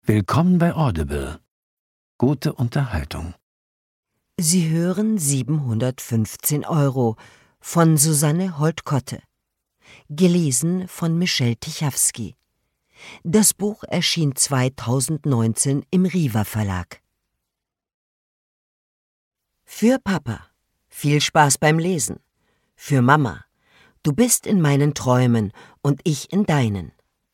Willkommen bei Audible. Gute Unterhaltung. Sie hören 715 € von Susanne Holt-Kotte. Gelesen von Michelle Tichawski. Das Buch erschien 2019 im Riva Verlag. Für Papa. Viel Spaß beim Lesen. Für Mama. Du bist in meinen Träumen und ich in deinen.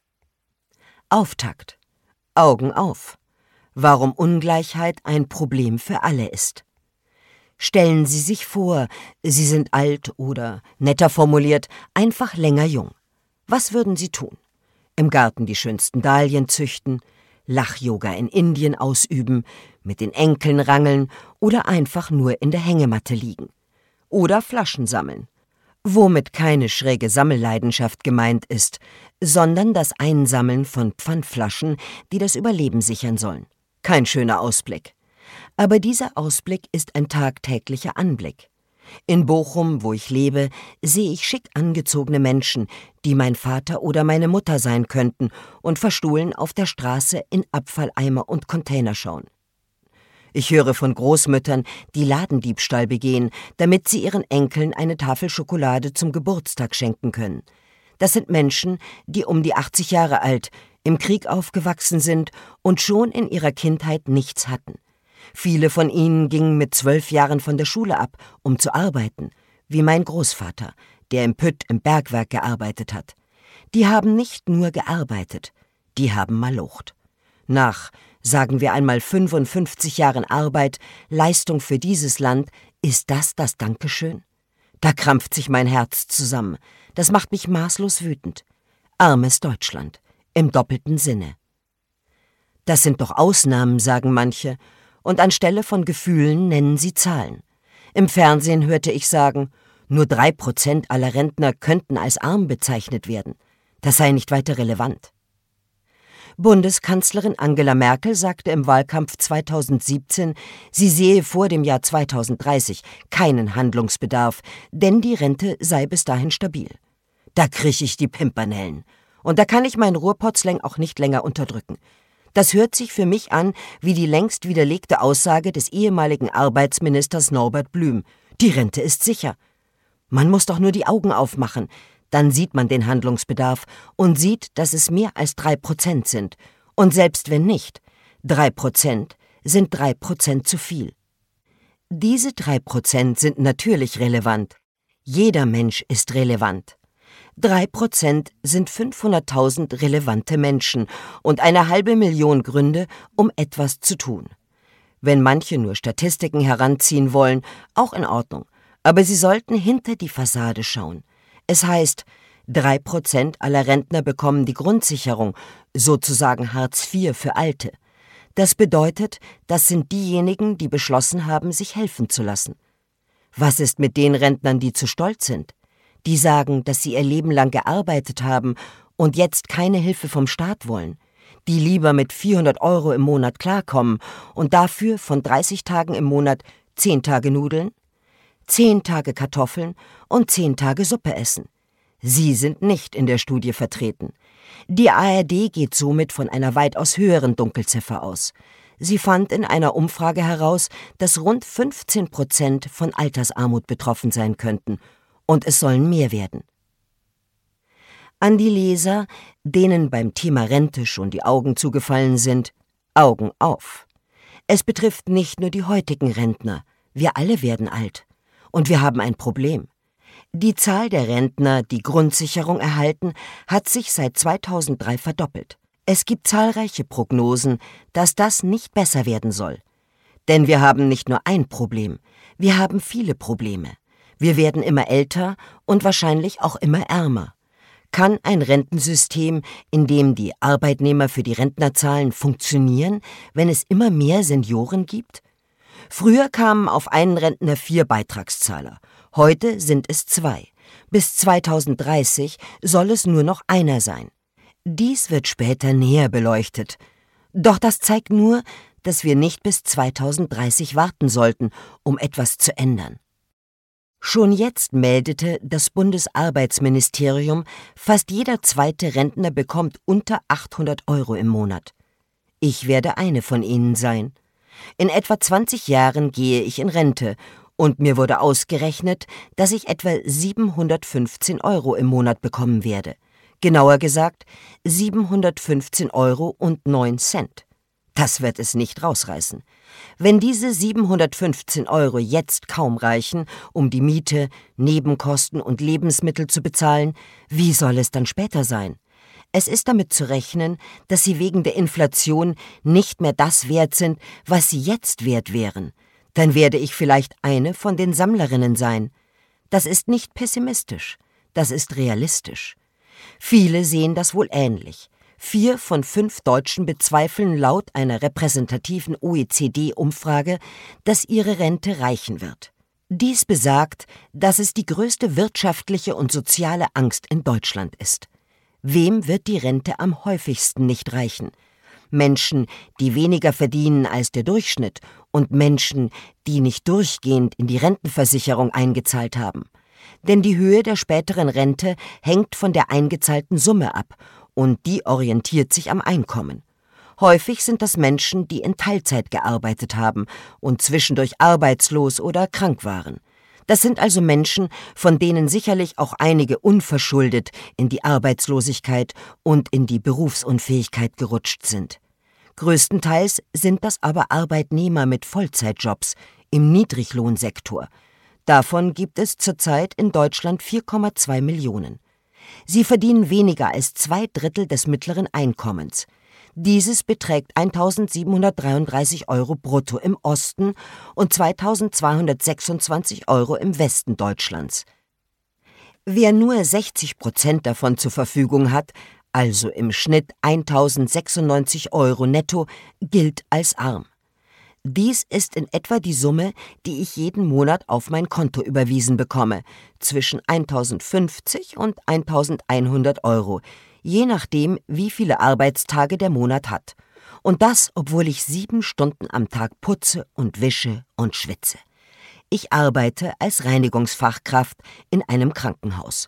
Auftakt. Augen auf. Warum Ungleichheit ein Problem für alle ist. Stellen Sie sich vor, Sie sind alt oder, netter formuliert, einfach länger jung. Was würden Sie tun? Im Garten die schönsten Dahlien züchten, Lach-Yoga in Indien ausüben, mit den Enkeln rangeln oder einfach nur in der Hängematte liegen. Oder Flaschen sammeln. Womit keine schräge Sammelleidenschaft gemeint ist, sondern das Einsammeln von Pfandflaschen, die das Überleben sichern sollen. Kein schöner Ausblick. Aber dieser Ausblick ist ein tagtäglicher Anblick. In Bochum, wo ich lebe, sehe ich schick angezogene Menschen, die mein Vater oder meine Mutter sein könnten und verstohlen auf der Straße in Abfalleimer und Container schauen. Ich höre von Großmüttern, die Ladendiebstahl begehen, damit sie ihren Enkeln eine Tafel Schokolade zum Geburtstag schenken können. Das sind Menschen, die um die 80 Jahre alt, im Krieg aufgewachsen sind und schon in ihrer Kindheit nichts hatten. Viele von ihnen gingen mit 12 Jahren von der Schule ab, um zu arbeiten, wie mein Großvater, der im Pütt im Bergwerk gearbeitet hat. Die haben nicht nur gearbeitet, die haben malocht. Nach, sagen wir einmal 55 Jahren Arbeit, Leistung für dieses Land, ist das Dankeschön? Da krampft sich mein Herz zusammen. Das macht mich maßlos wütend. Armes Deutschland, im doppelten Sinne. Das sind doch Ausnahmen, sagen manche, und anstelle von Gefühlen nennen sie Zahlen. Im Fernsehen hörte ich sagen, nur 3% aller Rentner könnten als arm bezeichnet werden. Das sei nicht weiter relevant. Bundeskanzlerin Angela Merkel sagte im Wahlkampf 2017, sie sehe vor dem Jahr 2030 keinen Handlungsbedarf, denn die Rente sei bis dahin stabil. Da krieg ich die Pimpernellen. Und da kann ich meinen Ruhrpotzläng auch nicht länger unterdrücken. Das hört sich für mich an wie die längst widerlegte Aussage des ehemaligen Arbeitsministers Norbert Blüm. Die Rente ist sicher. Man muss doch nur die Augen aufmachen. Dann sieht man den Handlungsbedarf und sieht, dass es mehr als 3% sind. Und selbst wenn nicht, 3% sind 3% zu viel. Diese 3% sind natürlich relevant. Jeder Mensch ist relevant. 3% sind 500.000 relevante Menschen und 500.000 Gründe, um etwas zu tun. Wenn manche nur Statistiken heranziehen wollen, auch in Ordnung. Aber sie sollten hinter die Fassade schauen. Es heißt, 3% aller Rentner bekommen die Grundsicherung, sozusagen Hartz IV für Alte. Das bedeutet, das sind diejenigen, die beschlossen haben, sich helfen zu lassen. Was ist mit den Rentnern, die zu stolz sind? Die sagen, dass sie ihr Leben lang gearbeitet haben und jetzt keine Hilfe vom Staat wollen, die lieber mit 400 € im Monat klarkommen und dafür von 30 Tagen im Monat 10 Tage Nudeln, 10 Tage Kartoffeln und 10 Tage Suppe essen. Sie sind nicht in der Studie vertreten. Die ARD geht somit von einer weitaus höheren Dunkelziffer aus. Sie fand in einer Umfrage heraus, dass rund 15% von Altersarmut betroffen sein könnten. Und es sollen mehr werden. An die Leser, denen beim Thema Rente schon die Augen zugefallen sind, Augen auf. Es betrifft nicht nur die heutigen Rentner. Wir alle werden alt. Und wir haben ein Problem. Die Zahl der Rentner, die Grundsicherung erhalten, hat sich seit 2003 verdoppelt. Es gibt zahlreiche Prognosen, dass das nicht besser werden soll. Denn wir haben nicht nur ein Problem, wir haben viele Probleme. Wir werden immer älter und wahrscheinlich auch immer ärmer. Kann ein Rentensystem, in dem die Arbeitnehmer für die Rentner zahlen, funktionieren, wenn es immer mehr Senioren gibt? Früher kamen auf einen Rentner 4 Beitragszahler. Heute sind es 2. Bis 2030 soll es nur noch einer sein. Dies wird später näher beleuchtet. Doch das zeigt nur, dass wir nicht bis 2030 warten sollten, um etwas zu ändern. Schon jetzt meldete das Bundesarbeitsministerium, fast jeder zweite Rentner bekommt unter 800 € im Monat. Ich werde eine von ihnen sein. In etwa 20 Jahren gehe ich in Rente und mir wurde ausgerechnet, dass ich etwa 715 € im Monat bekommen werde. Genauer gesagt 715,09 €. Das wird es nicht rausreißen. Wenn diese 715 € jetzt kaum reichen, um die Miete, Nebenkosten und Lebensmittel zu bezahlen, wie soll es dann später sein? Es ist damit zu rechnen, dass sie wegen der Inflation nicht mehr das wert sind, was sie jetzt wert wären. Dann werde ich vielleicht eine von den Sammlerinnen sein. Das ist nicht pessimistisch, das ist realistisch. Viele sehen das wohl ähnlich. 4 von 5 Deutschen bezweifeln laut einer repräsentativen OECD-Umfrage, dass ihre Rente reichen wird. Dies besagt, dass es die größte wirtschaftliche und soziale Angst in Deutschland ist. Wem wird die Rente am häufigsten nicht reichen? Menschen, die weniger verdienen als der Durchschnitt und Menschen, die nicht durchgehend in die Rentenversicherung eingezahlt haben. Denn die Höhe der späteren Rente hängt von der eingezahlten Summe ab und die orientiert sich am Einkommen. Häufig sind das Menschen, die in Teilzeit gearbeitet haben und zwischendurch arbeitslos oder krank waren. Das sind also Menschen, von denen sicherlich auch einige unverschuldet in die Arbeitslosigkeit und in die Berufsunfähigkeit gerutscht sind. Größtenteils sind das aber Arbeitnehmer mit Vollzeitjobs im Niedriglohnsektor. Davon gibt es zurzeit in Deutschland 4,2 Millionen. Sie verdienen weniger als 2/3 des mittleren Einkommens. Dieses beträgt 1.733 € brutto im Osten und 2.226 € im Westen Deutschlands. Wer nur 60% davon zur Verfügung hat, also im Schnitt 1.096 € netto, gilt als arm. Dies ist in etwa die Summe, die ich jeden Monat auf mein Konto überwiesen bekomme, zwischen 1.050 und 1.100 €, je nachdem, wie viele Arbeitstage der Monat hat. Und das, obwohl ich 7 Stunden am Tag putze und wische und schwitze. Ich arbeite als Reinigungsfachkraft in einem Krankenhaus.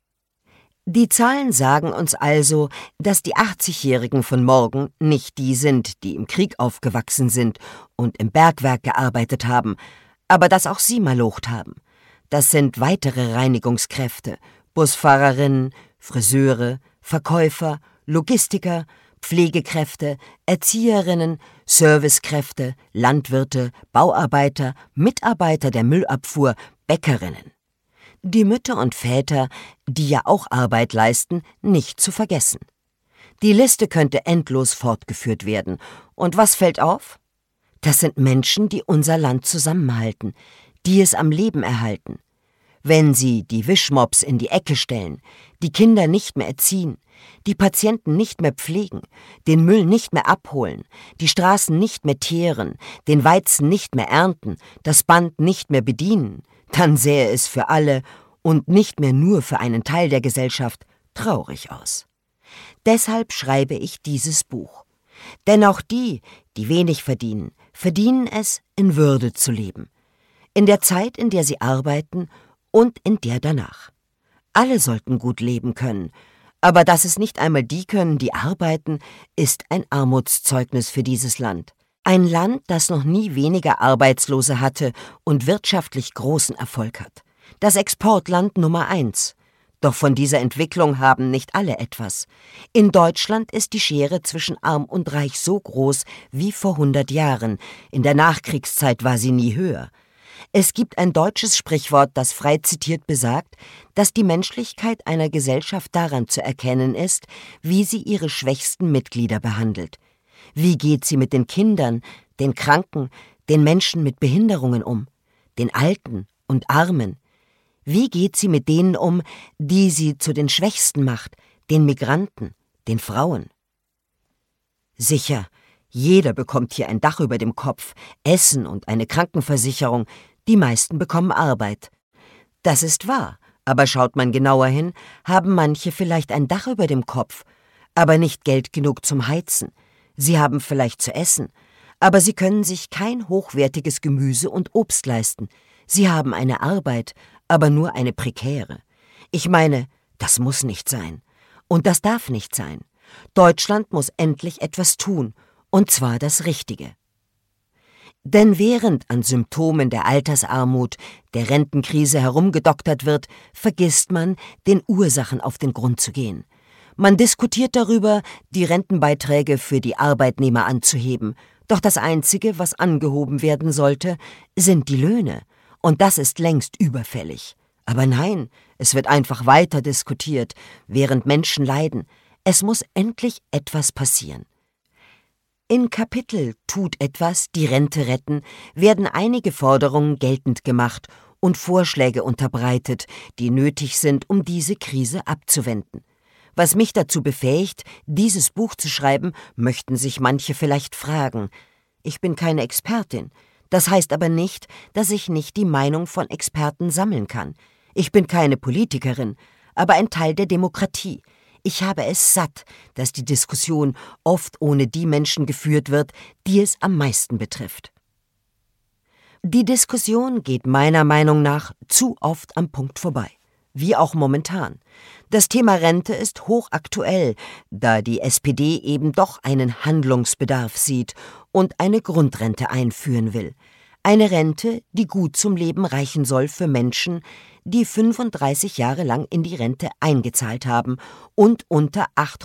Die Zahlen sagen uns also, dass die 80-Jährigen von morgen nicht die sind, die im Krieg aufgewachsen sind und im Bergwerk gearbeitet haben, aber dass auch sie malocht haben. Das sind weitere Reinigungskräfte, Busfahrerinnen, Friseure, Verkäufer, Logistiker, Pflegekräfte, Erzieherinnen, Servicekräfte, Landwirte, Bauarbeiter, Mitarbeiter der Müllabfuhr, Bäckerinnen. Die Mütter und Väter, die ja auch Arbeit leisten, nicht zu vergessen. Die Liste könnte endlos fortgeführt werden. Und was fällt auf? Das sind Menschen, die unser Land zusammenhalten, die es am Leben erhalten. Wenn sie die Wischmops in die Ecke stellen, die Kinder nicht mehr erziehen, die Patienten nicht mehr pflegen, den Müll nicht mehr abholen, die Straßen nicht mehr teeren, den Weizen nicht mehr ernten, das Band nicht mehr bedienen, dann sähe es für alle und nicht mehr nur für einen Teil der Gesellschaft traurig aus. Deshalb schreibe ich dieses Buch. Denn auch die, die wenig verdienen, verdienen es, in Würde zu leben. In der Zeit, in der sie arbeiten und in der danach. Alle sollten gut leben können, aber dass es nicht einmal die können, die arbeiten, ist ein Armutszeugnis für dieses Land. Ein Land, das noch nie weniger Arbeitslose hatte und wirtschaftlich großen Erfolg hat. Das Exportland Nummer 1. Doch von dieser Entwicklung haben nicht alle etwas. In Deutschland ist die Schere zwischen Arm und Reich so groß wie vor 100 Jahren. In der Nachkriegszeit war sie nie höher. Es gibt ein deutsches Sprichwort, das frei zitiert besagt, dass die Menschlichkeit einer Gesellschaft daran zu erkennen ist, wie sie ihre schwächsten Mitglieder behandelt. Wie geht sie mit den Kindern, den Kranken, den Menschen mit Behinderungen um, den Alten und Armen? Wie geht sie mit denen um, die sie zu den Schwächsten macht, den Migranten, den Frauen? Sicher, jeder bekommt hier ein Dach über dem Kopf, Essen und eine Krankenversicherung, die meisten bekommen Arbeit. Das ist wahr, aber schaut man genauer hin, haben manche vielleicht ein Dach über dem Kopf, aber nicht Geld genug zum Heizen. Sie haben vielleicht zu essen, aber sie können sich kein hochwertiges Gemüse und Obst leisten. Sie haben eine Arbeit, aber nur eine prekäre. Ich meine, das muss nicht sein. Und das darf nicht sein. Deutschland muss endlich etwas tun. Und zwar das Richtige. Denn während an Symptomen der Altersarmut, der Rentenkrise herumgedoktert wird, vergisst man, den Ursachen auf den Grund zu gehen. Man diskutiert darüber, die Rentenbeiträge für die Arbeitnehmer anzuheben. Doch das Einzige, was angehoben werden sollte, sind die Löhne. Und das ist längst überfällig. Aber nein, es wird einfach weiter diskutiert, während Menschen leiden. Es muss endlich etwas passieren. In Kapitel »Tut etwas, die Rente retten« werden einige Forderungen geltend gemacht und Vorschläge unterbreitet, die nötig sind, um diese Krise abzuwenden. Was mich dazu befähigt, dieses Buch zu schreiben, möchten sich manche vielleicht fragen. Ich bin keine Expertin. Das heißt aber nicht, dass ich nicht die Meinung von Experten sammeln kann. Ich bin keine Politikerin, aber ein Teil der Demokratie. Ich habe es satt, dass die Diskussion oft ohne die Menschen geführt wird, die es am meisten betrifft. Die Diskussion geht meiner Meinung nach zu oft am Punkt vorbei, wie auch momentan. Das Thema Rente ist hochaktuell, da die SPD eben doch einen Handlungsbedarf sieht und eine Grundrente einführen will. Eine Rente, die gut zum Leben reichen soll für Menschen, die 35 Jahre lang in die Rente eingezahlt haben und unter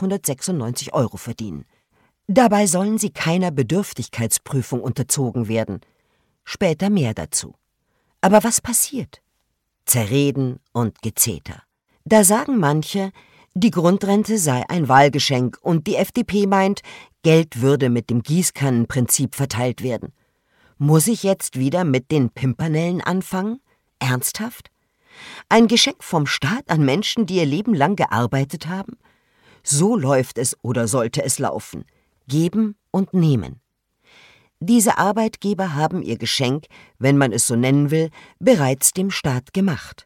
896 € verdienen. Dabei sollen sie keiner Bedürftigkeitsprüfung unterzogen werden. Später mehr dazu. Aber was passiert? Zerreden und Gezeter. Da sagen manche, die Grundrente sei ein Wahlgeschenk und die FDP meint, Geld würde mit dem Gießkannenprinzip verteilt werden. Muss ich jetzt wieder mit den Pimpernellen anfangen? Ernsthaft? Ein Geschenk vom Staat an Menschen, die ihr Leben lang gearbeitet haben? So läuft es oder sollte es laufen. Geben und nehmen. Diese Arbeitgeber haben ihr Geschenk, wenn man es so nennen will, bereits dem Staat gemacht.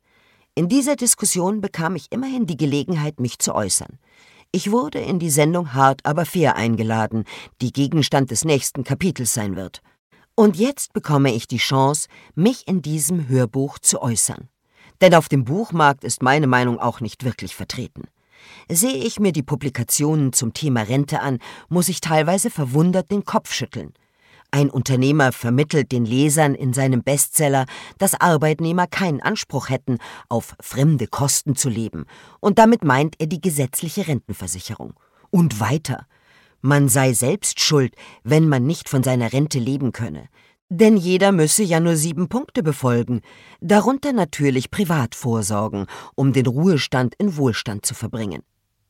In dieser Diskussion bekam ich immerhin die Gelegenheit, mich zu äußern. Ich wurde in die Sendung Hart aber fair eingeladen, die Gegenstand des nächsten Kapitels sein wird. Und jetzt bekomme ich die Chance, mich in diesem Hörbuch zu äußern. Denn auf dem Buchmarkt ist meine Meinung auch nicht wirklich vertreten. Sehe ich mir die Publikationen zum Thema Rente an, muss ich teilweise verwundert den Kopf schütteln. Ein Unternehmer vermittelt den Lesern in seinem Bestseller, dass Arbeitnehmer keinen Anspruch hätten, auf fremde Kosten zu leben, und damit meint er die gesetzliche Rentenversicherung. Und weiter: Man sei selbst schuld, wenn man nicht von seiner Rente leben könne. Denn jeder müsse ja nur 7 Punkte befolgen, darunter natürlich Privatvorsorgen, um den Ruhestand in Wohlstand zu verbringen.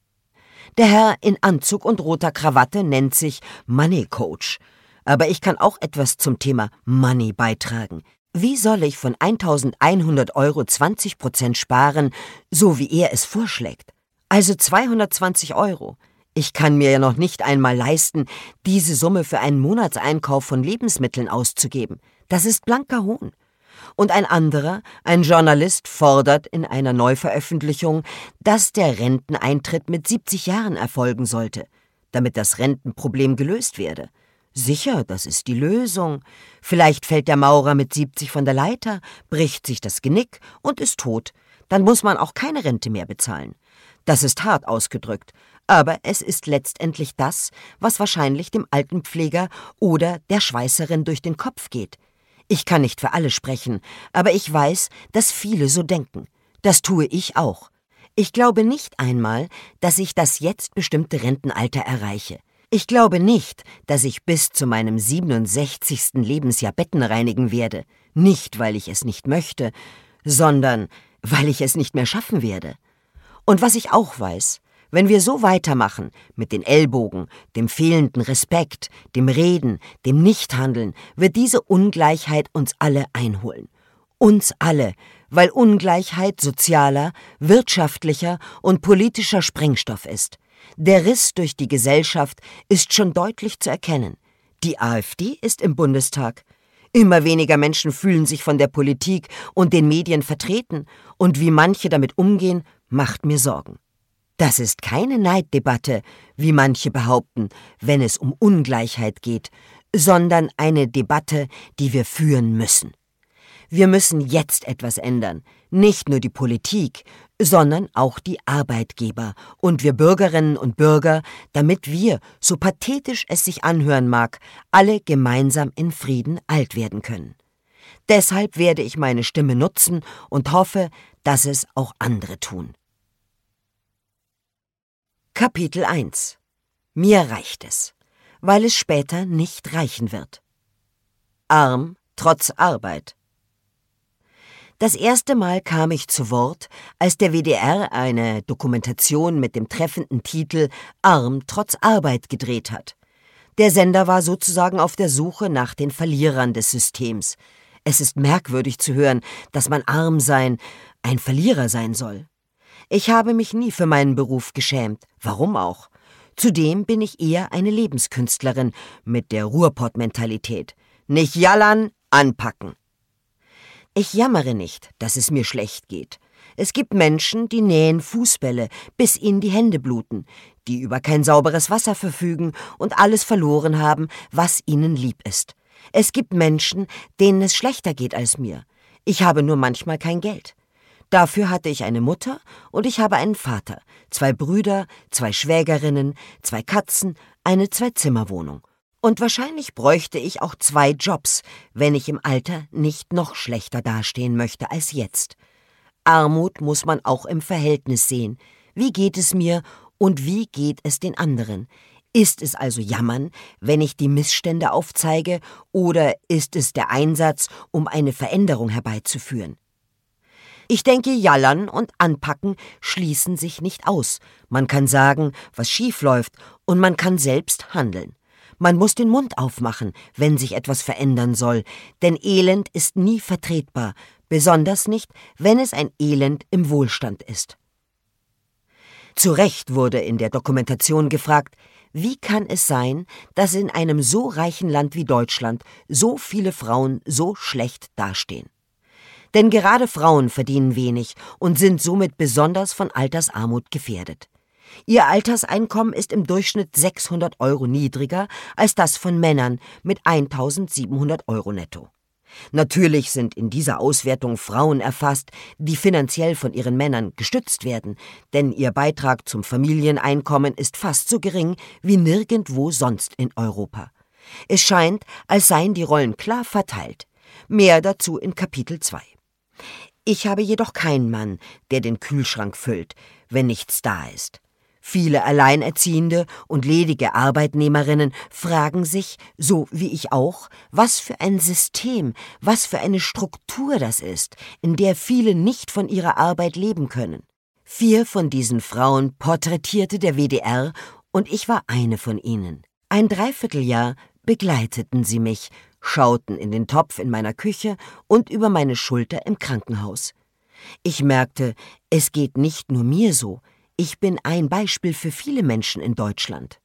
Der Herr in Anzug und roter Krawatte nennt sich Money Coach. Aber ich kann auch etwas zum Thema Money beitragen. Wie soll ich von 1.100 € 20% sparen, so wie er es vorschlägt? Also 220 €. Ich kann mir ja noch nicht einmal leisten, diese Summe für einen Monatseinkauf von Lebensmitteln auszugeben. Das ist blanker Hohn. Und ein anderer, ein Journalist, fordert in einer Neuveröffentlichung, dass der Renteneintritt mit 70 Jahren erfolgen sollte, damit das Rentenproblem gelöst werde. Sicher, das ist die Lösung. Vielleicht fällt der Maurer mit 70 von der Leiter, bricht sich das Genick und ist tot. Dann muss man auch keine Rente mehr bezahlen. Das ist hart ausgedrückt, aber es ist letztendlich das, was wahrscheinlich dem Altenpfleger oder der Schweißerin durch den Kopf geht. Ich kann nicht für alle sprechen, aber ich weiß, dass viele so denken. Das tue ich auch. Ich glaube nicht einmal, dass ich das jetzt bestimmte Rentenalter erreiche. Ich glaube nicht, dass ich bis zu meinem 67. Lebensjahr Betten reinigen werde. Nicht, weil ich es nicht möchte, sondern weil ich es nicht mehr schaffen werde. Und was ich auch weiß: Wenn wir so weitermachen, mit den Ellbogen, dem fehlenden Respekt, dem Reden, dem Nichthandeln, wird diese Ungleichheit uns alle einholen. Uns alle, weil Ungleichheit sozialer, wirtschaftlicher und politischer Sprengstoff ist. Der Riss durch die Gesellschaft ist schon deutlich zu erkennen. Die AfD ist im Bundestag. Immer weniger Menschen fühlen sich von der Politik und den Medien vertreten, und wie manche damit umgehen, macht mir Sorgen. Das ist keine Neiddebatte, wie manche behaupten, wenn es um Ungleichheit geht, sondern eine Debatte, die wir führen müssen. Wir müssen jetzt etwas ändern. Nicht nur die Politik, sondern auch die Arbeitgeber und wir Bürgerinnen und Bürger, damit wir, so pathetisch es sich anhören mag, alle gemeinsam in Frieden alt werden können. Deshalb werde ich meine Stimme nutzen und hoffe, dass es auch andere tun. Kapitel 1. Mir reicht es, weil es später nicht reichen wird. Arm trotz Arbeit. Das erste Mal kam ich zu Wort, als der WDR eine Dokumentation mit dem treffenden Titel »Arm trotz Arbeit« gedreht hat. Der Sender war sozusagen auf der Suche nach den Verlierern des Systems. Es ist merkwürdig zu hören, dass man arm sein, ein Verlierer sein soll. Ich habe mich nie für meinen Beruf geschämt. Warum auch? Zudem bin ich eher eine Lebenskünstlerin mit der Ruhrpott-Mentalität. Nicht jallern, anpacken. Ich jammere nicht, dass es mir schlecht geht. Es gibt Menschen, die nähen Fußbälle, bis ihnen die Hände bluten, die über kein sauberes Wasser verfügen und alles verloren haben, was ihnen lieb ist. Es gibt Menschen, denen es schlechter geht als mir. Ich habe nur manchmal kein Geld. Dafür hatte ich eine Mutter und ich habe einen Vater, 2 Brüder, 2 Schwägerinnen, 2 Katzen, eine 2-Zimmer-Wohnung. Und wahrscheinlich bräuchte ich auch 2 Jobs, wenn ich im Alter nicht noch schlechter dastehen möchte als jetzt. Armut muss man auch im Verhältnis sehen. Wie geht es mir und wie geht es den anderen? Ist es also Jammern, wenn ich die Missstände aufzeige, oder ist es der Einsatz, um eine Veränderung herbeizuführen? Ich denke, Jallern und Anpacken schließen sich nicht aus. Man kann sagen, was schief läuft, und man kann selbst handeln. Man muss den Mund aufmachen, wenn sich etwas verändern soll, denn Elend ist nie vertretbar, besonders nicht, wenn es ein Elend im Wohlstand ist. Zu Recht wurde in der Dokumentation gefragt, wie kann es sein, dass in einem so reichen Land wie Deutschland so viele Frauen so schlecht dastehen? Denn gerade Frauen verdienen wenig und sind somit besonders von Altersarmut gefährdet. Ihr Alterseinkommen ist im Durchschnitt 600 € niedriger als das von Männern mit 1.700 € netto. Natürlich sind in dieser Auswertung Frauen erfasst, die finanziell von ihren Männern gestützt werden, denn ihr Beitrag zum Familieneinkommen ist fast so gering wie nirgendwo sonst in Europa. Es scheint, als seien die Rollen klar verteilt. Mehr dazu in Kapitel 2. Ich habe jedoch keinen Mann, der den Kühlschrank füllt, wenn nichts da ist. Viele Alleinerziehende und ledige Arbeitnehmerinnen fragen sich, so wie ich auch, was für ein System, was für eine Struktur das ist, in der viele nicht von ihrer Arbeit leben können. 4 von diesen Frauen porträtierte der WDR und ich war eine von ihnen. Ein Dreivierteljahr begleiteten sie mich, schauten in den Topf in meiner Küche und über meine Schulter im Krankenhaus. Ich merkte, es geht nicht nur mir so. Ich bin ein Beispiel für viele Menschen in Deutschland.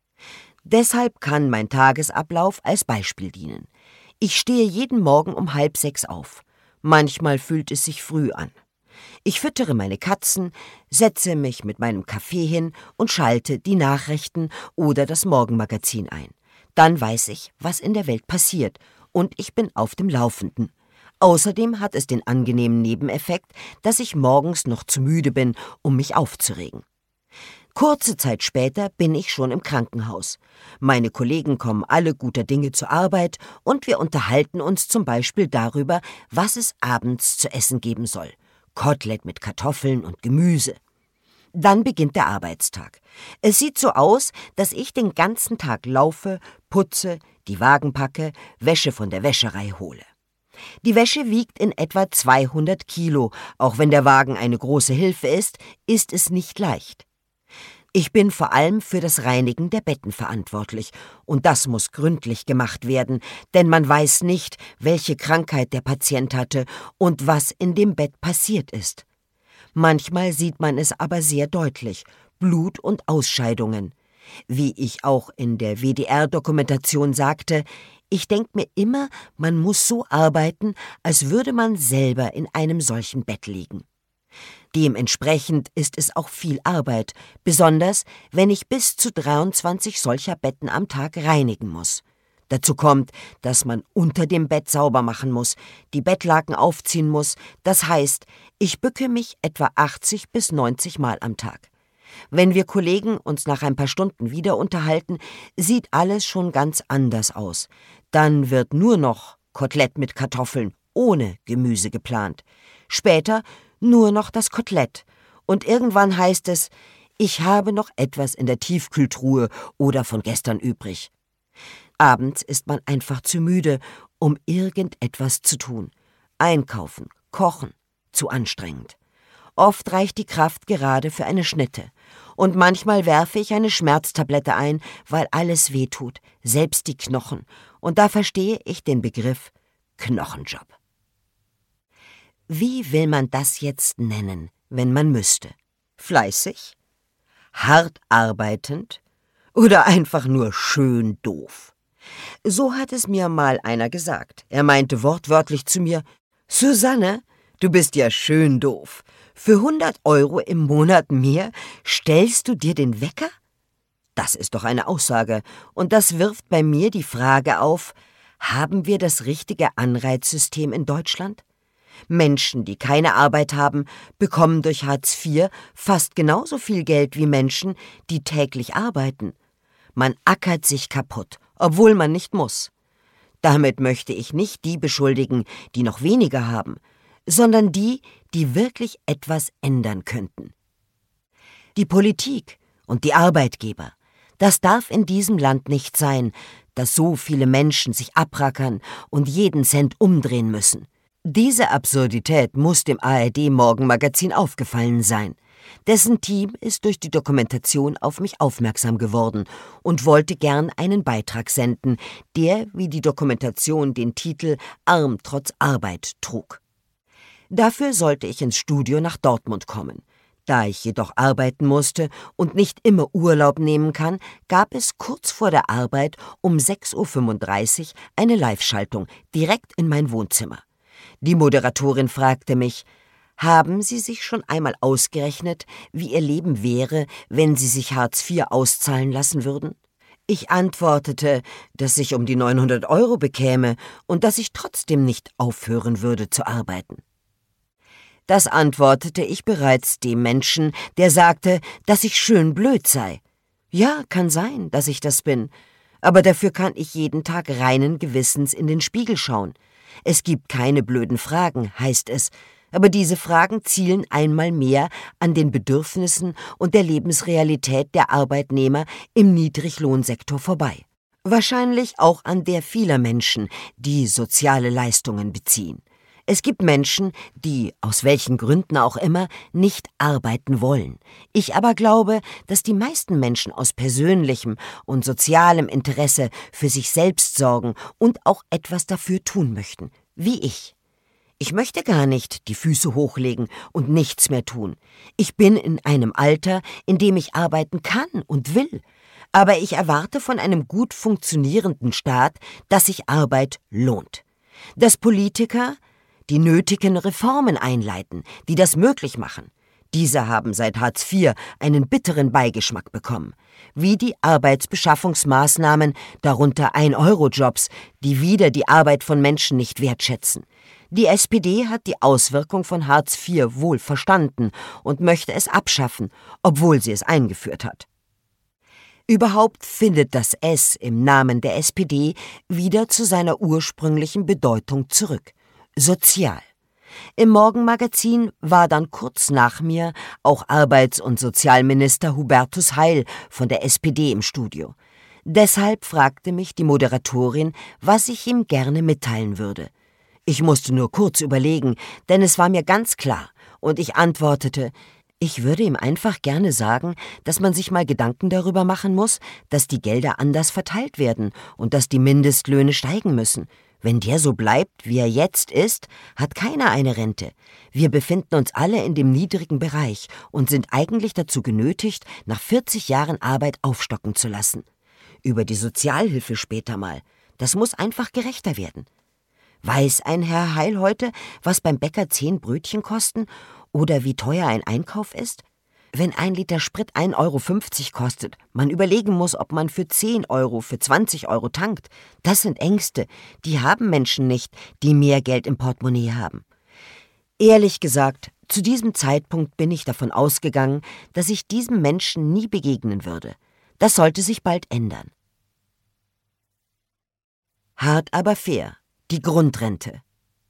Deshalb kann mein Tagesablauf als Beispiel dienen. Ich stehe jeden Morgen um 5:30 auf. Manchmal fühlt es sich früh an. Ich füttere meine Katzen, setze mich mit meinem Kaffee hin und schalte die Nachrichten oder das Morgenmagazin ein. Dann weiß ich, was in der Welt passiert, und ich bin auf dem Laufenden. Außerdem hat es den angenehmen Nebeneffekt, dass ich morgens noch zu müde bin, um mich aufzuregen. Kurze Zeit später bin ich schon im Krankenhaus. Meine Kollegen kommen alle guter Dinge zur Arbeit und wir unterhalten uns zum Beispiel darüber, was es abends zu essen geben soll. Kotelett mit Kartoffeln und Gemüse. Dann beginnt der Arbeitstag. Es sieht so aus, dass ich den ganzen Tag laufe, putze, die Wagen packe, Wäsche von der Wäscherei hole. Die Wäsche wiegt in etwa 200 Kilo. Auch wenn der Wagen eine große Hilfe ist es nicht leicht. Ich bin vor allem für das Reinigen der Betten verantwortlich. Und das muss gründlich gemacht werden, denn man weiß nicht, welche Krankheit der Patient hatte und was in dem Bett passiert ist. Manchmal sieht man es aber sehr deutlich: Blut und Ausscheidungen. Wie ich auch in der WDR-Dokumentation sagte, ich denke mir immer, man muss so arbeiten, als würde man selber in einem solchen Bett liegen. Dementsprechend ist es auch viel Arbeit, besonders wenn ich bis zu 23 solcher Betten am Tag reinigen muss. Dazu kommt, dass man unter dem Bett sauber machen muss, die Bettlaken aufziehen muss. Das heißt, ich bücke mich etwa 80 bis 90 Mal am Tag. Wenn wir Kollegen uns nach ein paar Stunden wieder unterhalten, sieht alles schon ganz anders aus. Dann wird nur noch Kotelett mit Kartoffeln ohne Gemüse geplant. Später nur noch das Kotelett. Und irgendwann heißt es, ich habe noch etwas in der Tiefkühltruhe oder von gestern übrig. Abends ist man einfach zu müde, um irgendetwas zu tun. Einkaufen, kochen, zu anstrengend. Oft reicht die Kraft gerade für eine Schnitte. Und manchmal werfe ich eine Schmerztablette ein, weil alles wehtut, selbst die Knochen. Und da verstehe ich den Begriff Knochenjob. Wie will man das jetzt nennen, wenn man müsste? Fleißig? Hart arbeitend? Oder einfach nur schön doof? So hat es mir mal einer gesagt. Er meinte wortwörtlich zu mir, »Susanne, du bist ja schön doof. Für 100 € im Monat mehr stellst du dir den Wecker?« Das ist doch eine Aussage. Und das wirft bei mir die Frage auf, haben wir das richtige Anreizsystem in Deutschland? Menschen, die keine Arbeit haben, bekommen durch Hartz IV fast genauso viel Geld wie Menschen, die täglich arbeiten. Man ackert sich kaputt, obwohl man nicht muss. Damit möchte ich nicht die beschuldigen, die noch weniger haben, sondern die, die wirklich etwas ändern könnten. Die Politik und die Arbeitgeber. Das darf in diesem Land nicht sein, dass so viele Menschen sich abrackern und jeden Cent umdrehen müssen. Diese Absurdität muss dem ARD-Morgenmagazin aufgefallen sein. Dessen Team ist durch die Dokumentation auf mich aufmerksam geworden und wollte gern einen Beitrag senden, der wie die Dokumentation den Titel »Arm trotz Arbeit« trug. Dafür sollte ich ins Studio nach Dortmund kommen. Da ich jedoch arbeiten musste und nicht immer Urlaub nehmen kann, gab es kurz vor der Arbeit um 6:35 Uhr eine Live-Schaltung direkt in mein Wohnzimmer. Die Moderatorin fragte mich, haben Sie sich schon einmal ausgerechnet, wie Ihr Leben wäre, wenn Sie sich Hartz IV auszahlen lassen würden? Ich antwortete, dass ich um die 900 € bekäme und dass ich trotzdem nicht aufhören würde zu arbeiten. Das antwortete ich bereits dem Menschen, der sagte, dass ich schön blöd sei. Ja, kann sein, dass ich das bin, aber dafür kann ich jeden Tag reinen Gewissens in den Spiegel schauen. Es gibt keine blöden Fragen, heißt es, aber diese Fragen zielen einmal mehr an den Bedürfnissen und der Lebensrealität der Arbeitnehmer im Niedriglohnsektor vorbei. Wahrscheinlich auch an der vieler Menschen, die soziale Leistungen beziehen. Es gibt Menschen, die, aus welchen Gründen auch immer, nicht arbeiten wollen. Ich aber glaube, dass die meisten Menschen aus persönlichem und sozialem Interesse für sich selbst sorgen und auch etwas dafür tun möchten, wie ich. Ich möchte gar nicht die Füße hochlegen und nichts mehr tun. Ich bin in einem Alter, in dem ich arbeiten kann und will. Aber ich erwarte von einem gut funktionierenden Staat, dass sich Arbeit lohnt. Dass Politiker die nötigen Reformen einleiten, die das möglich machen. Diese haben seit Hartz IV einen bitteren Beigeschmack bekommen. Wie die Arbeitsbeschaffungsmaßnahmen, darunter 1-Euro-Jobs, die wieder die Arbeit von Menschen nicht wertschätzen. Die SPD hat die Auswirkung von Hartz IV wohl verstanden und möchte es abschaffen, obwohl sie es eingeführt hat. Überhaupt findet das S im Namen der SPD wieder zu seiner ursprünglichen Bedeutung zurück. Sozial. Im Morgenmagazin war dann kurz nach mir auch Arbeits- und Sozialminister Hubertus Heil von der SPD im Studio. Deshalb fragte mich die Moderatorin, was ich ihm gerne mitteilen würde. Ich musste nur kurz überlegen, denn es war mir ganz klar, und ich antwortete, ich würde ihm einfach gerne sagen, dass man sich mal Gedanken darüber machen muss, dass die Gelder anders verteilt werden und dass die Mindestlöhne steigen müssen. Wenn der so bleibt, wie er jetzt ist, hat keiner eine Rente. Wir befinden uns alle in dem niedrigen Bereich und sind eigentlich dazu genötigt, nach 40 Jahren Arbeit aufstocken zu lassen. Über die Sozialhilfe später mal. Das muss einfach gerechter werden. Weiß ein Herr Heil heute, was beim Bäcker 10 Brötchen kosten oder wie teuer ein Einkauf ist? Wenn 1 Liter Sprit 1,50 € kostet, man überlegen muss, ob man für 10 Euro, für 20 Euro tankt. Das sind Ängste, die haben Menschen nicht, die mehr Geld im Portemonnaie haben. Ehrlich gesagt, zu diesem Zeitpunkt bin ich davon ausgegangen, dass ich diesem Menschen nie begegnen würde. Das sollte sich bald ändern. Hart aber fair, die Grundrente.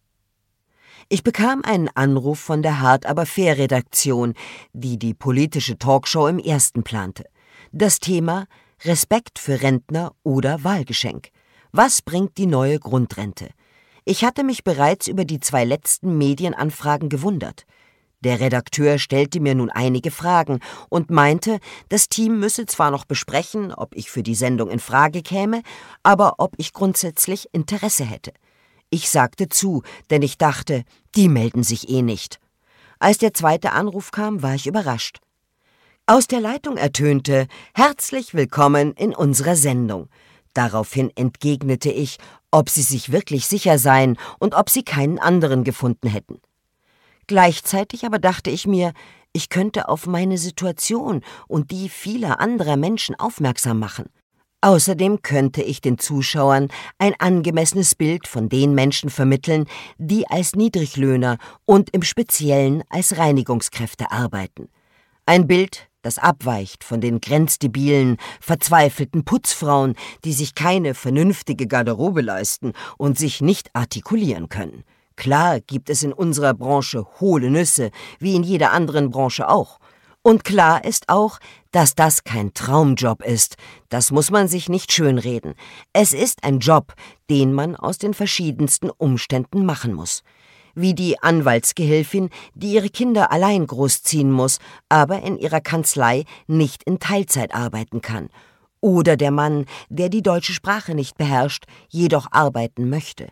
Ich bekam einen Anruf von der Hart aber fair Redaktion, die die politische Talkshow im Ersten plante. Das Thema: Respekt für Rentner oder Wahlgeschenk. Was bringt die neue Grundrente? Ich hatte mich bereits über die 2 letzten Medienanfragen gewundert. Der Redakteur stellte mir nun einige Fragen und meinte, das Team müsse zwar noch besprechen, ob ich für die Sendung in Frage käme, aber ob ich grundsätzlich Interesse hätte. Ich sagte zu, denn ich dachte, die melden sich eh nicht. Als der 2. Anruf kam, war ich überrascht. Aus der Leitung ertönte: Herzlich willkommen in unserer Sendung. Daraufhin entgegnete ich, ob sie sich wirklich sicher seien und ob sie keinen anderen gefunden hätten. Gleichzeitig aber dachte ich mir, ich könnte auf meine Situation und die vieler anderer Menschen aufmerksam machen. Außerdem könnte ich den Zuschauern ein angemessenes Bild von den Menschen vermitteln, die als Niedriglöhner und im Speziellen als Reinigungskräfte arbeiten. Ein Bild, das abweicht von den grenzdebilen, verzweifelten Putzfrauen, die sich keine vernünftige Garderobe leisten und sich nicht artikulieren können. Klar gibt es in unserer Branche hohle Nüsse, wie in jeder anderen Branche auch. Und klar ist auch, dass das kein Traumjob ist. Das muss man sich nicht schönreden. Es ist ein Job, den man aus den verschiedensten Umständen machen muss. Wie die Anwaltsgehilfin, die ihre Kinder allein großziehen muss, aber in ihrer Kanzlei nicht in Teilzeit arbeiten kann. Oder der Mann, der die deutsche Sprache nicht beherrscht, jedoch arbeiten möchte.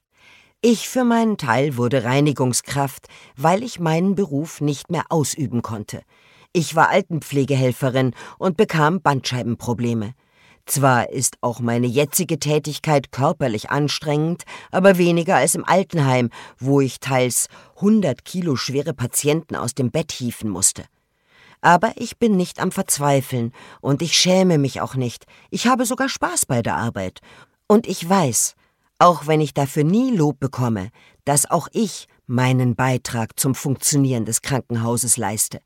Ich für meinen Teil wurde Reinigungskraft, weil ich meinen Beruf nicht mehr ausüben konnte. Ich war Altenpflegehelferin und bekam Bandscheibenprobleme. Zwar ist auch meine jetzige Tätigkeit körperlich anstrengend, aber weniger als im Altenheim, wo ich teils 100 Kilo schwere Patienten aus dem Bett hieven musste. Aber ich bin nicht am Verzweifeln und ich schäme mich auch nicht. Ich habe sogar Spaß bei der Arbeit. Und ich weiß, auch wenn ich dafür nie Lob bekomme, dass auch ich meinen Beitrag zum Funktionieren des Krankenhauses leiste.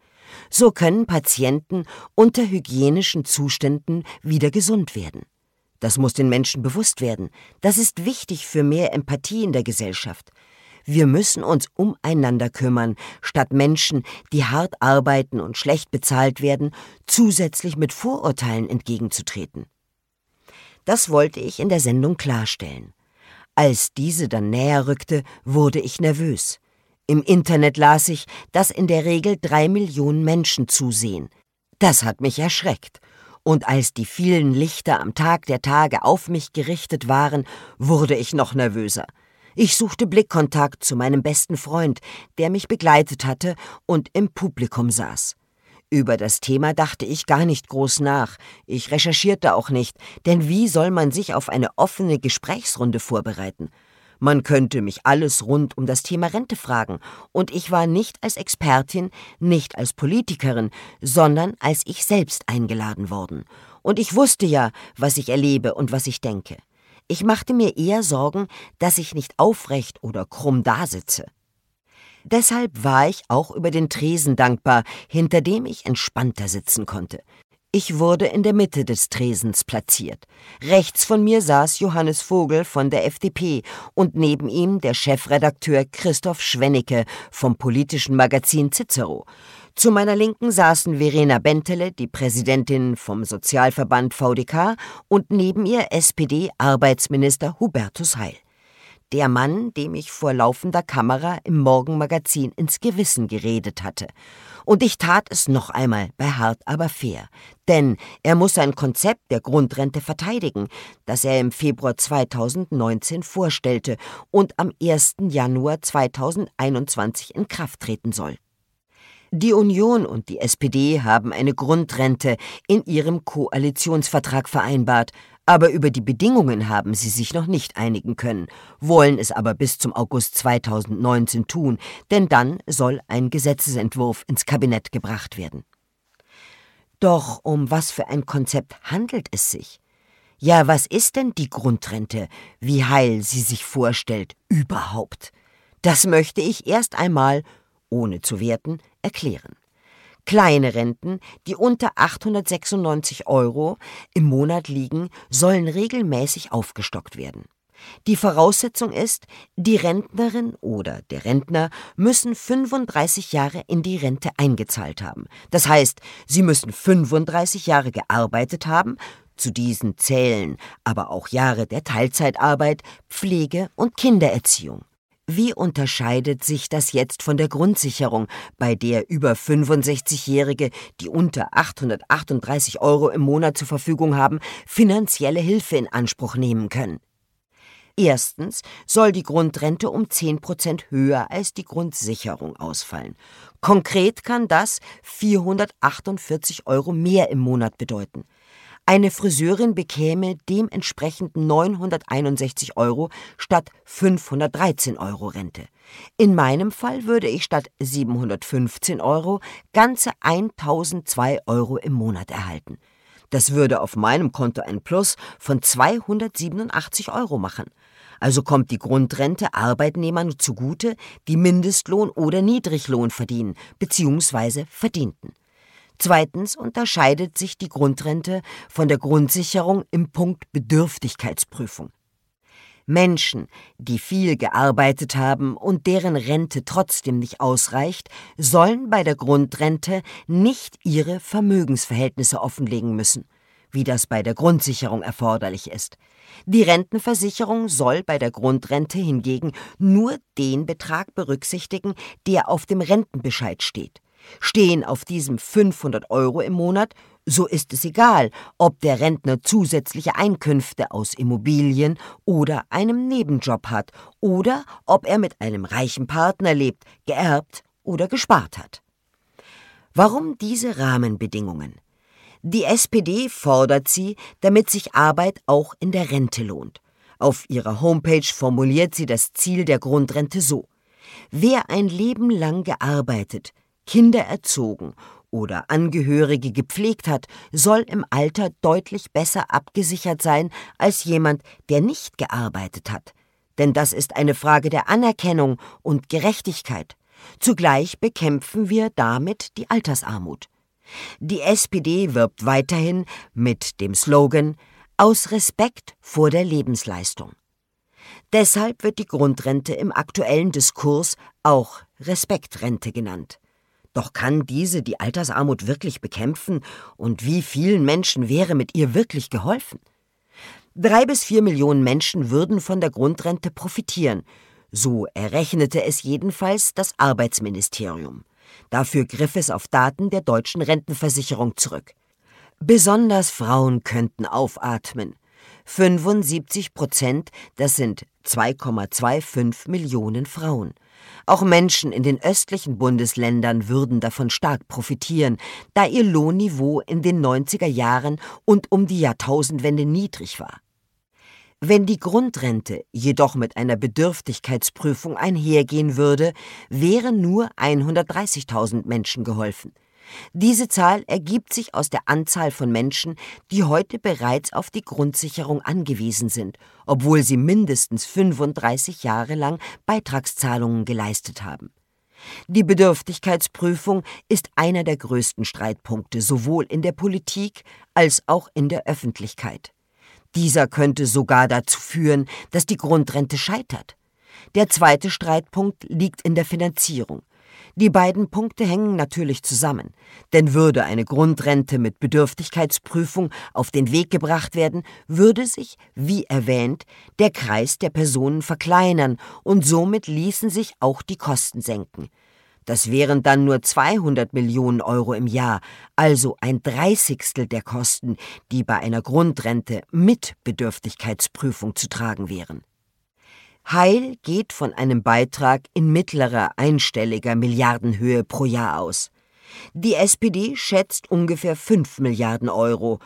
So können Patienten unter hygienischen Zuständen wieder gesund werden. Das muss den Menschen bewusst werden. Das ist wichtig für mehr Empathie in der Gesellschaft. Wir müssen uns umeinander kümmern, statt Menschen, die hart arbeiten und schlecht bezahlt werden, zusätzlich mit Vorurteilen entgegenzutreten. Das wollte ich in der Sendung klarstellen. Als diese dann näher rückte, wurde ich nervös. Im Internet las ich, dass in der Regel 3 Millionen Menschen zusehen. Das hat mich erschreckt. Und als die vielen Lichter am Tag der Tage auf mich gerichtet waren, wurde ich noch nervöser. Ich suchte Blickkontakt zu meinem besten Freund, der mich begleitet hatte und im Publikum saß. Über das Thema dachte ich gar nicht groß nach. Ich recherchierte auch nicht, denn wie soll man sich auf eine offene Gesprächsrunde vorbereiten? Man könnte mich alles rund um das Thema Rente fragen, und ich war nicht als Expertin, nicht als Politikerin, sondern als ich selbst eingeladen worden. Und ich wusste ja, was ich erlebe und was ich denke. Ich machte mir eher Sorgen, dass ich nicht aufrecht oder krumm dasitze. Deshalb war ich auch über den Tresen dankbar, hinter dem ich entspannter sitzen konnte. Ich wurde in der Mitte des Tresens platziert. Rechts von mir saß Johannes Vogel von der FDP und neben ihm der Chefredakteur Christoph Schwennecke vom politischen Magazin Cicero. Zu meiner Linken saßen Verena Bentele, die Präsidentin vom Sozialverband VDK, und neben ihr SPD-Arbeitsminister Hubertus Heil. Der Mann, dem ich vor laufender Kamera im Morgenmagazin ins Gewissen geredet hatte. Und ich tat es noch einmal bei Hart aber fair. Denn er muss sein Konzept der Grundrente verteidigen, das er im Februar 2019 vorstellte und am 1. Januar 2021 in Kraft treten soll. Die Union und die SPD haben eine Grundrente in ihrem Koalitionsvertrag vereinbart, Aber über die Bedingungen haben sie sich noch nicht einigen können, wollen es aber bis zum August 2019 tun, denn dann soll ein Gesetzesentwurf ins Kabinett gebracht werden. Doch um was für ein Konzept handelt es sich? Ja, was ist denn die Grundrente, wie Heil sie sich vorstellt, überhaupt? Das möchte ich erst einmal, ohne zu werten, erklären. Kleine Renten, die unter 896 € im Monat liegen, sollen regelmäßig aufgestockt werden. Die Voraussetzung ist, die Rentnerin oder der Rentner müssen 35 Jahre in die Rente eingezahlt haben. Das heißt, sie müssen 35 Jahre gearbeitet haben, zu diesen zählen aber auch Jahre der Teilzeitarbeit, Pflege und Kindererziehung. Wie unterscheidet sich das jetzt von der Grundsicherung, bei der über 65-Jährige, die unter 838 € im Monat zur Verfügung haben, finanzielle Hilfe in Anspruch nehmen können? Erstens soll die Grundrente um 10% höher als die Grundsicherung ausfallen. Konkret kann das 448 € mehr im Monat bedeuten. Eine Friseurin bekäme dementsprechend 961 € statt 513 € Rente. In meinem Fall würde ich statt 715 € ganze 1002 € im Monat erhalten. Das würde auf meinem Konto ein Plus von 287 € machen. Also kommt die Grundrente Arbeitnehmern zugute, die Mindestlohn oder Niedriglohn verdienen bzw. verdienten. Zweitens unterscheidet sich die Grundrente von der Grundsicherung im Punkt Bedürftigkeitsprüfung. Menschen, die viel gearbeitet haben und deren Rente trotzdem nicht ausreicht, sollen bei der Grundrente nicht ihre Vermögensverhältnisse offenlegen müssen, wie das bei der Grundsicherung erforderlich ist. Die Rentenversicherung soll bei der Grundrente hingegen nur den Betrag berücksichtigen, der auf dem Rentenbescheid steht. Stehen auf diesem 500 € im Monat, so ist es egal, ob der Rentner zusätzliche Einkünfte aus Immobilien oder einem Nebenjob hat oder ob er mit einem reichen Partner lebt, geerbt oder gespart hat. Warum diese Rahmenbedingungen? Die SPD fordert sie, damit sich Arbeit auch in der Rente lohnt. Auf ihrer Homepage formuliert sie das Ziel der Grundrente so: Wer ein Leben lang gearbeitet, Kinder erzogen oder Angehörige gepflegt hat, soll im Alter deutlich besser abgesichert sein als jemand, der nicht gearbeitet hat. Denn das ist eine Frage der Anerkennung und Gerechtigkeit. Zugleich bekämpfen wir damit die Altersarmut. Die SPD wirbt weiterhin mit dem Slogan »Aus Respekt vor der Lebensleistung«. Deshalb wird die Grundrente im aktuellen Diskurs auch Respektrente genannt. Doch kann diese die Altersarmut wirklich bekämpfen und wie vielen Menschen wäre mit ihr wirklich geholfen? 3 bis 4 Millionen Menschen würden von der Grundrente profitieren, so errechnete es jedenfalls das Arbeitsministerium. Dafür griff es auf Daten der deutschen Rentenversicherung zurück. Besonders Frauen könnten aufatmen. 75%, das sind 2,25 Millionen Frauen. Auch Menschen in den östlichen Bundesländern würden davon stark profitieren, da ihr Lohnniveau in den 90er Jahren und um die Jahrtausendwende niedrig war. Wenn die Grundrente jedoch mit einer Bedürftigkeitsprüfung einhergehen würde, wären nur 130.000 Menschen geholfen. Diese Zahl ergibt sich aus der Anzahl von Menschen, die heute bereits auf die Grundsicherung angewiesen sind, obwohl sie mindestens 35 Jahre lang Beitragszahlungen geleistet haben. Die Bedürftigkeitsprüfung ist einer der größten Streitpunkte sowohl in der Politik als auch in der Öffentlichkeit. Dieser könnte sogar dazu führen, dass die Grundrente scheitert. Der zweite Streitpunkt liegt in der Finanzierung. Die beiden Punkte hängen natürlich zusammen, denn würde eine Grundrente mit Bedürftigkeitsprüfung auf den Weg gebracht werden, würde sich, wie erwähnt, der Kreis der Personen verkleinern und somit ließen sich auch die Kosten senken. Das wären dann nur 200 Millionen € im Jahr, also 1/30 der Kosten, die bei einer Grundrente mit Bedürftigkeitsprüfung zu tragen wären. Heil geht von einem Beitrag in mittlerer einstelliger Milliardenhöhe pro Jahr aus. Die SPD schätzt ungefähr 5 Milliarden €.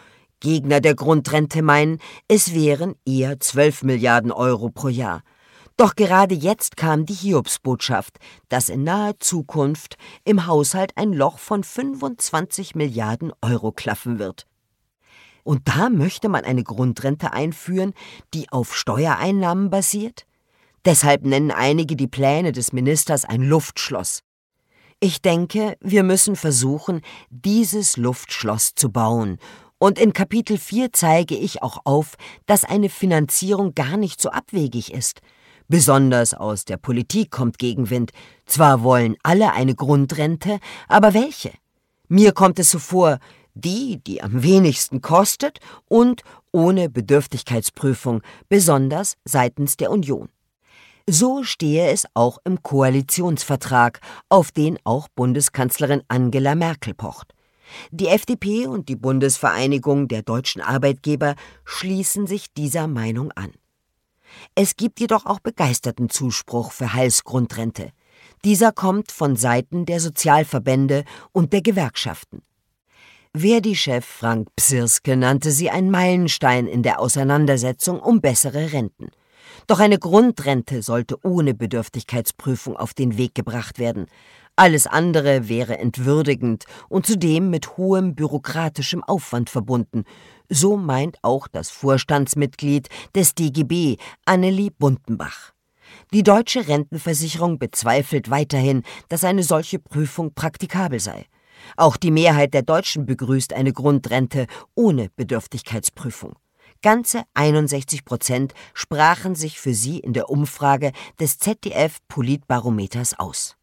Gegner der Grundrente meinen, es wären eher 12 Milliarden Euro pro Jahr. Doch gerade jetzt kam die Hiobsbotschaft, dass in naher Zukunft im Haushalt ein Loch von 25 Milliarden Euro klaffen wird. Und da möchte man eine Grundrente einführen, die auf Steuereinnahmen basiert? Deshalb nennen einige die Pläne des Ministers ein Luftschloss. Ich denke, wir müssen versuchen, dieses Luftschloss zu bauen. Und in Kapitel 4 zeige ich auch auf, dass eine Finanzierung gar nicht so abwegig ist. Besonders aus der Politik kommt Gegenwind. Zwar wollen alle eine Grundrente, aber welche? Mir kommt es so vor, die am wenigsten kostet und ohne Bedürftigkeitsprüfung, besonders seitens der Union. So stehe es auch im Koalitionsvertrag, auf den auch Bundeskanzlerin Angela Merkel pocht. Die FDP und die Bundesvereinigung der deutschen Arbeitgeber schließen sich dieser Meinung an. Es gibt jedoch auch begeisterten Zuspruch für Heils Grundrente. Dieser kommt von Seiten der Sozialverbände und der Gewerkschaften. Verdi-Chef Frank Psirske nannte sie einen Meilenstein in der Auseinandersetzung um bessere Renten. Doch eine Grundrente sollte ohne Bedürftigkeitsprüfung auf den Weg gebracht werden. Alles andere wäre entwürdigend und zudem mit hohem bürokratischem Aufwand verbunden. So meint auch das Vorstandsmitglied des DGB, Annelie Buntenbach. Die deutsche Rentenversicherung bezweifelt weiterhin, dass eine solche Prüfung praktikabel sei. Auch die Mehrheit der Deutschen begrüßt eine Grundrente ohne Bedürftigkeitsprüfung. Ganze 61% sprachen sich für sie in der Umfrage des ZDF-Politbarometers aus.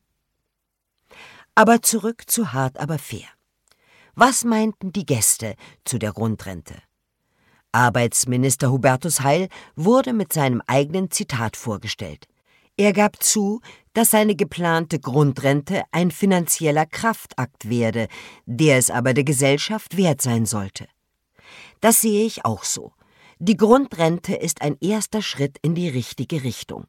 Aber zurück zu Hart aber fair. Was meinten die Gäste zu der Grundrente? Arbeitsminister Hubertus Heil wurde mit seinem eigenen Zitat vorgestellt. Er gab zu, dass seine geplante Grundrente ein finanzieller Kraftakt werde, der es aber der Gesellschaft wert sein sollte. Das sehe ich auch so. Die Grundrente ist ein erster Schritt in die richtige Richtung.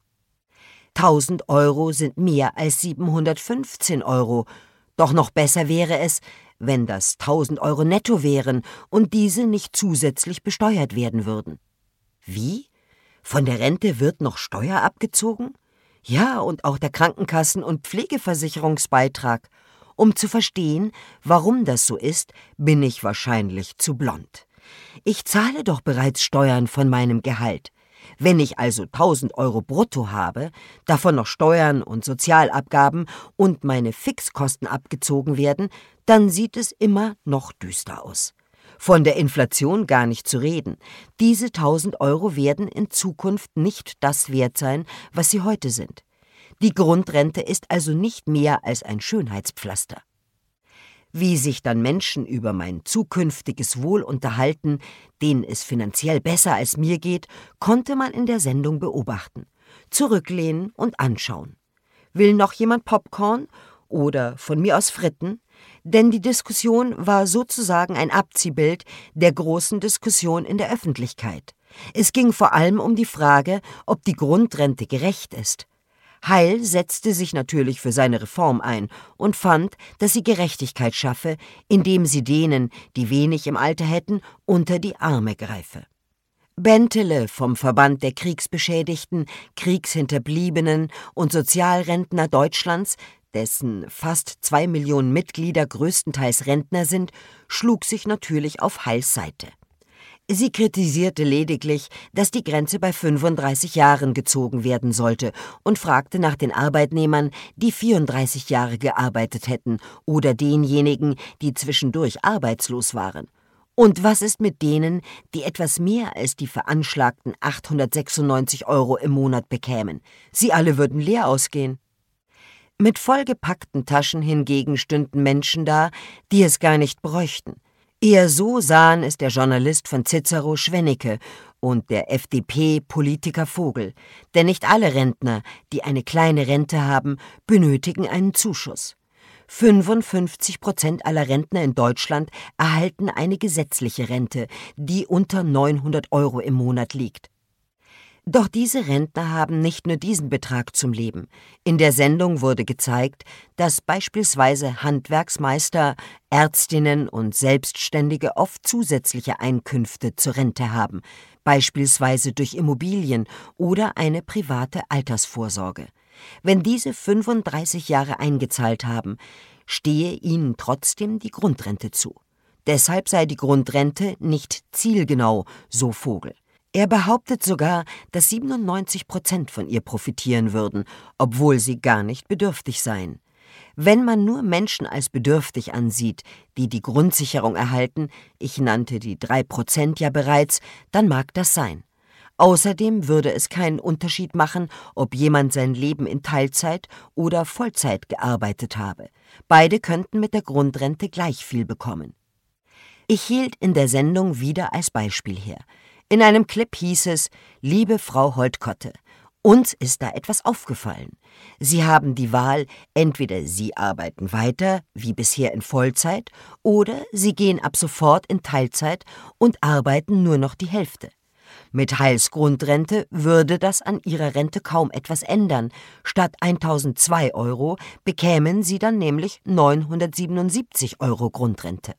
1.000 Euro sind mehr als 715 Euro. Doch noch besser wäre es, wenn das 1.000 Euro netto wären und diese nicht zusätzlich besteuert werden würden. Wie? Von der Rente wird noch Steuer abgezogen? Ja, und auch der Krankenkassen- und Pflegeversicherungsbeitrag. Um zu verstehen, warum das so ist, bin ich wahrscheinlich zu blond. Ich zahle doch bereits Steuern von meinem Gehalt. Wenn ich also 1.000 Euro brutto habe, davon noch Steuern und Sozialabgaben und meine Fixkosten abgezogen werden, dann sieht es immer noch düster aus. Von der Inflation gar nicht zu reden. Diese 1.000 Euro werden in Zukunft nicht das wert sein, was sie heute sind. Die Grundrente ist also nicht mehr als ein Schönheitspflaster. Wie sich dann Menschen über mein zukünftiges Wohl unterhalten, denen es finanziell besser als mir geht, konnte man in der Sendung beobachten. Zurücklehnen und anschauen. Will noch jemand Popcorn oder von mir aus Fritten? Denn die Diskussion war sozusagen ein Abziehbild der großen Diskussion in der Öffentlichkeit. Es ging vor allem um die Frage, ob die Grundrente gerecht ist. Heil setzte sich natürlich für seine Reform ein und fand, dass sie Gerechtigkeit schaffe, indem sie denen, die wenig im Alter hätten, unter die Arme greife. Bentele vom Verband der Kriegsbeschädigten, Kriegshinterbliebenen und Sozialrentner Deutschlands, dessen fast 2 Millionen Mitglieder größtenteils Rentner sind, schlug sich natürlich auf Heils Seite. Sie kritisierte lediglich, dass die Grenze bei 35 Jahren gezogen werden sollte und fragte nach den Arbeitnehmern, die 34 Jahre gearbeitet hätten oder denjenigen, die zwischendurch arbeitslos waren. Und was ist mit denen, die etwas mehr als die veranschlagten 896 Euro im Monat bekämen? Sie alle würden leer ausgehen. Mit vollgepackten Taschen hingegen stünden Menschen da, die es gar nicht bräuchten. Eher so sahen es der Journalist von Cicero Schwennecke und der FDP-Politiker Vogel. Denn nicht alle Rentner, die eine kleine Rente haben, benötigen einen Zuschuss. 55% aller Rentner in Deutschland erhalten eine gesetzliche Rente, die unter 900 Euro im Monat liegt. Doch diese Rentner haben nicht nur diesen Betrag zum Leben. In der Sendung wurde gezeigt, dass beispielsweise Handwerksmeister, Ärztinnen und Selbstständige oft zusätzliche Einkünfte zur Rente haben, beispielsweise durch Immobilien oder eine private Altersvorsorge. Wenn diese 35 Jahre eingezahlt haben, stehe ihnen trotzdem die Grundrente zu. Deshalb sei die Grundrente nicht zielgenau, so Vogel. Er behauptet sogar, dass 97% von ihr profitieren würden, obwohl sie gar nicht bedürftig seien. Wenn man nur Menschen als bedürftig ansieht, die die Grundsicherung erhalten, ich nannte die 3% ja bereits, dann mag das sein. Außerdem würde es keinen Unterschied machen, ob jemand sein Leben in Teilzeit oder Vollzeit gearbeitet habe. Beide könnten mit der Grundrente gleich viel bekommen. Ich hielt in der Sendung wieder als Beispiel her. In einem Clip hieß es: Liebe Frau Holtkotte, uns ist da etwas aufgefallen. Sie haben die Wahl, entweder Sie arbeiten weiter, wie bisher in Vollzeit, oder Sie gehen ab sofort in Teilzeit und arbeiten nur noch die Hälfte. Mit Heils Grundrente würde das an Ihrer Rente kaum etwas ändern. Statt 1.002 € bekämen Sie dann nämlich 977 € Grundrente.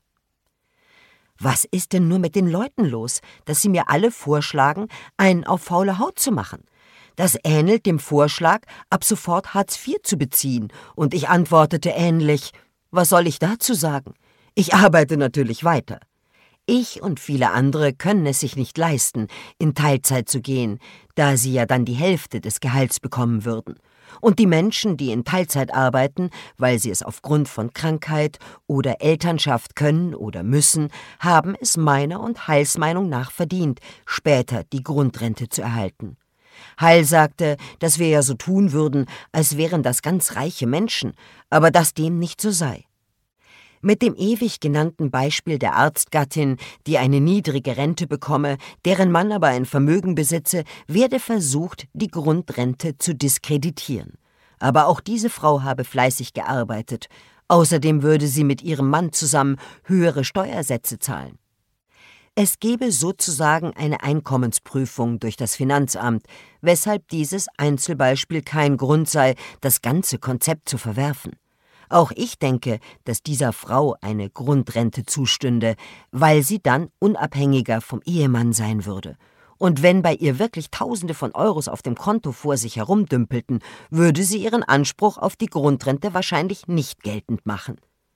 Was ist denn nur mit den Leuten los, dass sie mir alle vorschlagen, einen auf faule Haut zu machen? Das ähnelt dem Vorschlag, ab sofort Hartz IV zu beziehen, und ich antwortete ähnlich: Was soll ich dazu sagen? Ich arbeite natürlich weiter. Ich und viele andere können es sich nicht leisten, in Teilzeit zu gehen, da sie ja dann die Hälfte des Gehalts bekommen würden. Und die Menschen, die in Teilzeit arbeiten, weil sie es aufgrund von Krankheit oder Elternschaft können oder müssen, haben es meiner und Heils Meinung nach verdient, später die Grundrente zu erhalten. Heil sagte, dass wir ja so tun würden, als wären das ganz reiche Menschen, aber dass dem nicht so sei. Mit dem ewig genannten Beispiel der Arztgattin, die eine niedrige Rente bekomme, deren Mann aber ein Vermögen besitze, werde versucht, die Grundrente zu diskreditieren. Aber auch diese Frau habe fleißig gearbeitet. Außerdem würde sie mit ihrem Mann zusammen höhere Steuersätze zahlen. Es gebe sozusagen eine Einkommensprüfung durch das Finanzamt, weshalb dieses Einzelbeispiel kein Grund sei, das ganze Konzept zu verwerfen. Auch ich denke, dass dieser Frau eine Grundrente zustünde, weil sie dann unabhängiger vom Ehemann sein würde. Und wenn bei ihr wirklich Tausende von Euros auf dem Konto vor sich herumdümpelten, würde sie ihren Anspruch auf die Grundrente wahrscheinlich nicht geltend machen.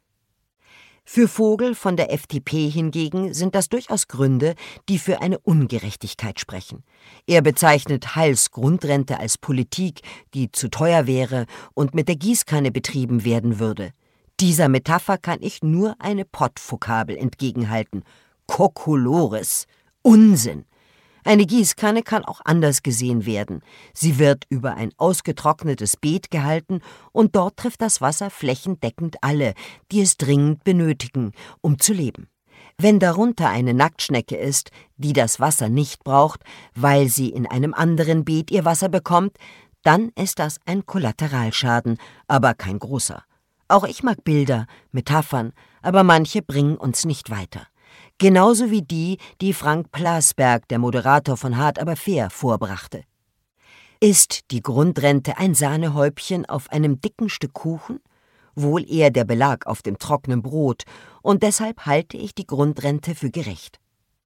Für Vogel von der FDP hingegen sind das durchaus Gründe, die für eine Ungerechtigkeit sprechen. Er bezeichnet Heils Grundrente als Politik, die zu teuer wäre und mit der Gießkanne betrieben werden würde. Dieser Metapher kann ich nur eine Pottvokabel entgegenhalten: Kokolores. Unsinn! Eine Gießkanne kann auch anders gesehen werden. Sie wird über ein ausgetrocknetes Beet gehalten und dort trifft das Wasser flächendeckend alle, die es dringend benötigen, um zu leben. Wenn darunter eine Nacktschnecke ist, die das Wasser nicht braucht, weil sie in einem anderen Beet ihr Wasser bekommt, dann ist das ein Kollateralschaden, aber kein großer. Auch ich mag Bilder, Metaphern, aber manche bringen uns nicht weiter. Genauso wie die Frank Plasberg, der Moderator von Hart aber fair, vorbrachte. Ist die Grundrente ein Sahnehäubchen auf einem dicken Stück Kuchen? Wohl eher der Belag auf dem trockenen Brot, und deshalb halte ich die Grundrente für gerecht.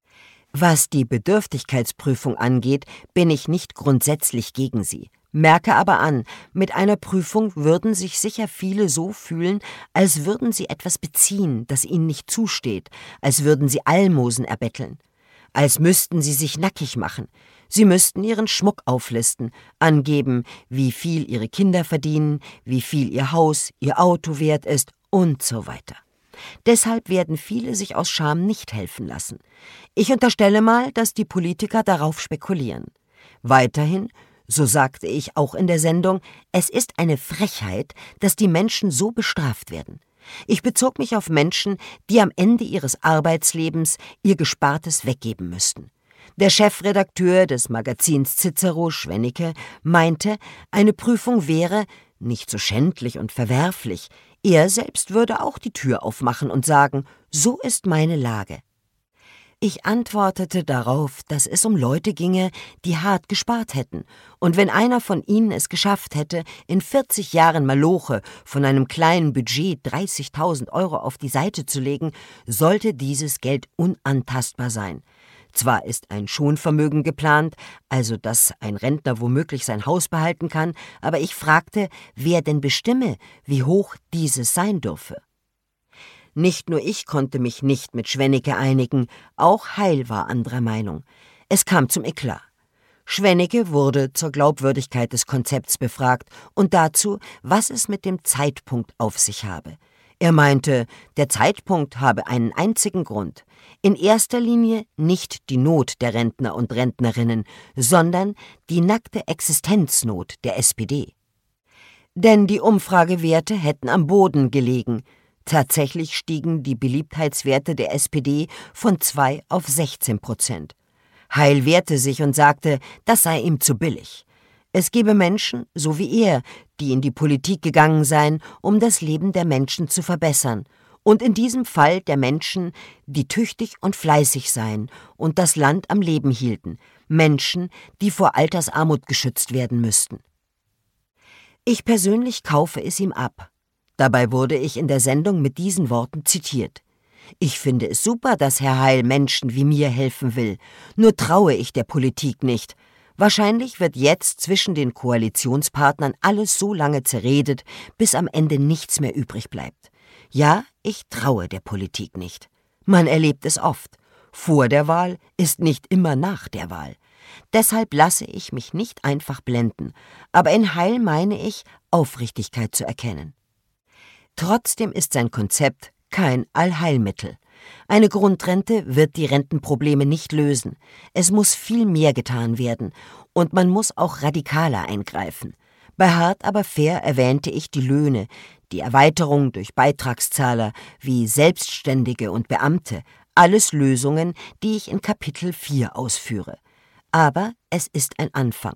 Was die Bedürftigkeitsprüfung angeht, bin ich nicht grundsätzlich gegen sie. Merke aber an, mit einer Prüfung würden sich sicher viele so fühlen, als würden sie etwas beziehen, das ihnen nicht zusteht, als würden sie Almosen erbetteln, als müssten sie sich nackig machen. Sie müssten ihren Schmuck auflisten, angeben, wie viel ihre Kinder verdienen, wie viel ihr Haus, ihr Auto wert ist und so weiter. Deshalb werden viele sich aus Scham nicht helfen lassen. Ich unterstelle mal, dass die Politiker darauf spekulieren. Weiterhin, so sagte ich auch in der Sendung, es ist eine Frechheit, dass die Menschen so bestraft werden. Ich bezog mich auf Menschen, die am Ende ihres Arbeitslebens ihr Gespartes weggeben müssten. Der Chefredakteur des Magazins Cicero, Schwennecke, meinte, eine Prüfung wäre nicht so schändlich und verwerflich. Er selbst würde auch die Tür aufmachen und sagen, so ist meine Lage. Ich antwortete darauf, dass es um Leute ginge, die hart gespart hätten, und wenn einer von ihnen es geschafft hätte, in 40 Jahren Maloche von einem kleinen Budget 30.000 € auf die Seite zu legen, sollte dieses Geld unantastbar sein. Zwar ist ein Schonvermögen geplant, also dass ein Rentner womöglich sein Haus behalten kann, aber ich fragte, wer denn bestimme, wie hoch dieses sein dürfe. Nicht nur ich konnte mich nicht mit Schwenneke einigen, auch Heil war anderer Meinung. Es kam zum Eklat. Schwenneke wurde zur Glaubwürdigkeit des Konzepts befragt und dazu, was es mit dem Zeitpunkt auf sich habe. Er meinte, der Zeitpunkt habe einen einzigen Grund. In erster Linie nicht die Not der Rentner und Rentnerinnen, sondern die nackte Existenznot der SPD. Denn die Umfragewerte hätten am Boden gelegen. Tatsächlich stiegen die Beliebtheitswerte der SPD von 2 auf 16%. Heil wehrte sich und sagte, das sei ihm zu billig. Es gebe Menschen, so wie er, die in die Politik gegangen seien, um das Leben der Menschen zu verbessern, und in diesem Fall der Menschen, die tüchtig und fleißig seien und das Land am Leben hielten, Menschen, die vor Altersarmut geschützt werden müssten. Ich persönlich kaufe es ihm ab. Dabei wurde ich in der Sendung mit diesen Worten zitiert. Ich finde es super, dass Herr Heil Menschen wie mir helfen will. Nur traue ich der Politik nicht. Wahrscheinlich wird jetzt zwischen den Koalitionspartnern alles so lange zerredet, bis am Ende nichts mehr übrig bleibt. Ja, ich traue der Politik nicht. Man erlebt es oft. Vor der Wahl ist nicht immer nach der Wahl. Deshalb lasse ich mich nicht einfach blenden. Aber in Heil meine ich, Aufrichtigkeit zu erkennen. Trotzdem ist sein Konzept kein Allheilmittel. Eine Grundrente wird die Rentenprobleme nicht lösen. Es muss viel mehr getan werden und man muss auch radikaler eingreifen. Bei Hart aber fair erwähnte ich die Löhne, die Erweiterung durch Beitragszahler wie Selbstständige und Beamte, alles Lösungen, die ich in Kapitel 4 ausführe. Aber es ist ein Anfang.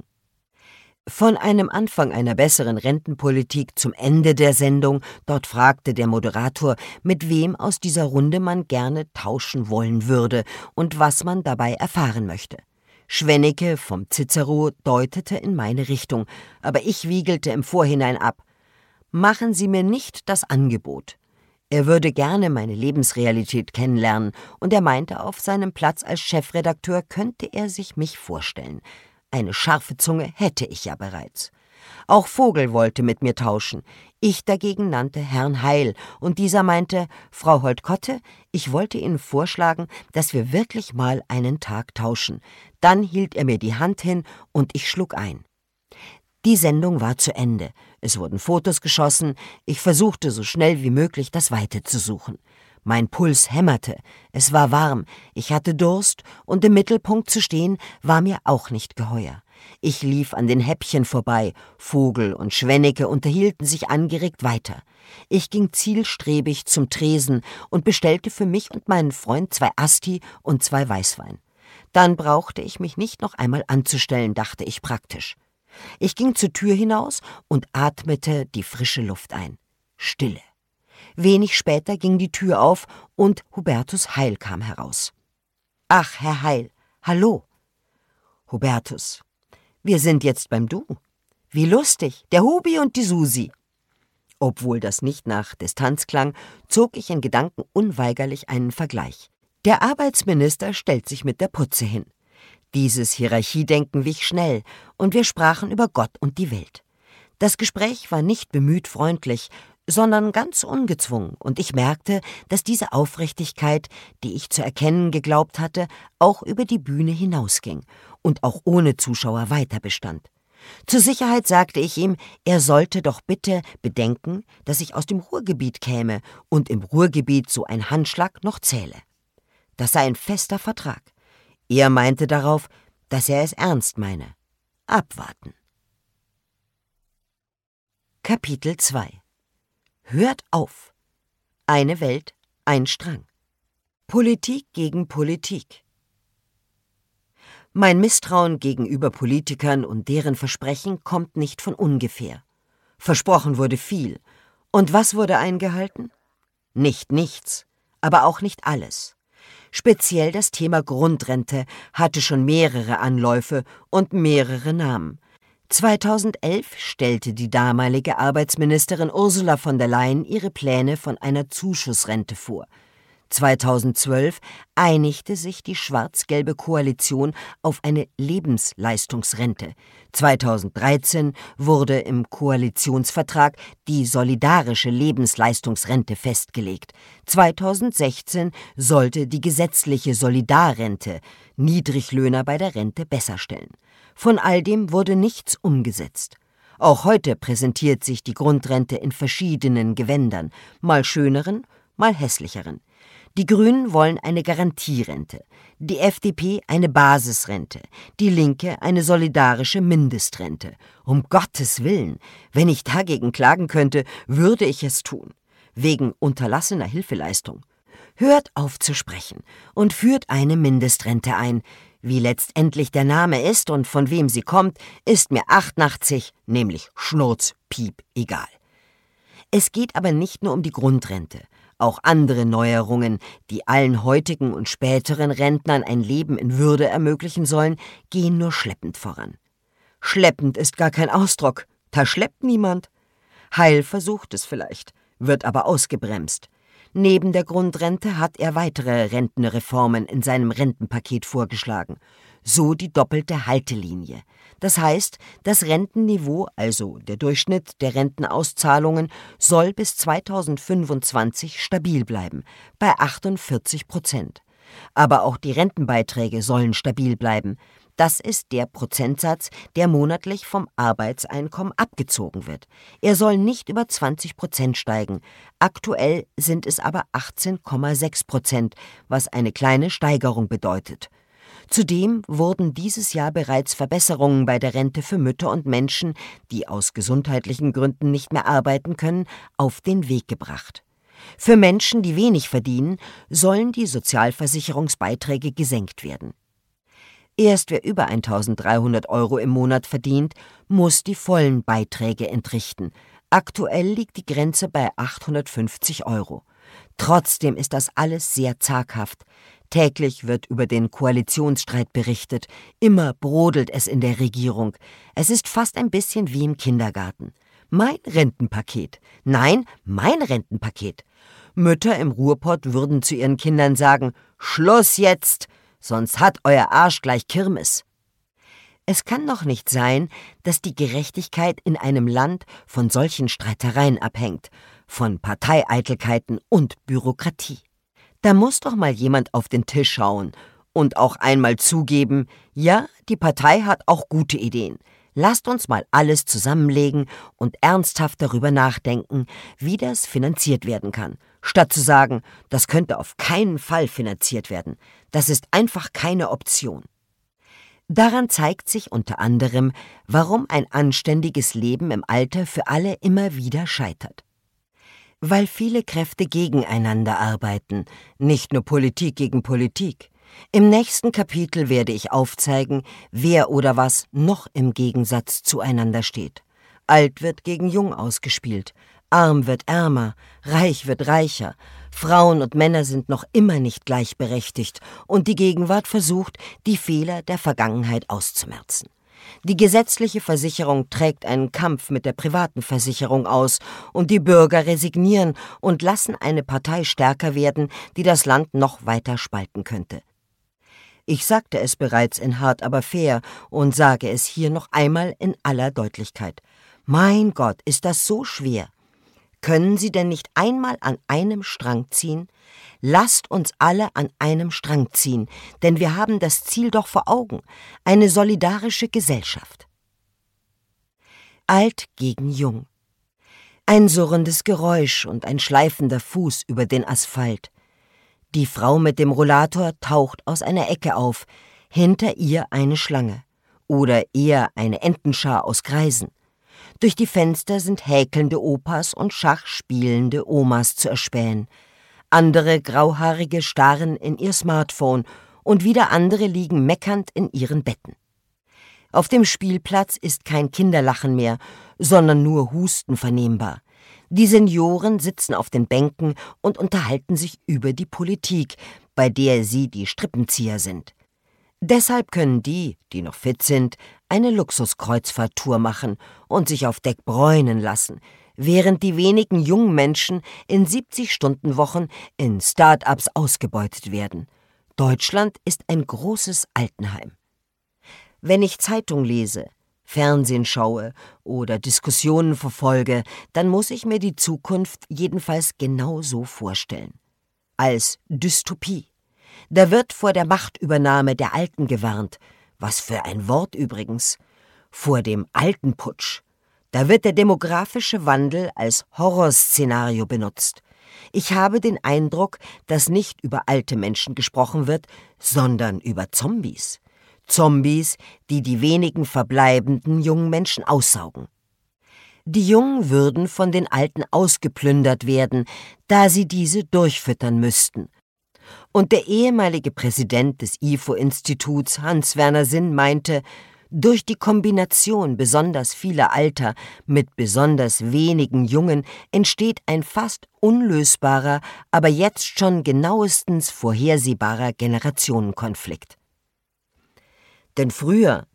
Von einem Anfang einer besseren Rentenpolitik zum Ende der Sendung, dort fragte der Moderator, mit wem aus dieser Runde man gerne tauschen wollen würde und was man dabei erfahren möchte. Schwenneke vom Cicero deutete in meine Richtung, aber ich wiegelte im Vorhinein ab. Machen Sie mir nicht das Angebot. Er würde gerne meine Lebensrealität kennenlernen und er meinte, auf seinem Platz als Chefredakteur könnte er sich mich vorstellen. Eine scharfe Zunge hätte ich ja bereits. Auch Vogel wollte mit mir tauschen. Ich dagegen nannte Herrn Heil, und dieser meinte, Frau Holt-Kotte, ich wollte Ihnen vorschlagen, dass wir wirklich mal einen Tag tauschen. Dann hielt er mir die Hand hin und ich schlug ein. Die Sendung war zu Ende. Es wurden Fotos geschossen. Ich versuchte so schnell wie möglich das Weite zu suchen. Mein Puls hämmerte, es war warm, ich hatte Durst und im Mittelpunkt zu stehen war mir auch nicht geheuer. Ich lief an den Häppchen vorbei, Vogel und Schwenneke unterhielten sich angeregt weiter. Ich ging zielstrebig zum Tresen und bestellte für mich und meinen Freund 2 Asti und 2 Weißwein. Dann brauchte ich mich nicht noch einmal anzustellen, dachte ich praktisch. Ich ging zur Tür hinaus und atmete die frische Luft ein. Stille. Wenig später ging die Tür auf und Hubertus Heil kam heraus. »Ach, Herr Heil, hallo!« »Hubertus, wir sind jetzt beim Du. Wie lustig, der Hubi und die Susi.« Obwohl das nicht nach Distanz klang, zog ich in Gedanken unweigerlich einen Vergleich. Der Arbeitsminister stellt sich mit der Putze hin. Dieses Hierarchiedenken wich schnell, und wir sprachen über Gott und die Welt. Das Gespräch war nicht bemüht freundlich, sondern ganz ungezwungen, und ich merkte, dass diese Aufrichtigkeit, die ich zu erkennen geglaubt hatte, auch über die Bühne hinausging und auch ohne Zuschauer weiter bestand. Zur Sicherheit sagte ich ihm, er sollte doch bitte bedenken, dass ich aus dem Ruhrgebiet käme und im Ruhrgebiet so ein Handschlag noch zähle. Das sei ein fester Vertrag. Er meinte darauf, dass er es ernst meine. Abwarten. Kapitel 2 Hört auf! Eine Welt, ein Strang. Politik gegen Politik. Mein Misstrauen gegenüber Politikern und deren Versprechen kommt nicht von ungefähr. Versprochen wurde viel. Und was wurde eingehalten? Nicht nichts, aber auch nicht alles. Speziell das Thema Grundrente hatte schon mehrere Anläufe und mehrere Namen. 2011 stellte die damalige Arbeitsministerin Ursula von der Leyen ihre Pläne von einer Zuschussrente vor. 2012 einigte sich die schwarz-gelbe Koalition auf eine Lebensleistungsrente. 2013 wurde im Koalitionsvertrag die solidarische Lebensleistungsrente festgelegt. 2016 sollte die gesetzliche Solidarrente Niedriglöhner bei der Rente besser stellen. Von all dem wurde nichts umgesetzt. Auch heute präsentiert sich die Grundrente in verschiedenen Gewändern, mal schöneren, mal hässlicheren. Die Grünen wollen eine Garantierente, die FDP eine Basisrente, die Linke eine solidarische Mindestrente. Um Gottes Willen, wenn ich dagegen klagen könnte, würde ich es tun. Wegen unterlassener Hilfeleistung. Hört auf zu sprechen und führt eine Mindestrente ein. Wie letztendlich der Name ist und von wem sie kommt, ist mir 88, nämlich Schnurz, Piep, egal. Es geht aber nicht nur um die Grundrente. Auch andere Neuerungen, die allen heutigen und späteren Rentnern ein Leben in Würde ermöglichen sollen, gehen nur schleppend voran. Schleppend ist gar kein Ausdruck, da schleppt niemand. Heil versucht es vielleicht, wird aber ausgebremst. Neben der Grundrente hat er weitere Rentenreformen in seinem Rentenpaket vorgeschlagen. So die doppelte Haltelinie. Das heißt, das Rentenniveau, also der Durchschnitt der Rentenauszahlungen, soll bis 2025 stabil bleiben, bei 48%. Aber auch die Rentenbeiträge sollen stabil bleiben. Das ist der Prozentsatz, der monatlich vom Arbeitseinkommen abgezogen wird. Er soll nicht über 20% steigen. Aktuell sind es aber 18,6%, was eine kleine Steigerung bedeutet. Zudem wurden dieses Jahr bereits Verbesserungen bei der Rente für Mütter und Menschen, die aus gesundheitlichen Gründen nicht mehr arbeiten können, auf den Weg gebracht. Für Menschen, die wenig verdienen, sollen die Sozialversicherungsbeiträge gesenkt werden. Erst wer über 1.300 € im Monat verdient, muss die vollen Beiträge entrichten. Aktuell liegt die Grenze bei 850 €. Trotzdem ist das alles sehr zaghaft. Täglich wird über den Koalitionsstreit berichtet. Immer brodelt es in der Regierung. Es ist fast ein bisschen wie im Kindergarten. Mein Rentenpaket. Nein, mein Rentenpaket. Mütter im Ruhrpott würden zu ihren Kindern sagen: Schluss jetzt, sonst hat euer Arsch gleich Kirmes. Es kann doch nicht sein, dass die Gerechtigkeit in einem Land von solchen Streitereien abhängt, von Parteieitelkeiten und Bürokratie. Da muss doch mal jemand auf den Tisch schauen und auch einmal zugeben, ja, die Partei hat auch gute Ideen. Lasst uns mal alles zusammenlegen und ernsthaft darüber nachdenken, wie das finanziert werden kann, statt zu sagen, das könnte auf keinen Fall finanziert werden. Das ist einfach keine Option. Daran zeigt sich unter anderem, warum ein anständiges Leben im Alter für alle immer wieder scheitert. Weil viele Kräfte gegeneinander arbeiten, nicht nur Politik gegen Politik. Im nächsten Kapitel werde ich aufzeigen, wer oder was noch im Gegensatz zueinander steht. Alt wird gegen Jung ausgespielt, arm wird ärmer, reich wird reicher, Frauen und Männer sind noch immer nicht gleichberechtigt und die Gegenwart versucht, die Fehler der Vergangenheit auszumerzen. Die gesetzliche Versicherung trägt einen Kampf mit der privaten Versicherung aus und die Bürger resignieren und lassen eine Partei stärker werden, die das Land noch weiter spalten könnte. Ich sagte es bereits in Hart aber fair und sage es hier noch einmal in aller Deutlichkeit. Mein Gott, ist das so schwer. Können Sie denn nicht einmal an einem Strang ziehen? Lasst uns alle an einem Strang ziehen, denn wir haben das Ziel doch vor Augen, eine solidarische Gesellschaft. Alt gegen Jung. Ein surrendes Geräusch und ein schleifender Fuß über den Asphalt. Die Frau mit dem Rollator taucht aus einer Ecke auf, hinter ihr eine Schlange oder eher eine Entenschar aus Greisen. Durch die Fenster sind häkelnde Opas und schachspielende Omas zu erspähen. Andere Grauhaarige starren in ihr Smartphone und wieder andere liegen meckernd in ihren Betten. Auf dem Spielplatz ist kein Kinderlachen mehr, sondern nur Husten vernehmbar. Die Senioren sitzen auf den Bänken und unterhalten sich über die Politik, bei der sie die Strippenzieher sind. Deshalb können die, die noch fit sind, eine Luxuskreuzfahrttour machen und sich auf Deck bräunen lassen, während die wenigen jungen Menschen in 70-Stunden-Wochen in Start-ups ausgebeutet werden. Deutschland ist ein großes Altenheim. Wenn ich Zeitung lese, Fernsehen schaue oder Diskussionen verfolge, dann muss ich mir die Zukunft jedenfalls genau so vorstellen. Als Dystopie. Da wird vor der Machtübernahme der Alten gewarnt. Was für ein Wort übrigens. Vor dem Altenputsch. Da wird der demografische Wandel als Horrorszenario benutzt. Ich habe den Eindruck, dass nicht über alte Menschen gesprochen wird, sondern über Zombies. Zombies, die die wenigen verbleibenden jungen Menschen aussaugen. Die Jungen würden von den Alten ausgeplündert werden, da sie diese durchfüttern müssten. Und der ehemalige Präsident des IFO-Instituts, Hans-Werner Sinn, meinte, durch die Kombination besonders vieler Alter mit besonders wenigen Jungen entsteht ein fast unlösbarer, aber jetzt schon genauestens vorhersehbarer Generationenkonflikt. Denn früher,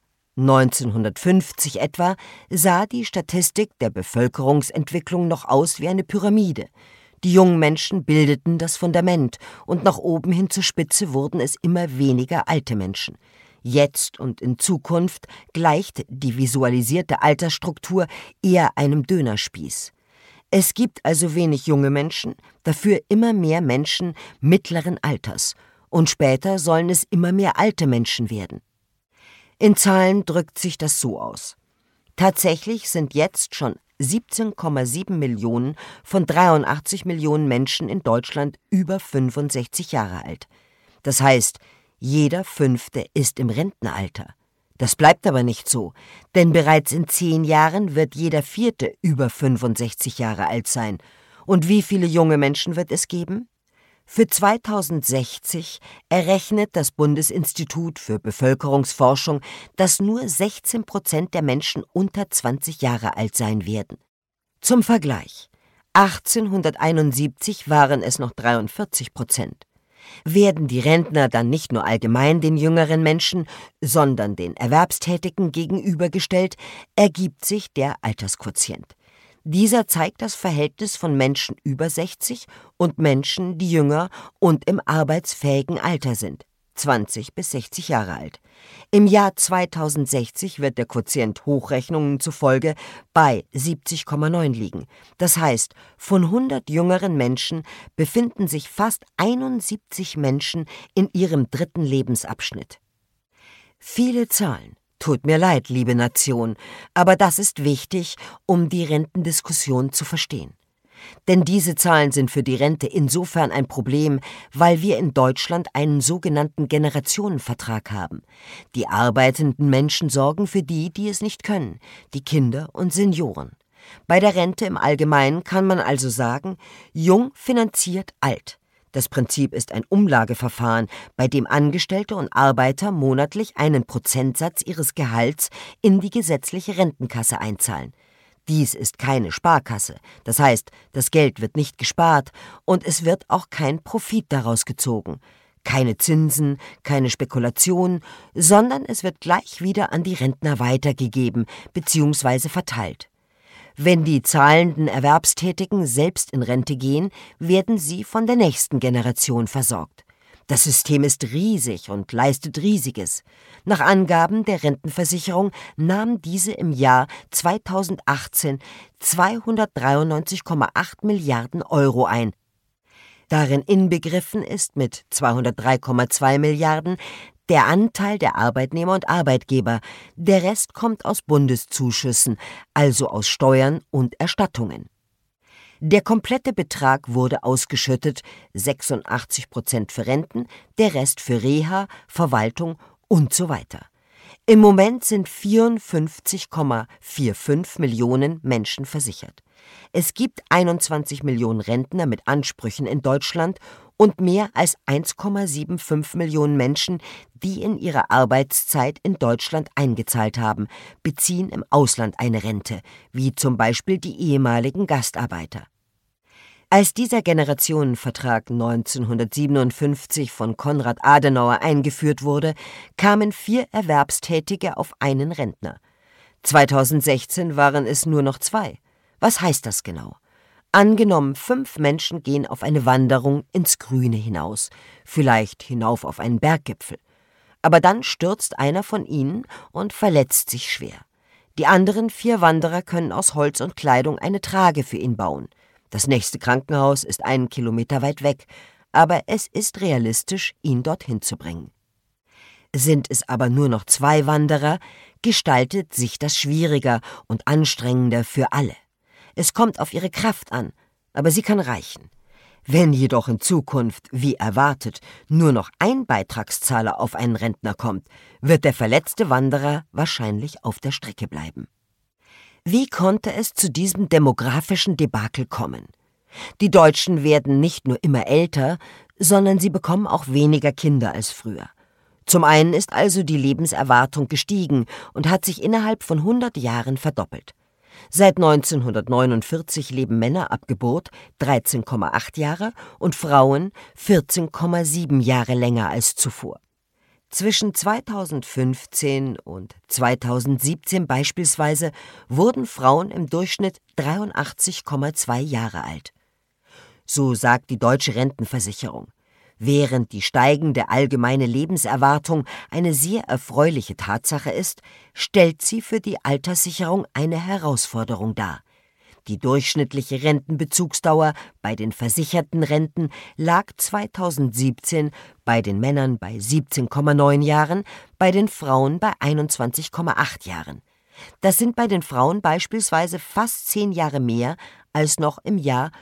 1950 etwa, sah die Statistik der Bevölkerungsentwicklung noch aus wie eine Pyramide. Die jungen Menschen bildeten das Fundament und nach oben hin zur Spitze wurden es immer weniger alte Menschen. Jetzt und in Zukunft gleicht die visualisierte Altersstruktur eher einem Dönerspieß. Es gibt also wenig junge Menschen, dafür immer mehr Menschen mittleren Alters. Und später sollen es immer mehr alte Menschen werden. In Zahlen drückt sich das so aus. Tatsächlich sind jetzt schon 17,7 Millionen von 83 Millionen Menschen in Deutschland über 65 Jahre alt. Das heißt, jeder Fünfte ist im Rentenalter. Das bleibt aber nicht so, denn bereits in 10 Jahren wird jeder Vierte über 65 Jahre alt sein. Und wie viele junge Menschen wird es geben? Für 2060 errechnet das Bundesinstitut für Bevölkerungsforschung, dass nur 16% der Menschen unter 20 Jahre alt sein werden. Zum Vergleich: 1871 waren es noch 43%. Werden die Rentner dann nicht nur allgemein den jüngeren Menschen, sondern den Erwerbstätigen gegenübergestellt, ergibt sich der Altersquotient. Dieser zeigt das Verhältnis von Menschen über 60 und Menschen, die jünger und im arbeitsfähigen Alter sind, 20 bis 60 Jahre alt. Im Jahr 2060 wird der Quotient Hochrechnungen zufolge bei 70,9 liegen. Das heißt, von 100 jüngeren Menschen befinden sich fast 71 Menschen in ihrem 3. Lebensabschnitt. Viele Zahlen. Tut mir leid, liebe Nation, aber das ist wichtig, um die Rentendiskussion zu verstehen. Denn diese Zahlen sind für die Rente insofern ein Problem, weil wir in Deutschland einen sogenannten Generationenvertrag haben. Die arbeitenden Menschen sorgen für die, die es nicht können, die Kinder und Senioren. Bei der Rente im Allgemeinen kann man also sagen, jung finanziert alt. Das Prinzip ist ein Umlageverfahren, bei dem Angestellte und Arbeiter monatlich einen Prozentsatz ihres Gehalts in die gesetzliche Rentenkasse einzahlen. Dies ist keine Sparkasse, das heißt, das Geld wird nicht gespart und es wird auch kein Profit daraus gezogen. Keine Zinsen, keine Spekulation, sondern es wird gleich wieder an die Rentner weitergegeben bzw. verteilt. Wenn die zahlenden Erwerbstätigen selbst in Rente gehen, werden sie von der nächsten Generation versorgt. Das System ist riesig und leistet Riesiges. Nach Angaben der Rentenversicherung nahm diese im Jahr 2018 293,8 Milliarden Euro ein. Darin inbegriffen ist mit 203,2 Milliarden der Anteil der Arbeitnehmer und Arbeitgeber. Der Rest kommt aus Bundeszuschüssen, also aus Steuern und Erstattungen. Der komplette Betrag wurde ausgeschüttet, 86% für Renten, der Rest für Reha, Verwaltung und so weiter. Im Moment sind 54,45 Millionen Menschen versichert. Es gibt 21 Millionen Rentner mit Ansprüchen in Deutschland und mehr als 1,75 Millionen Menschen, die in ihrer Arbeitszeit in Deutschland eingezahlt haben, beziehen im Ausland eine Rente, wie zum Beispiel die ehemaligen Gastarbeiter. Als dieser Generationenvertrag 1957 von Konrad Adenauer eingeführt wurde, kamen 4 Erwerbstätige auf einen Rentner. 2016 waren es nur noch 2. Was heißt das genau? Angenommen, 5 Menschen gehen auf eine Wanderung ins Grüne hinaus, vielleicht hinauf auf einen Berggipfel. Aber dann stürzt einer von ihnen und verletzt sich schwer. Die anderen 4 Wanderer können aus Holz und Kleidung eine Trage für ihn bauen. Das nächste Krankenhaus ist 1 Kilometer weit weg, aber es ist realistisch, ihn dorthin zu bringen. Sind es aber nur noch 2 Wanderer, gestaltet sich das schwieriger und anstrengender für alle. Es kommt auf ihre Kraft an, aber sie kann reichen. Wenn jedoch in Zukunft, wie erwartet, nur noch ein Beitragszahler auf einen Rentner kommt, wird der verletzte Wanderer wahrscheinlich auf der Strecke bleiben. Wie konnte es zu diesem demografischen Debakel kommen? Die Deutschen werden nicht nur immer älter, sondern sie bekommen auch weniger Kinder als früher. Zum einen ist also die Lebenserwartung gestiegen und hat sich innerhalb von 100 Jahren verdoppelt. Seit 1949 leben Männer ab Geburt 13,8 Jahre und Frauen 14,7 Jahre länger als zuvor. Zwischen 2015 und 2017 beispielsweise wurden Frauen im Durchschnitt 83,2 Jahre alt. So sagt die Deutsche Rentenversicherung. Während die steigende allgemeine Lebenserwartung eine sehr erfreuliche Tatsache ist, stellt sie für die Alterssicherung eine Herausforderung dar. Die durchschnittliche Rentenbezugsdauer bei den versicherten Renten lag 2017 bei den Männern bei 17,9 Jahren, bei den Frauen bei 21,8 Jahren. Das sind bei den Frauen beispielsweise fast 10 Jahre mehr als noch im Jahr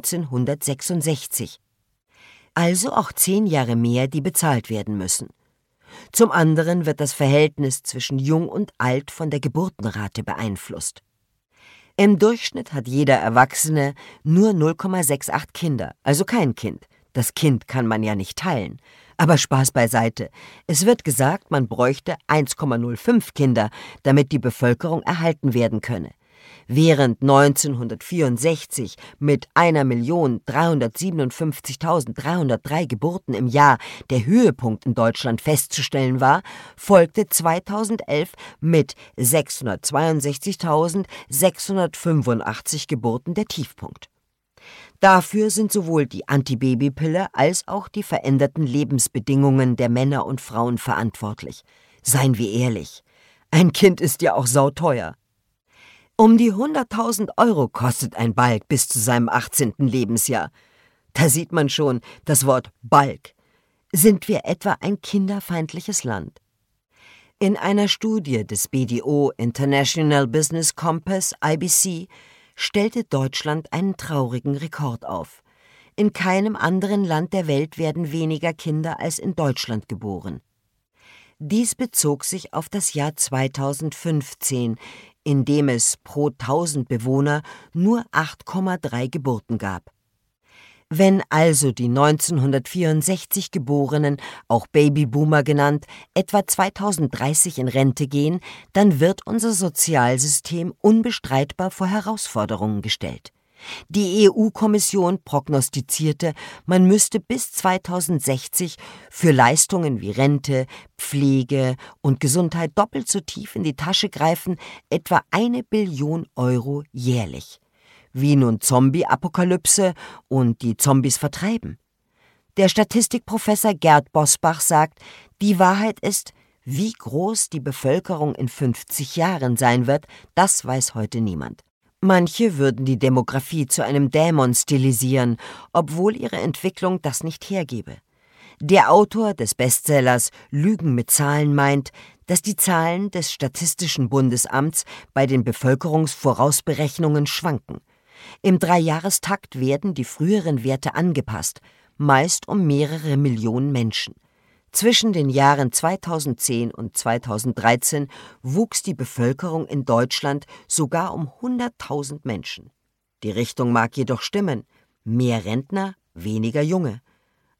1966. Also auch 10 Jahre mehr, die bezahlt werden müssen. Zum anderen wird das Verhältnis zwischen Jung und Alt von der Geburtenrate beeinflusst. Im Durchschnitt hat jeder Erwachsene nur 0,68 Kinder, also kein Kind. Das Kind kann man ja nicht teilen. Aber Spaß beiseite. Es wird gesagt, man bräuchte 1,05 Kinder, damit die Bevölkerung erhalten werden könne. Während 1964 mit 1.357.303 Geburten im Jahr der Höhepunkt in Deutschland festzustellen war, folgte 2011 mit 662.685 Geburten der Tiefpunkt. Dafür sind sowohl die Antibabypille als auch die veränderten Lebensbedingungen der Männer und Frauen verantwortlich. Seien wir ehrlich, ein Kind ist ja auch sauteuer. Um die 100.000 € kostet ein Balg bis zu seinem 18. Lebensjahr. Da sieht man schon das Wort Balg. Sind wir etwa ein kinderfeindliches Land? In einer Studie des BDO International Business Compass IBC stellte Deutschland einen traurigen Rekord auf. In keinem anderen Land der Welt werden weniger Kinder als in Deutschland geboren. Dies bezog sich auf das Jahr 2015, in dem es pro 1000 Bewohner nur 8,3 Geburten gab. Wenn also die 1964 Geborenen, auch Babyboomer genannt, etwa 2030 in Rente gehen, dann wird unser Sozialsystem unbestreitbar vor Herausforderungen gestellt. Die EU-Kommission prognostizierte, man müsste bis 2060 für Leistungen wie Rente, Pflege und Gesundheit doppelt so tief in die Tasche greifen, etwa 1 Billion € jährlich. Wie nun Zombie-Apokalypse und die Zombies vertreiben? Der Statistikprofessor Gerd Bosbach sagt, die Wahrheit ist, wie groß die Bevölkerung in 50 Jahren sein wird, das weiß heute niemand. Manche würden die Demografie zu einem Dämon stilisieren, obwohl ihre Entwicklung das nicht hergebe. Der Autor des Bestsellers Lügen mit Zahlen meint, dass die Zahlen des Statistischen Bundesamts bei den Bevölkerungsvorausberechnungen schwanken. Im Dreijahrestakt werden die früheren Werte angepasst, meist um mehrere Millionen Menschen. Zwischen den Jahren 2010 und 2013 wuchs die Bevölkerung in Deutschland sogar um 100.000 Menschen. Die Richtung mag jedoch stimmen: mehr Rentner, weniger Junge.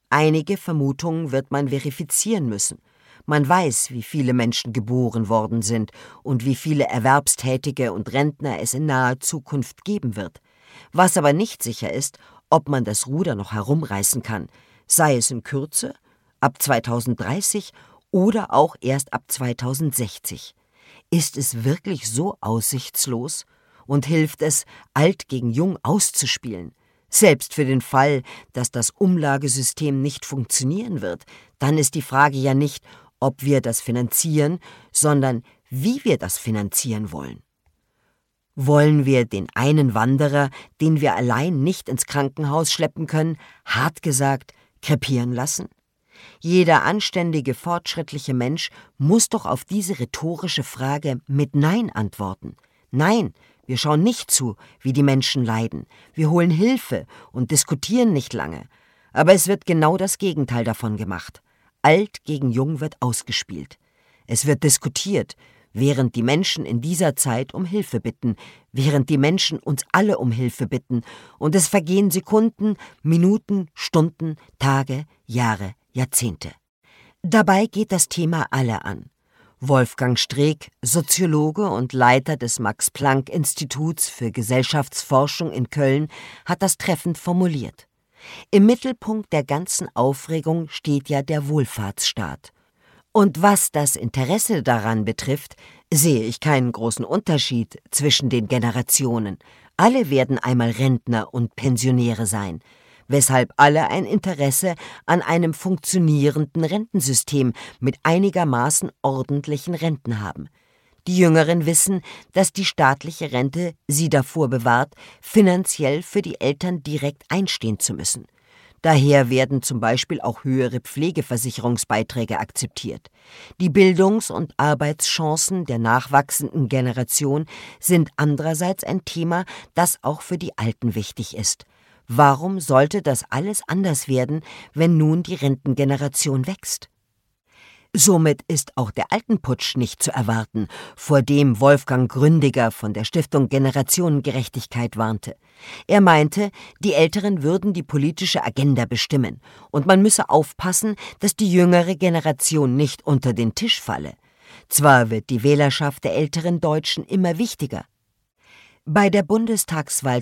Einige Vermutungen wird man verifizieren müssen. Man weiß, wie viele Menschen geboren worden sind und wie viele Erwerbstätige und Rentner es in naher Zukunft geben wird. Was aber nicht sicher ist, ob man das Ruder noch herumreißen kann, sei es in Kürze, ab 2030 oder auch erst ab 2060. Ist es wirklich so aussichtslos und hilft es, alt gegen jung auszuspielen? Selbst für den Fall, dass das Umlagesystem nicht funktionieren wird, dann ist die Frage ja nicht, ob wir das finanzieren, sondern wie wir das finanzieren wollen. Wollen wir den einen Wanderer, den wir allein nicht ins Krankenhaus schleppen können, hart gesagt, krepieren lassen? Jeder anständige, fortschrittliche Mensch muss doch auf diese rhetorische Frage mit Nein antworten. Nein, wir schauen nicht zu, wie die Menschen leiden. Wir holen Hilfe und diskutieren nicht lange. Aber es wird genau das Gegenteil davon gemacht. Alt gegen Jung wird ausgespielt. Es wird diskutiert, während die Menschen in dieser Zeit um Hilfe bitten, während die Menschen uns alle um Hilfe bitten, und es vergehen Sekunden, Minuten, Stunden, Tage, Jahre, Jahrzehnte. Dabei geht das Thema alle an. Wolfgang Streeck, Soziologe und Leiter des Max-Planck-Instituts für Gesellschaftsforschung in Köln, hat das treffend formuliert. Im Mittelpunkt der ganzen Aufregung steht ja der Wohlfahrtsstaat. Und was das Interesse daran betrifft, sehe ich keinen großen Unterschied zwischen den Generationen. Alle werden einmal Rentner und Pensionäre sein, weshalb alle ein Interesse an einem funktionierenden Rentensystem mit einigermaßen ordentlichen Renten haben. Die Jüngeren wissen, dass die staatliche Rente sie davor bewahrt, finanziell für die Eltern direkt einstehen zu müssen. Daher werden zum Beispiel auch höhere Pflegeversicherungsbeiträge akzeptiert. Die Bildungs- und Arbeitschancen der nachwachsenden Generation sind andererseits ein Thema, das auch für die Alten wichtig ist. Warum sollte das alles anders werden, wenn nun die Rentengeneration wächst? Somit ist auch der Altenputsch nicht zu erwarten, vor dem Wolfgang Gründiger von der Stiftung Generationengerechtigkeit warnte. Er meinte, die Älteren würden die politische Agenda bestimmen und man müsse aufpassen, dass die jüngere Generation nicht unter den Tisch falle. Zwar wird die Wählerschaft der älteren Deutschen immer wichtiger. Bei der Bundestagswahl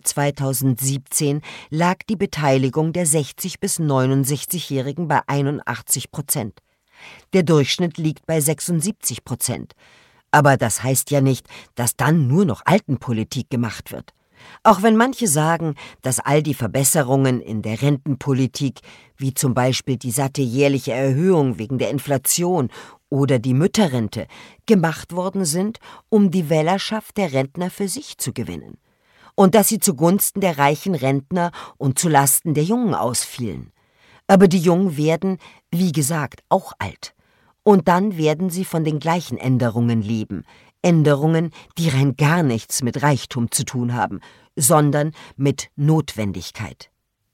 2017 lag die Beteiligung der 60- bis 69-Jährigen bei 81%. Der Durchschnitt liegt bei 76%. Aber das heißt ja nicht, dass dann nur noch Altenpolitik gemacht wird. Auch wenn manche sagen, dass all die Verbesserungen in der Rentenpolitik, wie zum Beispiel die satte jährliche Erhöhung wegen der Inflation oder die Mütterrente, gemacht worden sind, um die Wählerschaft der Rentner für sich zu gewinnen. Und dass sie zugunsten der reichen Rentner und zulasten der Jungen ausfielen. Aber die Jungen werden, wie gesagt, auch alt. Und dann werden sie von den gleichen Änderungen leben. Änderungen, die rein gar nichts mit Reichtum zu tun haben, sondern mit Notwendigkeit.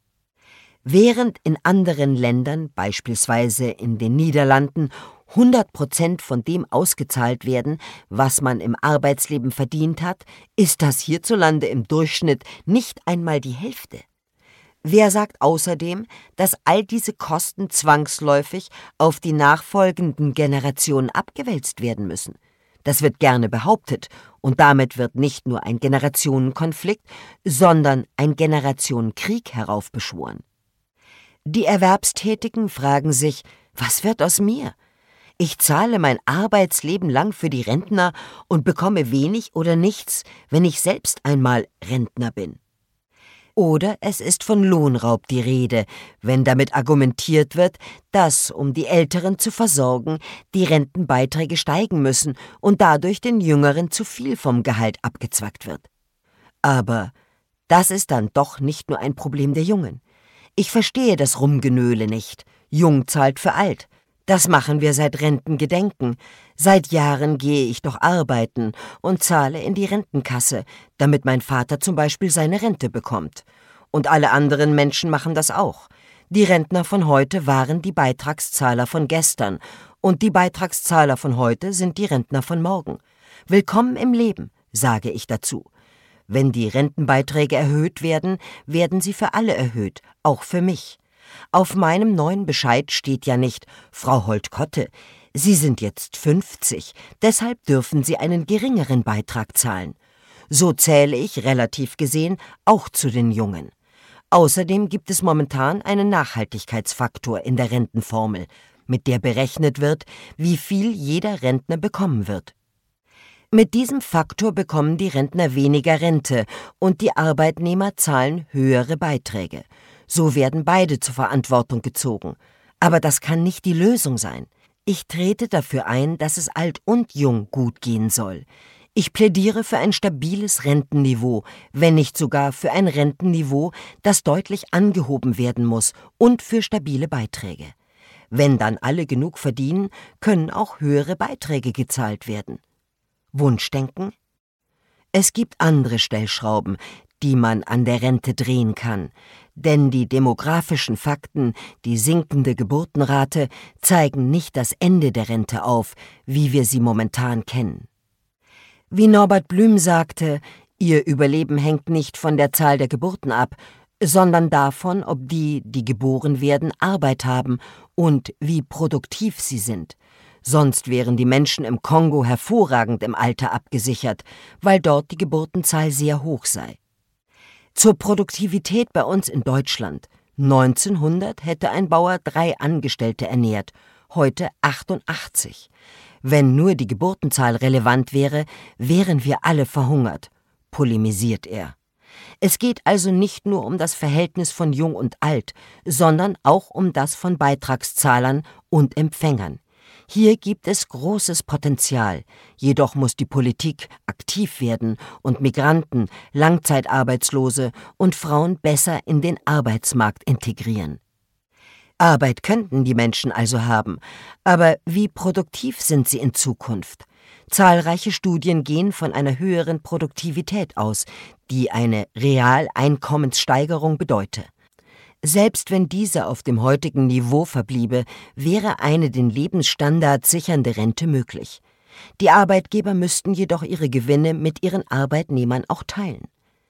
Während in anderen Ländern, beispielsweise in den Niederlanden, 100% von dem ausgezahlt werden, was man im Arbeitsleben verdient hat, ist das hierzulande im Durchschnitt nicht einmal die Hälfte. Wer sagt außerdem, dass all diese Kosten zwangsläufig auf die nachfolgenden Generationen abgewälzt werden müssen? Das wird gerne behauptet, und damit wird nicht nur ein Generationenkonflikt, sondern ein Generationenkrieg heraufbeschworen. Die Erwerbstätigen fragen sich, was wird aus mir? Ich zahle mein Arbeitsleben lang für die Rentner und bekomme wenig oder nichts, wenn ich selbst einmal Rentner bin. Oder es ist von Lohnraub die Rede, wenn damit argumentiert wird, dass, um die Älteren zu versorgen, die Rentenbeiträge steigen müssen und dadurch den Jüngeren zu viel vom Gehalt abgezwackt wird. Aber das ist dann doch nicht nur ein Problem der Jungen. Ich verstehe das Rumgenöle nicht. Jung zahlt für alt. Das machen wir seit Rentengedenken. Seit Jahren gehe ich doch arbeiten und zahle in die Rentenkasse, damit mein Vater zum Beispiel seine Rente bekommt. Und alle anderen Menschen machen das auch. Die Rentner von heute waren die Beitragszahler von gestern und die Beitragszahler von heute sind die Rentner von morgen. Willkommen im Leben, sage ich dazu. Wenn die Rentenbeiträge erhöht werden, werden sie für alle erhöht, auch für mich. Auf meinem neuen Bescheid steht ja nicht: Frau Holt-Kotte, Sie sind jetzt 50, deshalb dürfen Sie einen geringeren Beitrag zahlen. So zähle ich relativ gesehen auch zu den Jungen. Außerdem gibt es momentan einen Nachhaltigkeitsfaktor in der Rentenformel, mit der berechnet wird, wie viel jeder Rentner bekommen wird. Mit diesem Faktor bekommen die Rentner weniger Rente und die Arbeitnehmer zahlen höhere Beiträge. So werden beide zur Verantwortung gezogen. Aber das kann nicht die Lösung sein. Ich trete dafür ein, dass es alt und jung gut gehen soll. Ich plädiere für ein stabiles Rentenniveau, wenn nicht sogar für ein Rentenniveau, das deutlich angehoben werden muss, und für stabile Beiträge. Wenn dann alle genug verdienen, können auch höhere Beiträge gezahlt werden. Wunschdenken? Es gibt andere Stellschrauben, die man an der Rente drehen kann. Denn die demografischen Fakten, die sinkende Geburtenrate, zeigen nicht das Ende der Rente auf, wie wir sie momentan kennen. Wie Norbert Blüm sagte, ihr Überleben hängt nicht von der Zahl der Geburten ab, sondern davon, ob die, die geboren werden, Arbeit haben und wie produktiv sie sind. Sonst wären die Menschen im Kongo hervorragend im Alter abgesichert, weil dort die Geburtenzahl sehr hoch sei. Zur Produktivität bei uns in Deutschland: 1900 hätte ein Bauer 3 Angestellte ernährt, heute 88. Wenn nur die Geburtenzahl relevant wäre, wären wir alle verhungert, polemisiert er. Es geht also nicht nur um das Verhältnis von Jung und Alt, sondern auch um das von Beitragszahlern und Empfängern. Hier gibt es großes Potenzial, jedoch muss die Politik aktiv werden und Migranten, Langzeitarbeitslose und Frauen besser in den Arbeitsmarkt integrieren. Arbeit könnten die Menschen also haben, aber wie produktiv sind sie in Zukunft? Zahlreiche Studien gehen von einer höheren Produktivität aus, die eine Realeinkommenssteigerung bedeute. Selbst wenn diese auf dem heutigen Niveau verbliebe, wäre eine den Lebensstandard sichernde Rente möglich. Die Arbeitgeber müssten jedoch ihre Gewinne mit ihren Arbeitnehmern auch teilen.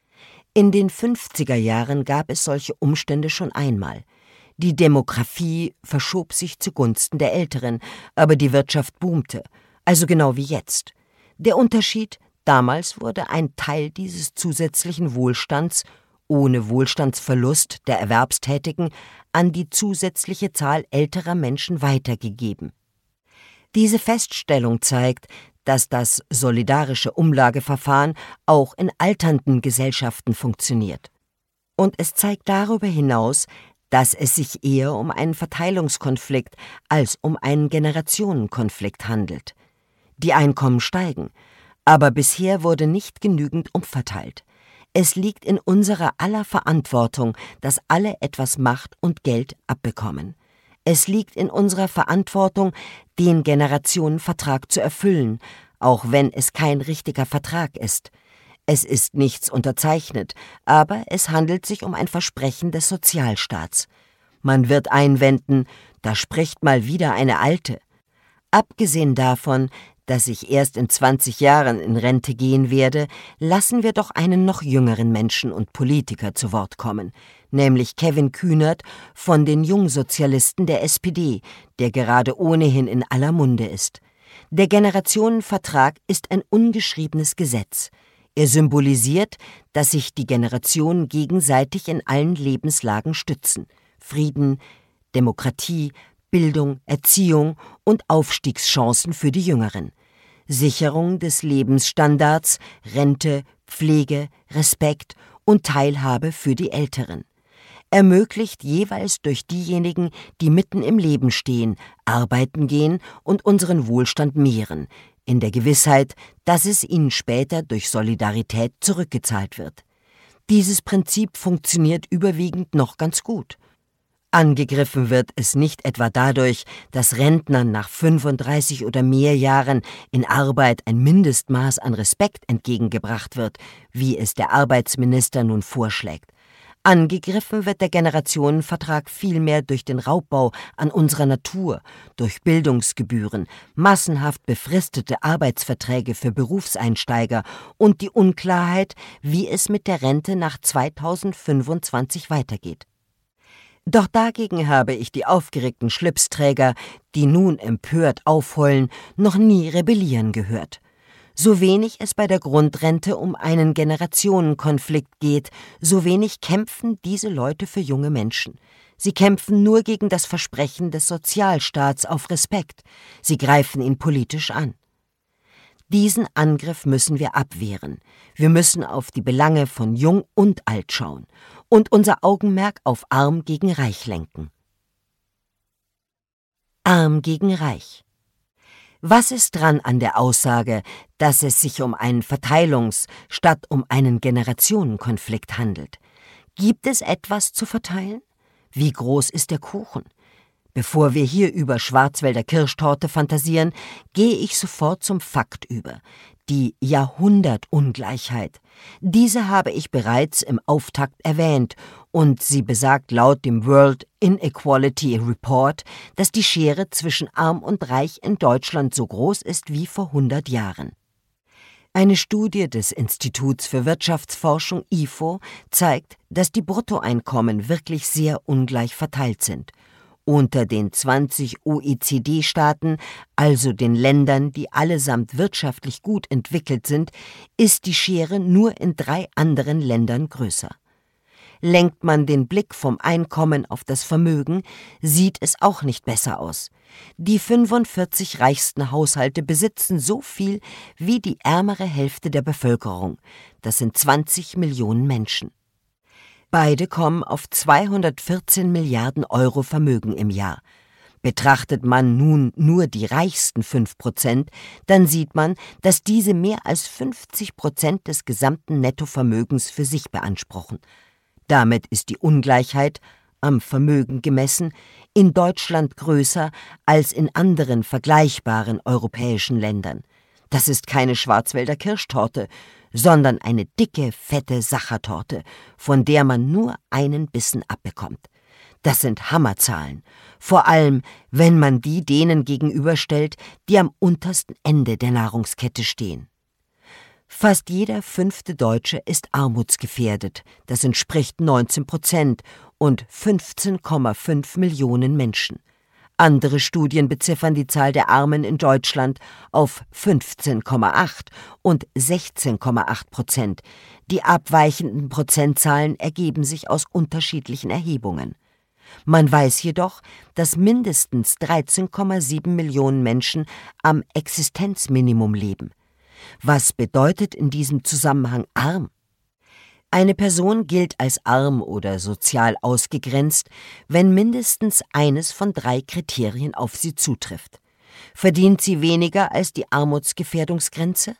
In den 50er Jahren gab es solche Umstände schon einmal. Die Demografie verschob sich zugunsten der Älteren, aber die Wirtschaft boomte, also genau wie jetzt. Der Unterschied: damals wurde ein Teil dieses zusätzlichen Wohlstands ohne Wohlstandsverlust der Erwerbstätigen an die zusätzliche Zahl älterer Menschen weitergegeben. Diese Feststellung zeigt, dass das solidarische Umlageverfahren auch in alternden Gesellschaften funktioniert. Und es zeigt darüber hinaus, dass es sich eher um einen Verteilungskonflikt als um einen Generationenkonflikt handelt. Die Einkommen steigen, aber bisher wurde nicht genügend umverteilt. Es liegt in unserer aller Verantwortung, dass alle etwas Macht und Geld abbekommen. Es liegt in unserer Verantwortung, den Generationenvertrag zu erfüllen, auch wenn es kein richtiger Vertrag ist. Es ist nichts unterzeichnet, aber es handelt sich um ein Versprechen des Sozialstaats. Man wird einwenden, da spricht mal wieder eine Alte. Abgesehen davon, dass ich erst in 20 Jahren in Rente gehen werde, lassen wir doch einen noch jüngeren Menschen und Politiker zu Wort kommen, nämlich Kevin Kühnert von den Jungsozialisten der SPD, der gerade ohnehin in aller Munde ist. Der Generationenvertrag ist ein ungeschriebenes Gesetz. Er symbolisiert, dass sich die Generationen gegenseitig in allen Lebenslagen stützen: Frieden, Demokratie, Bildung, Erziehung und Aufstiegschancen für die Jüngeren. Sicherung des Lebensstandards, Rente, Pflege, Respekt und Teilhabe für die Älteren. Ermöglicht jeweils durch diejenigen, die mitten im Leben stehen, arbeiten gehen und unseren Wohlstand mehren, in der Gewissheit, dass es ihnen später durch Solidarität zurückgezahlt wird. Dieses Prinzip funktioniert überwiegend noch ganz gut. Angegriffen wird es nicht etwa dadurch, dass Rentnern nach 35 oder mehr Jahren in Arbeit ein Mindestmaß an Respekt entgegengebracht wird, wie es der Arbeitsminister nun vorschlägt. Angegriffen wird der Generationenvertrag vielmehr durch den Raubbau an unserer Natur, durch Bildungsgebühren, massenhaft befristete Arbeitsverträge für Berufseinsteiger und die Unklarheit, wie es mit der Rente nach 2025 weitergeht. Doch dagegen habe ich die aufgeregten Schlipsträger, die nun empört aufheulen, noch nie rebellieren gehört. So wenig es bei der Grundrente um einen Generationenkonflikt geht, so wenig kämpfen diese Leute für junge Menschen. Sie kämpfen nur gegen das Versprechen des Sozialstaats auf Respekt. Sie greifen ihn politisch an. Diesen Angriff müssen wir abwehren. Wir müssen auf die Belange von Jung und Alt schauen und unser Augenmerk auf Arm gegen Reich lenken. Arm gegen Reich. Was ist dran an der Aussage, dass es sich um einen Verteilungs- statt um einen Generationenkonflikt handelt? Gibt es etwas zu verteilen? Wie groß ist der Kuchen? Bevor wir hier über Schwarzwälder Kirschtorte fantasieren, gehe ich sofort zum Fakt über: die Jahrhundertungleichheit. Diese habe ich bereits im Auftakt erwähnt und sie besagt laut dem World Inequality Report, dass die Schere zwischen Arm und Reich in Deutschland so groß ist wie vor 100 Jahren. Eine Studie des Instituts für Wirtschaftsforschung IFO zeigt, dass die Bruttoeinkommen wirklich sehr ungleich verteilt sind. Unter den 20 OECD-Staaten, also den Ländern, die allesamt wirtschaftlich gut entwickelt sind, ist die Schere nur in 3 anderen Ländern größer. Lenkt man den Blick vom Einkommen auf das Vermögen, sieht es auch nicht besser aus. Die 45 reichsten Haushalte besitzen so viel wie die ärmere Hälfte der Bevölkerung. Das sind 20 Millionen Menschen. Beide kommen auf 214 Milliarden Euro Vermögen im Jahr. Betrachtet man nun nur die reichsten 5%, dann sieht man, dass diese mehr als 50% des gesamten Nettovermögens für sich beanspruchen. Damit ist die Ungleichheit, am Vermögen gemessen, in Deutschland größer als in anderen vergleichbaren europäischen Ländern. Das ist keine Schwarzwälder Kirschtorte, sondern eine dicke, fette Sachertorte, von der man nur einen Bissen abbekommt. Das sind Hammerzahlen, vor allem wenn man die denen gegenüberstellt, die am untersten Ende der Nahrungskette stehen. Fast jeder 5. Deutsche ist armutsgefährdet, das entspricht 19% und 15,5 Millionen Menschen. Andere Studien beziffern die Zahl der Armen in Deutschland auf 15,8 und 16,8%. Die abweichenden Prozentzahlen ergeben sich aus unterschiedlichen Erhebungen. Man weiß jedoch, dass mindestens 13,7 Millionen Menschen am Existenzminimum leben. Was bedeutet in diesem Zusammenhang arm? Eine Person gilt als arm oder sozial ausgegrenzt, wenn mindestens eines von 3 Kriterien auf sie zutrifft. Verdient sie weniger als die Armutsgefährdungsgrenze?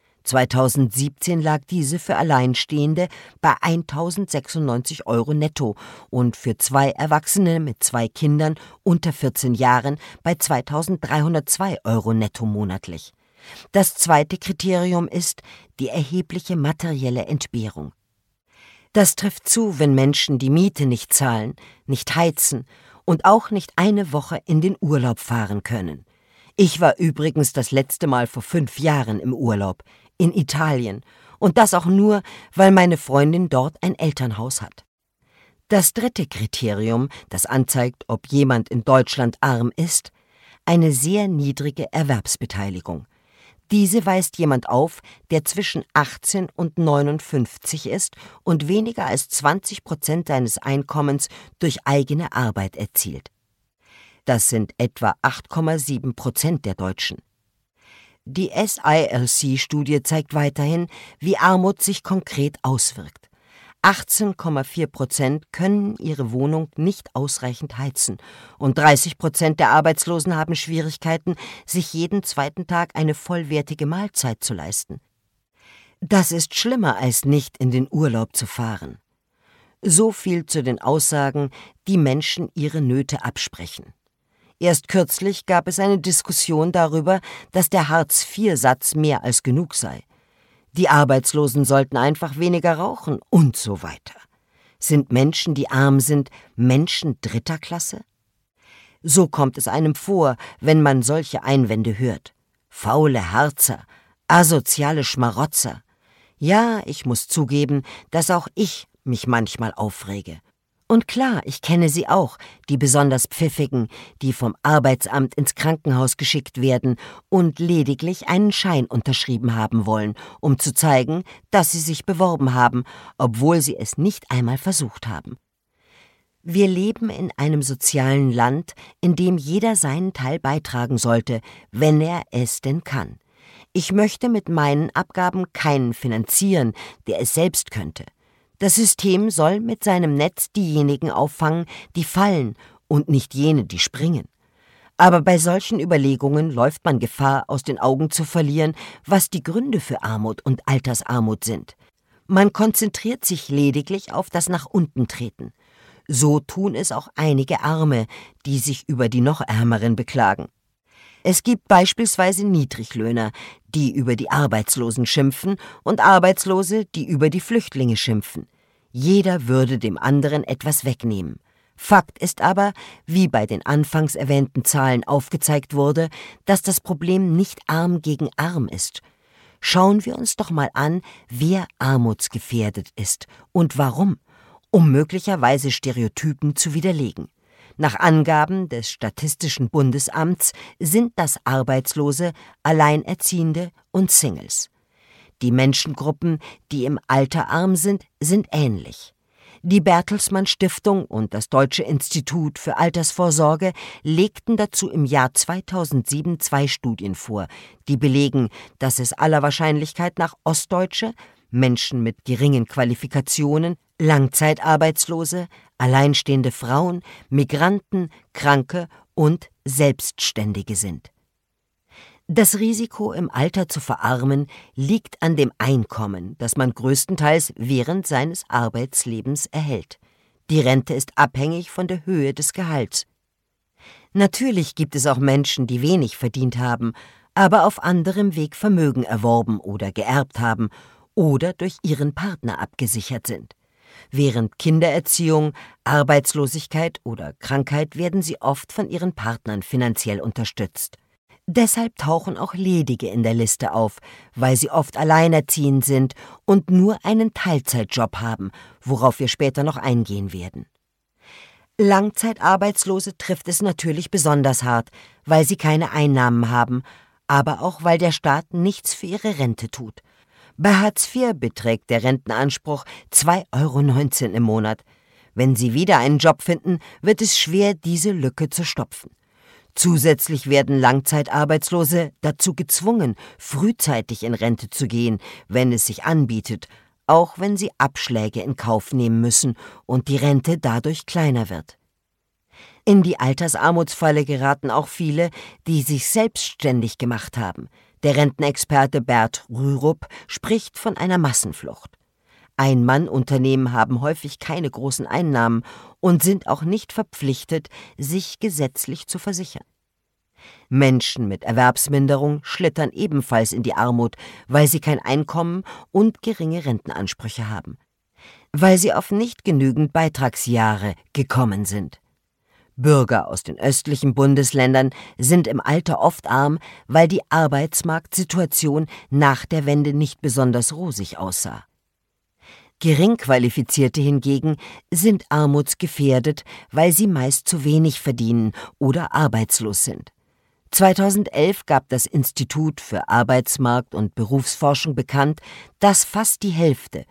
2017 lag diese für Alleinstehende bei 1.096 Euro netto und für 2 Erwachsene mit 2 Kindern unter 14 Jahren bei 2.302 Euro netto monatlich. Das zweite Kriterium ist die erhebliche materielle Entbehrung. Das trifft zu, wenn Menschen die Miete nicht zahlen, nicht heizen und auch nicht eine Woche in den Urlaub fahren können. Ich war übrigens das letzte Mal vor 5 Jahren im Urlaub, in Italien, und das auch nur, weil meine Freundin dort ein Elternhaus hat. Das dritte Kriterium, das anzeigt, ob jemand in Deutschland arm ist, eine sehr niedrige Erwerbsbeteiligung. Diese weist jemand auf, der zwischen 18 und 59 ist und weniger als 20% seines Einkommens durch eigene Arbeit erzielt. Das sind etwa 8,7% der Deutschen. Die SILC-Studie zeigt weiterhin, wie Armut sich konkret auswirkt. 18,4% können ihre Wohnung nicht ausreichend heizen und 30% der Arbeitslosen haben Schwierigkeiten, sich jeden 2. Tag eine vollwertige Mahlzeit zu leisten. Das ist schlimmer, als nicht in den Urlaub zu fahren. So viel zu den Aussagen, die Menschen ihre Nöte absprechen. Erst kürzlich gab es eine Diskussion darüber, dass der Hartz-IV-Satz mehr als genug sei. Die Arbeitslosen sollten einfach weniger rauchen und so weiter. Sind Menschen, die arm sind, Menschen 3. Klasse? So kommt es einem vor, wenn man solche Einwände hört. Faule Harzer, asoziale Schmarotzer. Ja, ich muss zugeben, dass auch ich mich manchmal aufrege. Und klar, ich kenne sie auch, die besonders Pfiffigen, die vom Arbeitsamt ins Krankenhaus geschickt werden und lediglich einen Schein unterschrieben haben wollen, um zu zeigen, dass sie sich beworben haben, obwohl sie es nicht einmal versucht haben. Wir leben in einem sozialen Land, in dem jeder seinen Teil beitragen sollte, wenn er es denn kann. Ich möchte mit meinen Abgaben keinen finanzieren, der es selbst könnte. Das System soll mit seinem Netz diejenigen auffangen, die fallen, und nicht jene, die springen. Aber bei solchen Überlegungen läuft man Gefahr, aus den Augen zu verlieren, was die Gründe für Armut und Altersarmut sind. Man konzentriert sich lediglich auf das Nach unten treten. So tun es auch einige Arme, die sich über die noch Ärmeren beklagen. Es gibt beispielsweise Niedriglöhner, die über die Arbeitslosen schimpfen, und Arbeitslose, die über die Flüchtlinge schimpfen. Jeder würde dem anderen etwas wegnehmen. Fakt ist aber, wie bei den anfangs erwähnten Zahlen aufgezeigt wurde, dass das Problem nicht arm gegen arm ist. Schauen wir uns doch mal an, wer armutsgefährdet ist und warum, um möglicherweise Stereotypen zu widerlegen. Nach Angaben des Statistischen Bundesamts sind das Arbeitslose, Alleinerziehende und Singles. Die Menschengruppen, die im Alter arm sind, sind ähnlich. Die Bertelsmann Stiftung und das Deutsche Institut für Altersvorsorge legten dazu im Jahr 2007 2 Studien vor, die belegen, dass es aller Wahrscheinlichkeit nach Ostdeutsche, Menschen mit geringen Qualifikationen, Langzeitarbeitslose, alleinstehende Frauen, Migranten, Kranke und Selbstständige sind. Das Risiko, im Alter zu verarmen, liegt an dem Einkommen, das man größtenteils während seines Arbeitslebens erhält. Die Rente ist abhängig von der Höhe des Gehalts. Natürlich gibt es auch Menschen, die wenig verdient haben, aber auf anderem Weg Vermögen erworben oder geerbt haben oder durch ihren Partner abgesichert sind. Während Kindererziehung, Arbeitslosigkeit oder Krankheit werden sie oft von ihren Partnern finanziell unterstützt. Deshalb tauchen auch Ledige in der Liste auf, weil sie oft alleinerziehend sind und nur einen Teilzeitjob haben, worauf wir später noch eingehen werden. Langzeitarbeitslose trifft es natürlich besonders hart, weil sie keine Einnahmen haben, aber auch weil der Staat nichts für ihre Rente tut. Bei Hartz IV beträgt der Rentenanspruch 2,19 € im Monat. Wenn Sie wieder einen Job finden, wird es schwer, diese Lücke zu stopfen. Zusätzlich werden Langzeitarbeitslose dazu gezwungen, frühzeitig in Rente zu gehen, wenn es sich anbietet, auch wenn sie Abschläge in Kauf nehmen müssen und die Rente dadurch kleiner wird. In die Altersarmutsfalle geraten auch viele, die sich selbstständig gemacht haben. Der Rentenexperte Bert Rürup spricht von einer Massenflucht. Ein-Mann-Unternehmen haben häufig keine großen Einnahmen und sind auch nicht verpflichtet, sich gesetzlich zu versichern. Menschen mit Erwerbsminderung schlittern ebenfalls in die Armut, weil sie kein Einkommen und geringe Rentenansprüche haben. Weil sie auf nicht genügend Beitragsjahre gekommen sind. Bürger aus den östlichen Bundesländern sind im Alter oft arm, weil die Arbeitsmarktsituation nach der Wende nicht besonders rosig aussah. Geringqualifizierte hingegen sind armutsgefährdet, weil sie meist zu wenig verdienen oder arbeitslos sind. 2011 gab das Institut für Arbeitsmarkt- und Berufsforschung bekannt, dass fast die Hälfte,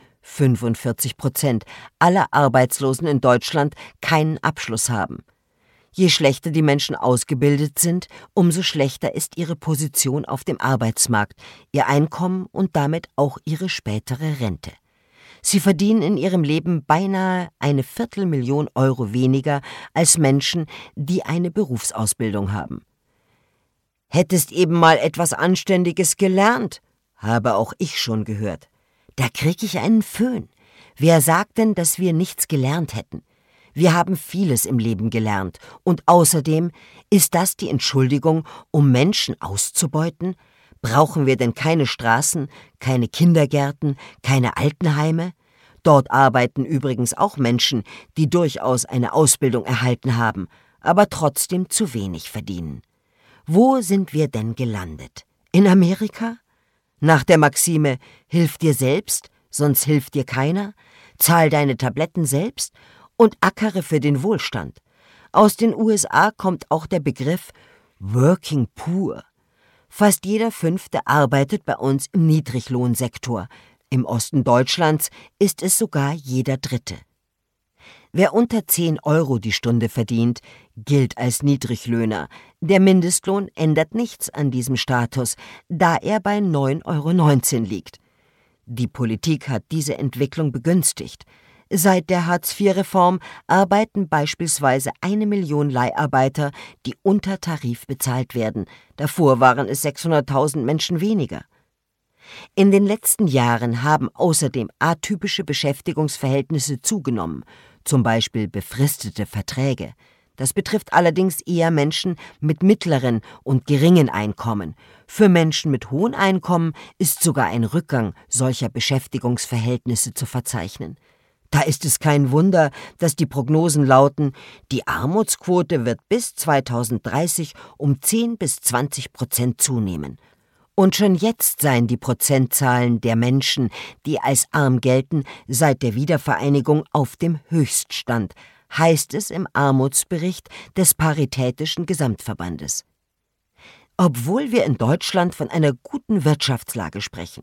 45%, aller Arbeitslosen in Deutschland keinen Abschluss haben. Je schlechter die Menschen ausgebildet sind, umso schlechter ist ihre Position auf dem Arbeitsmarkt, ihr Einkommen und damit auch ihre spätere Rente. Sie verdienen in ihrem Leben beinahe 250.000 € weniger als Menschen, die eine Berufsausbildung haben. »Hättest eben mal etwas Anständiges gelernt«, habe auch ich schon gehört. Da krieg ich einen Föhn. Wer sagt denn, dass wir nichts gelernt hätten? Wir haben vieles im Leben gelernt. Und außerdem, ist das die Entschuldigung, um Menschen auszubeuten? Brauchen wir denn keine Straßen, keine Kindergärten, keine Altenheime? Dort arbeiten übrigens auch Menschen, die durchaus eine Ausbildung erhalten haben, aber trotzdem zu wenig verdienen. Wo sind wir denn gelandet? In Amerika? Nach der Maxime, hilf dir selbst, sonst hilft dir keiner, zahl deine Tabletten selbst und ackere für den Wohlstand. Aus den USA kommt auch der Begriff Working Poor. Fast jeder Fünfte arbeitet bei uns im Niedriglohnsektor. Im Osten Deutschlands ist es sogar jeder Dritte. Wer unter 10 € die Stunde verdient, gilt als Niedriglöhner. Der Mindestlohn ändert nichts an diesem Status, da er bei 9,19 € liegt. Die Politik hat diese Entwicklung begünstigt. Seit der Hartz-IV-Reform arbeiten beispielsweise 1 Million Leiharbeiter, die unter Tarif bezahlt werden. Davor waren es 600.000 Menschen weniger. In den letzten Jahren haben außerdem atypische Beschäftigungsverhältnisse zugenommen, zum Beispiel befristete Verträge. Das betrifft allerdings eher Menschen mit mittleren und geringen Einkommen. Für Menschen mit hohen Einkommen ist sogar ein Rückgang solcher Beschäftigungsverhältnisse zu verzeichnen. Da ist es kein Wunder, dass die Prognosen lauten, die Armutsquote wird bis 2030 um 10-20% zunehmen. Und schon jetzt seien die Prozentzahlen der Menschen, die als arm gelten, seit der Wiedervereinigung auf dem Höchststand, heißt es im Armutsbericht des Paritätischen Gesamtverbandes. Obwohl wir in Deutschland von einer guten Wirtschaftslage sprechen.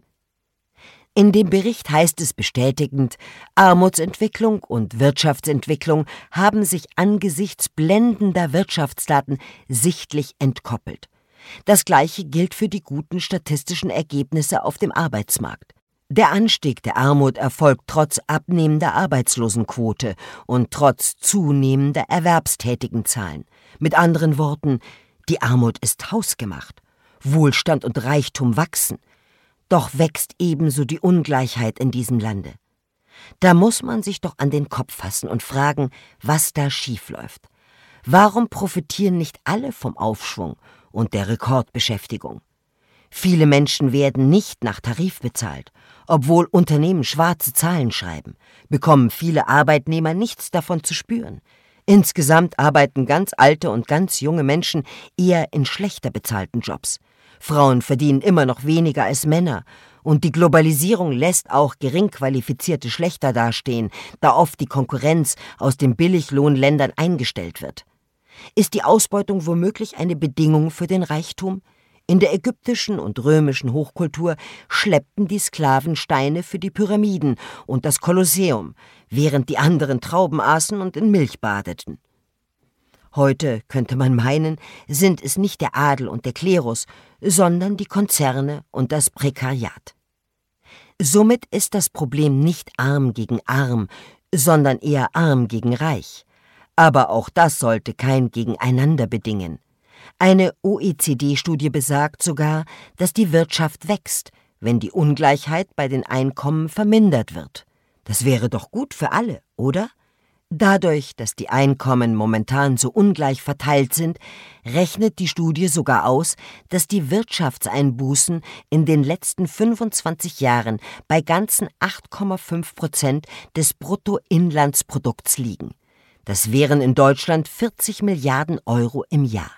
In dem Bericht heißt es bestätigend, Armutsentwicklung und Wirtschaftsentwicklung haben sich angesichts blendender Wirtschaftsdaten sichtlich entkoppelt. Das Gleiche gilt für die guten statistischen Ergebnisse auf dem Arbeitsmarkt. Der Anstieg der Armut erfolgt trotz abnehmender Arbeitslosenquote und trotz zunehmender Erwerbstätigenzahlen. Mit anderen Worten, die Armut ist hausgemacht. Wohlstand und Reichtum wachsen. Doch wächst ebenso die Ungleichheit in diesem Lande. Da muss man sich doch an den Kopf fassen und fragen, was da schiefläuft. Warum profitieren nicht alle vom Aufschwung und der Rekordbeschäftigung? Viele Menschen werden nicht nach Tarif bezahlt. Obwohl Unternehmen schwarze Zahlen schreiben, bekommen viele Arbeitnehmer nichts davon zu spüren. Insgesamt arbeiten ganz alte und ganz junge Menschen eher in schlechter bezahlten Jobs. Frauen verdienen immer noch weniger als Männer. Und die Globalisierung lässt auch gering qualifizierte schlechter dastehen, da oft die Konkurrenz aus den Billiglohnländern eingestellt wird. Ist die Ausbeutung womöglich eine Bedingung für den Reichtum? In der ägyptischen und römischen Hochkultur schleppten die Sklaven Steine für die Pyramiden und das Kolosseum, während die anderen Trauben aßen und in Milch badeten. Heute, könnte man meinen, sind es nicht der Adel und der Klerus, sondern die Konzerne und das Prekariat. Somit ist das Problem nicht arm gegen arm, sondern eher arm gegen reich. Aber auch das sollte kein Gegeneinander bedingen. Eine OECD-Studie besagt sogar, dass die Wirtschaft wächst, wenn die Ungleichheit bei den Einkommen vermindert wird. Das wäre doch gut für alle, oder? Dadurch, dass die Einkommen momentan so ungleich verteilt sind, rechnet die Studie sogar aus, dass die Wirtschaftseinbußen in den letzten 25 Jahren bei ganzen 8,5% des Bruttoinlandsprodukts liegen. Das wären in Deutschland 40 Milliarden € im Jahr.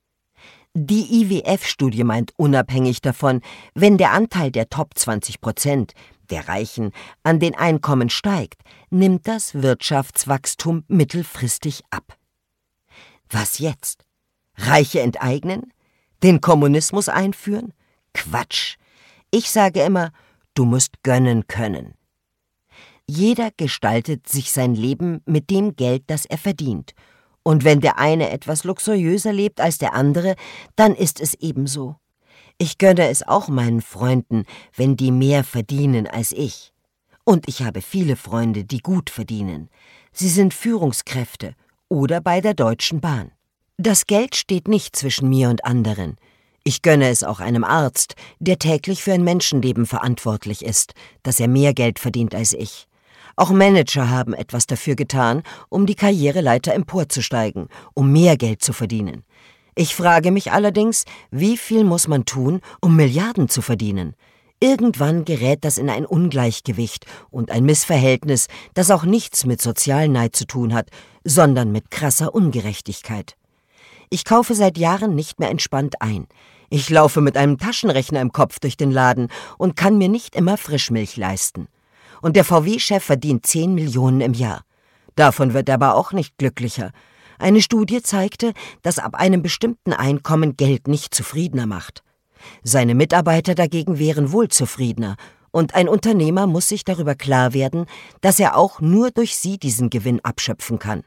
Die IWF-Studie meint unabhängig davon, wenn der Anteil der Top 20% der Reichen an den Einkommen steigt, nimmt das Wirtschaftswachstum mittelfristig ab. Was jetzt? Reiche enteignen? Den Kommunismus einführen? Quatsch! Ich sage immer, du musst gönnen können. Jeder gestaltet sich sein Leben mit dem Geld, das er verdient. Und wenn der eine etwas luxuriöser lebt als der andere, dann ist es ebenso. Ich gönne es auch meinen Freunden, wenn die mehr verdienen als ich. Und ich habe viele Freunde, die gut verdienen. Sie sind Führungskräfte oder bei der Deutschen Bahn. Das Geld steht nicht zwischen mir und anderen. Ich gönne es auch einem Arzt, der täglich für ein Menschenleben verantwortlich ist, dass er mehr Geld verdient als ich. Auch Manager haben etwas dafür getan, um die Karriereleiter emporzusteigen, um mehr Geld zu verdienen. Ich frage mich allerdings, wie viel muss man tun, um Milliarden zu verdienen? Irgendwann gerät das in ein Ungleichgewicht und ein Missverhältnis, das auch nichts mit Sozialneid zu tun hat, sondern mit krasser Ungerechtigkeit. Ich kaufe seit Jahren nicht mehr entspannt ein. Ich laufe mit einem Taschenrechner im Kopf durch den Laden und kann mir nicht immer Frischmilch leisten. Und der VW-Chef verdient 10 Millionen im Jahr. Davon wird er aber auch nicht glücklicher. Eine Studie zeigte, dass ab einem bestimmten Einkommen Geld nicht zufriedener macht. Seine Mitarbeiter dagegen wären wohl zufriedener, und ein Unternehmer muss sich darüber klar werden, dass er auch nur durch sie diesen Gewinn abschöpfen kann.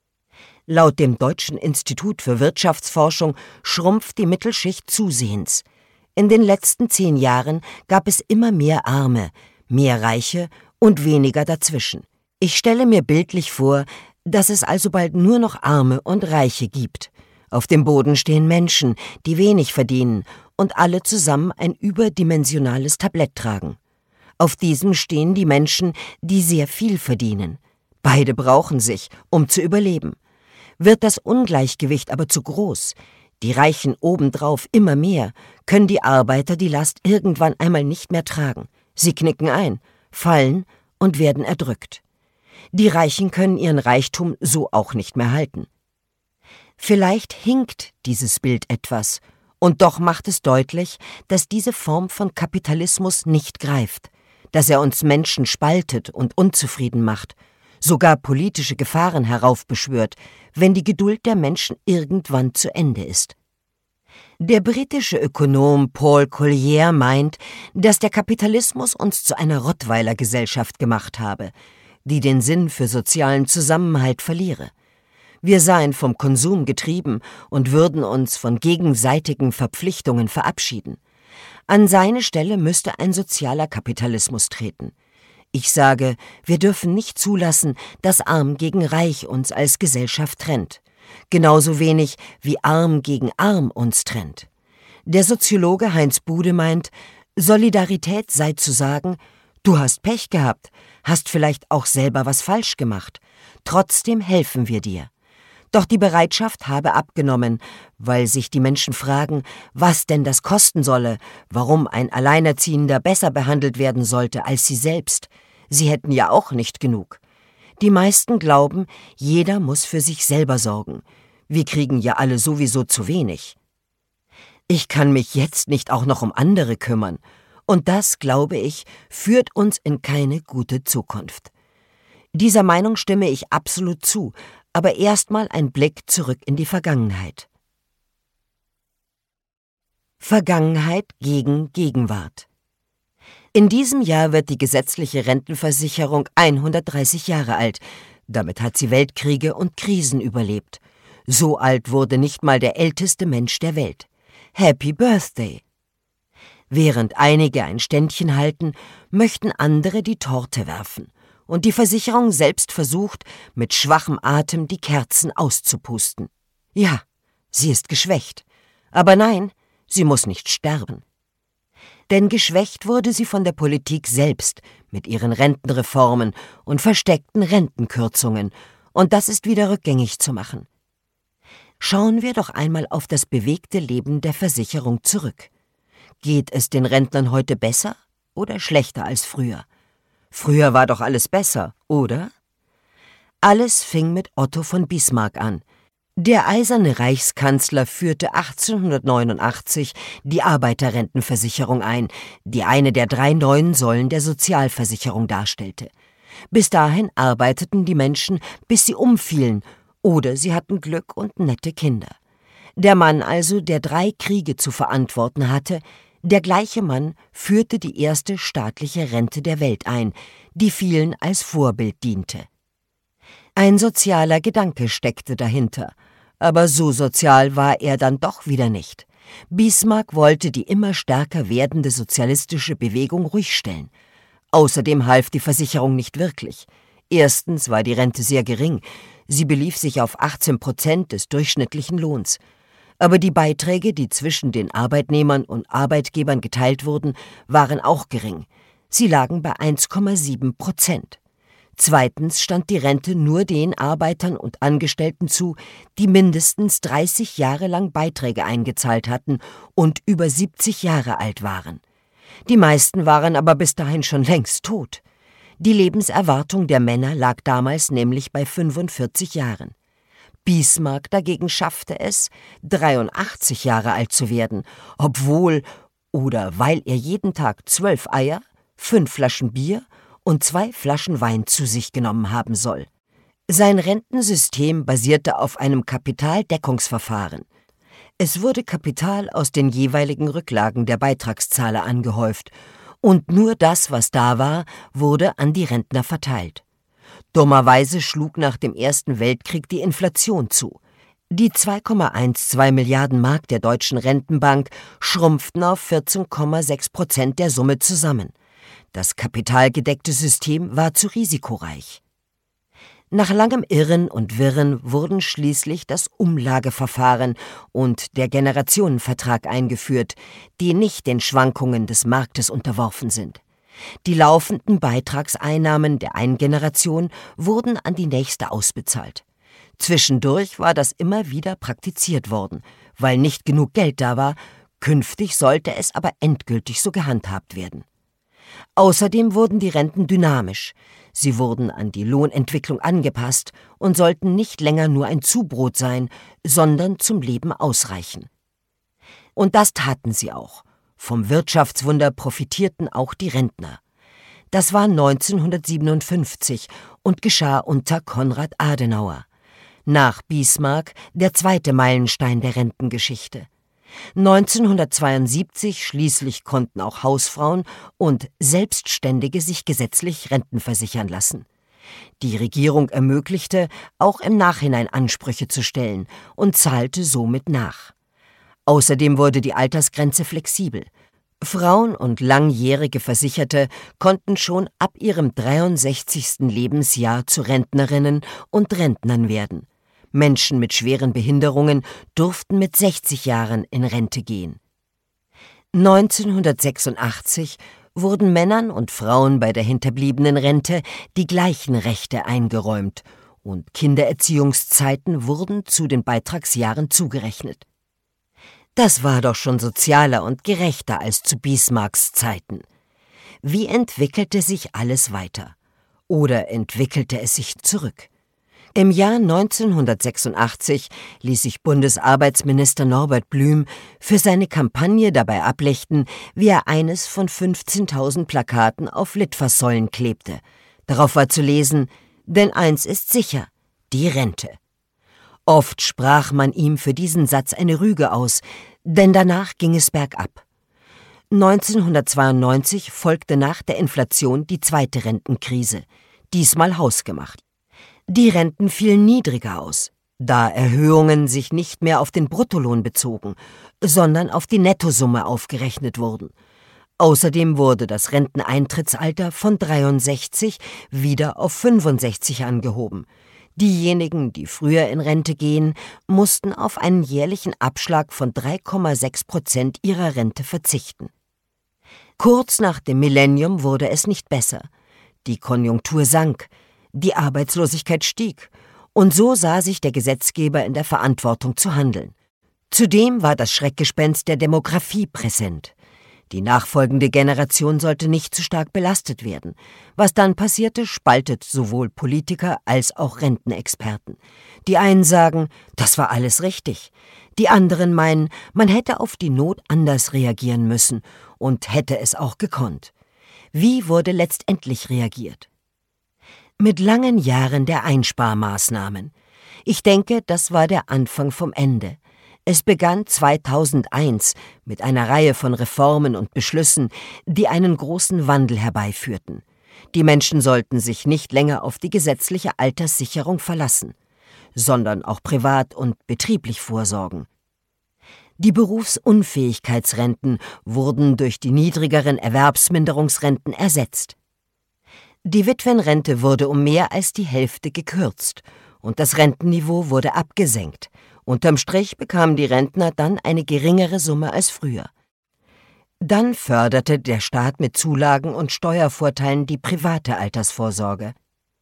Laut dem Deutschen Institut für Wirtschaftsforschung schrumpft die Mittelschicht zusehends. In den letzten 10 Jahren gab es immer mehr Arme, mehr Reiche und weniger dazwischen. Ich stelle mir bildlich vor, dass es also bald nur noch Arme und Reiche gibt. Auf dem Boden stehen Menschen, die wenig verdienen und alle zusammen ein überdimensionales Tablett tragen. Auf diesem stehen die Menschen, die sehr viel verdienen. Beide brauchen sich, um zu überleben. Wird das Ungleichgewicht aber zu groß, die Reichen obendrauf immer mehr, können die Arbeiter die Last irgendwann einmal nicht mehr tragen. Sie knicken ein, fallen und werden erdrückt. Die Reichen können ihren Reichtum so auch nicht mehr halten. Vielleicht hinkt dieses Bild etwas, und doch macht es deutlich, dass diese Form von Kapitalismus nicht greift, dass er uns Menschen spaltet und unzufrieden macht, sogar politische Gefahren heraufbeschwört, wenn die Geduld der Menschen irgendwann zu Ende ist. Der britische Ökonom Paul Collier meint, dass der Kapitalismus uns zu einer Rottweiler-Gesellschaft gemacht habe, die den Sinn für sozialen Zusammenhalt verliere. Wir seien vom Konsum getrieben und würden uns von gegenseitigen Verpflichtungen verabschieden. An seine Stelle müsste ein sozialer Kapitalismus treten. Ich sage, wir dürfen nicht zulassen, dass Arm gegen Reich uns als Gesellschaft trennt. Genauso wenig wie Arm gegen Arm uns trennt. Der Soziologe Heinz Bude meint, Solidarität sei zu sagen, du hast Pech gehabt, hast vielleicht auch selber was falsch gemacht. Trotzdem helfen wir dir. Doch die Bereitschaft habe abgenommen, weil sich die Menschen fragen, was denn das kosten solle, warum ein Alleinerziehender besser behandelt werden sollte als sie selbst. Sie hätten ja auch nicht genug. Die meisten glauben, jeder muss für sich selber sorgen. Wir kriegen ja alle sowieso zu wenig. Ich kann mich jetzt nicht auch noch um andere kümmern. Und das, glaube ich, führt uns in keine gute Zukunft. Dieser Meinung stimme ich absolut zu, aber erstmal ein Blick zurück in die Vergangenheit. Vergangenheit gegen Gegenwart. In diesem Jahr wird die gesetzliche Rentenversicherung 130 Jahre alt. Damit hat sie Weltkriege und Krisen überlebt. So alt wurde nicht mal der älteste Mensch der Welt. Happy Birthday! Während einige ein Ständchen halten, möchten andere die Torte werfen. Und die Versicherung selbst versucht, mit schwachem Atem die Kerzen auszupusten. Ja, sie ist geschwächt. Aber nein, sie muss nicht sterben. Denn geschwächt wurde sie von der Politik selbst mit ihren Rentenreformen und versteckten Rentenkürzungen. Und das ist wieder rückgängig zu machen. Schauen wir doch einmal auf das bewegte Leben der Versicherung zurück. Geht es den Rentnern heute besser oder schlechter als früher? Früher war doch alles besser, oder? Alles fing mit Otto von Bismarck an. Der eiserne Reichskanzler führte 1889 die Arbeiterrentenversicherung ein, die eine der 3 neuen Säulen der Sozialversicherung darstellte. Bis dahin arbeiteten die Menschen, bis sie umfielen, oder sie hatten Glück und nette Kinder. Der Mann also, der 3 Kriege zu verantworten hatte, der gleiche Mann führte die erste staatliche Rente der Welt ein, die vielen als Vorbild diente. Ein sozialer Gedanke steckte dahinter, aber so sozial war er dann doch wieder nicht. Bismarck wollte die immer stärker werdende sozialistische Bewegung ruhigstellen. Außerdem half die Versicherung nicht wirklich. Erstens war die Rente sehr gering, sie belief sich auf 18% des durchschnittlichen Lohns. Aber die Beiträge, die zwischen den Arbeitnehmern und Arbeitgebern geteilt wurden, waren auch gering. Sie lagen bei 1,7%. Zweitens stand die Rente nur den Arbeitern und Angestellten zu, die mindestens 30 Jahre lang Beiträge eingezahlt hatten und über 70 Jahre alt waren. Die meisten waren aber bis dahin schon längst tot. Die Lebenserwartung der Männer lag damals nämlich bei 45 Jahren. Bismarck dagegen schaffte es, 83 Jahre alt zu werden, obwohl oder weil er jeden Tag 12 Eier, 5 Flaschen Bier und 2 Flaschen Wein zu sich genommen haben soll. Sein Rentensystem basierte auf einem Kapitaldeckungsverfahren. Es wurde Kapital aus den jeweiligen Rücklagen der Beitragszahler angehäuft, und nur das, was da war, wurde an die Rentner verteilt. Dummerweise schlug nach dem Ersten Weltkrieg die Inflation zu. Die 2,12 Milliarden Mark der Deutschen Rentenbank schrumpften auf 14,6% der Summe zusammen. Das kapitalgedeckte System war zu risikoreich. Nach langem Irren und Wirren wurden schließlich das Umlageverfahren und der Generationenvertrag eingeführt, die nicht den Schwankungen des Marktes unterworfen sind. Die laufenden Beitragseinnahmen der einen Generation wurden an die nächste ausbezahlt. Zwischendurch war das immer wieder praktiziert worden, weil nicht genug Geld da war, künftig sollte es aber endgültig so gehandhabt werden. Außerdem wurden die Renten dynamisch. Sie wurden an die Lohnentwicklung angepasst und sollten nicht länger nur ein Zubrot sein, sondern zum Leben ausreichen. Und das taten sie auch. Vom Wirtschaftswunder profitierten auch die Rentner. Das war 1957 und geschah unter Konrad Adenauer. Nach Bismarck der zweite Meilenstein der Rentengeschichte. 1972 schließlich konnten auch Hausfrauen und Selbstständige sich gesetzlich Renten versichern lassen. Die Regierung ermöglichte, auch im Nachhinein Ansprüche zu stellen und zahlte somit nach. Außerdem wurde die Altersgrenze flexibel. Frauen und langjährige Versicherte konnten schon ab ihrem 63. Lebensjahr zu Rentnerinnen und Rentnern werden. Menschen mit schweren Behinderungen durften mit 60 Jahren in Rente gehen. 1986 wurden Männern und Frauen bei der hinterbliebenen Rente die gleichen Rechte eingeräumt und Kindererziehungszeiten wurden zu den Beitragsjahren zugerechnet. Das war doch schon sozialer und gerechter als zu Bismarcks Zeiten. Wie entwickelte sich alles weiter? Oder entwickelte es sich zurück? Im Jahr 1986 ließ sich Bundesarbeitsminister Norbert Blüm für seine Kampagne dabei ablichten, wie er eines von 15.000 Plakaten auf Litfaßsäulen klebte. Darauf war zu lesen: Denn eins ist sicher, die Rente. Oft sprach man ihm für diesen Satz eine Rüge aus, denn danach ging es bergab. 1992 folgte nach der Inflation die zweite Rentenkrise, diesmal hausgemacht. Die Renten fielen niedriger aus, da Erhöhungen sich nicht mehr auf den Bruttolohn bezogen, sondern auf die Nettosumme aufgerechnet wurden. Außerdem wurde das Renteneintrittsalter von 63 wieder auf 65 angehoben. Diejenigen, die früher in Rente gehen, mussten auf einen jährlichen Abschlag von 3,6% ihrer Rente verzichten. Kurz nach dem Millennium wurde es nicht besser. Die Konjunktur sank, die Arbeitslosigkeit stieg, und so sah sich der Gesetzgeber in der Verantwortung zu handeln. Zudem war das Schreckgespenst der Demografie präsent. Die nachfolgende Generation sollte nicht zu stark belastet werden. Was dann passierte, spaltet sowohl Politiker als auch Rentenexperten. Die einen sagen, das war alles richtig. Die anderen meinen, man hätte auf die Not anders reagieren müssen und hätte es auch gekonnt. Wie wurde letztendlich reagiert? Mit langen Jahren der Einsparmaßnahmen. Ich denke, das war der Anfang vom Ende. Es begann 2001 mit einer Reihe von Reformen und Beschlüssen, die einen großen Wandel herbeiführten. Die Menschen sollten sich nicht länger auf die gesetzliche Alterssicherung verlassen, sondern auch privat und betrieblich vorsorgen. Die Berufsunfähigkeitsrenten wurden durch die niedrigeren Erwerbsminderungsrenten ersetzt. Die Witwenrente wurde um mehr als die Hälfte gekürzt und das Rentenniveau wurde abgesenkt. Unterm Strich bekamen die Rentner dann eine geringere Summe als früher. Dann förderte der Staat mit Zulagen und Steuervorteilen die private Altersvorsorge.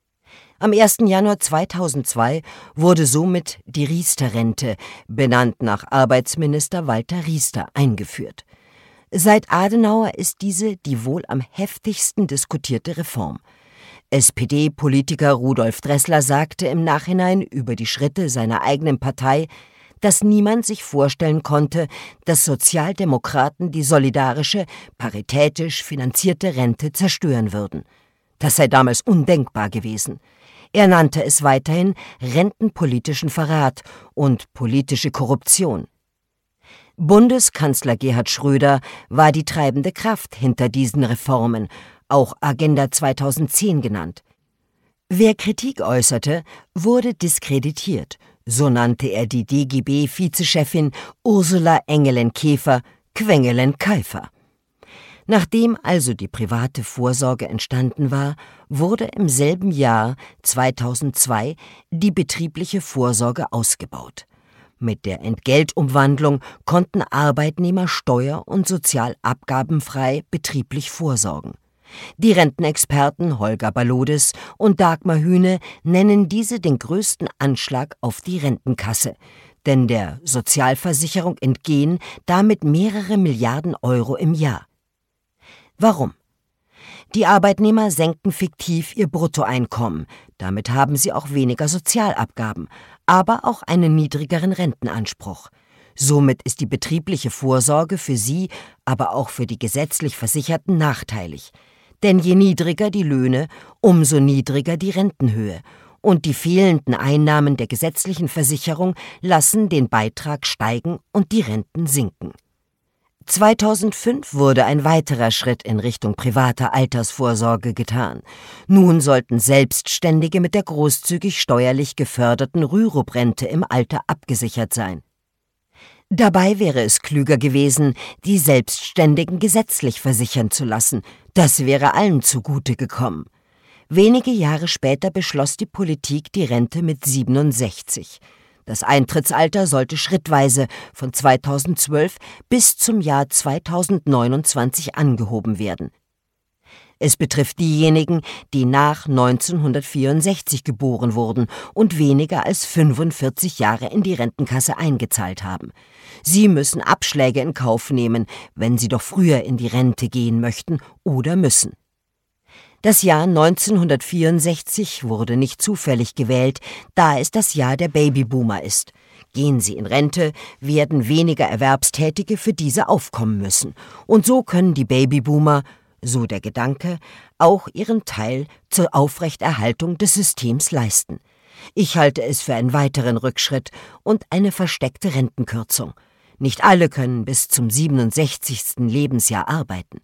Am 1. Januar 2002 wurde somit die Riester-Rente, benannt nach Arbeitsminister Walter Riester, eingeführt. Seit Adenauer ist diese die wohl am heftigsten diskutierte Reform. SPD-Politiker Rudolf Dressler sagte im Nachhinein über die Schritte seiner eigenen Partei, dass niemand sich vorstellen konnte, dass Sozialdemokraten die solidarische, paritätisch finanzierte Rente zerstören würden. Das sei damals undenkbar gewesen. Er nannte es weiterhin rentenpolitischen Verrat und politische Korruption. Bundeskanzler Gerhard Schröder war die treibende Kraft hinter diesen Reformen, auch Agenda 2010 genannt. Wer Kritik äußerte, wurde diskreditiert. So nannte er die DGB-Vizechefin Ursula Engelen-Käfer Quengelen-Keifer. Nachdem also die private Vorsorge entstanden war, wurde im selben Jahr 2002 die betriebliche Vorsorge ausgebaut. Mit der Entgeltumwandlung konnten Arbeitnehmer steuer- und sozialabgabenfrei betrieblich vorsorgen. Die Rentenexperten Holger Balodes und Dagmar Hühne nennen diese den größten Anschlag auf die Rentenkasse, denn der Sozialversicherung entgehen damit mehrere Milliarden Euro im Jahr. Warum? Die Arbeitnehmer senken fiktiv ihr Bruttoeinkommen, damit haben sie auch weniger Sozialabgaben, aber auch einen niedrigeren Rentenanspruch. Somit ist die betriebliche Vorsorge für sie, aber auch für die gesetzlich Versicherten nachteilig. Denn je niedriger die Löhne, umso niedriger die Rentenhöhe. Und die fehlenden Einnahmen der gesetzlichen Versicherung lassen den Beitrag steigen und die Renten sinken. 2005 wurde ein weiterer Schritt in Richtung privater Altersvorsorge getan. Nun sollten Selbstständige mit der großzügig steuerlich geförderten Rürup-Rente im Alter abgesichert sein. Dabei wäre es klüger gewesen, die Selbstständigen gesetzlich versichern zu lassen. Das wäre allen zugute gekommen. Wenige Jahre später beschloss die Politik die Rente mit 67. Das Eintrittsalter sollte schrittweise von 2012 bis zum Jahr 2029 angehoben werden. Es betrifft diejenigen, die nach 1964 geboren wurden und weniger als 45 Jahre in die Rentenkasse eingezahlt haben. Sie müssen Abschläge in Kauf nehmen, wenn sie doch früher in die Rente gehen möchten oder müssen. Das Jahr 1964 wurde nicht zufällig gewählt, da es das Jahr der Babyboomer ist. Gehen sie in Rente, werden weniger Erwerbstätige für diese aufkommen müssen. Und so können die Babyboomer, so der Gedanke, auch ihren Teil zur Aufrechterhaltung des Systems leisten. Ich halte es für einen weiteren Rückschritt und eine versteckte Rentenkürzung. Nicht alle können bis zum 67. Lebensjahr arbeiten.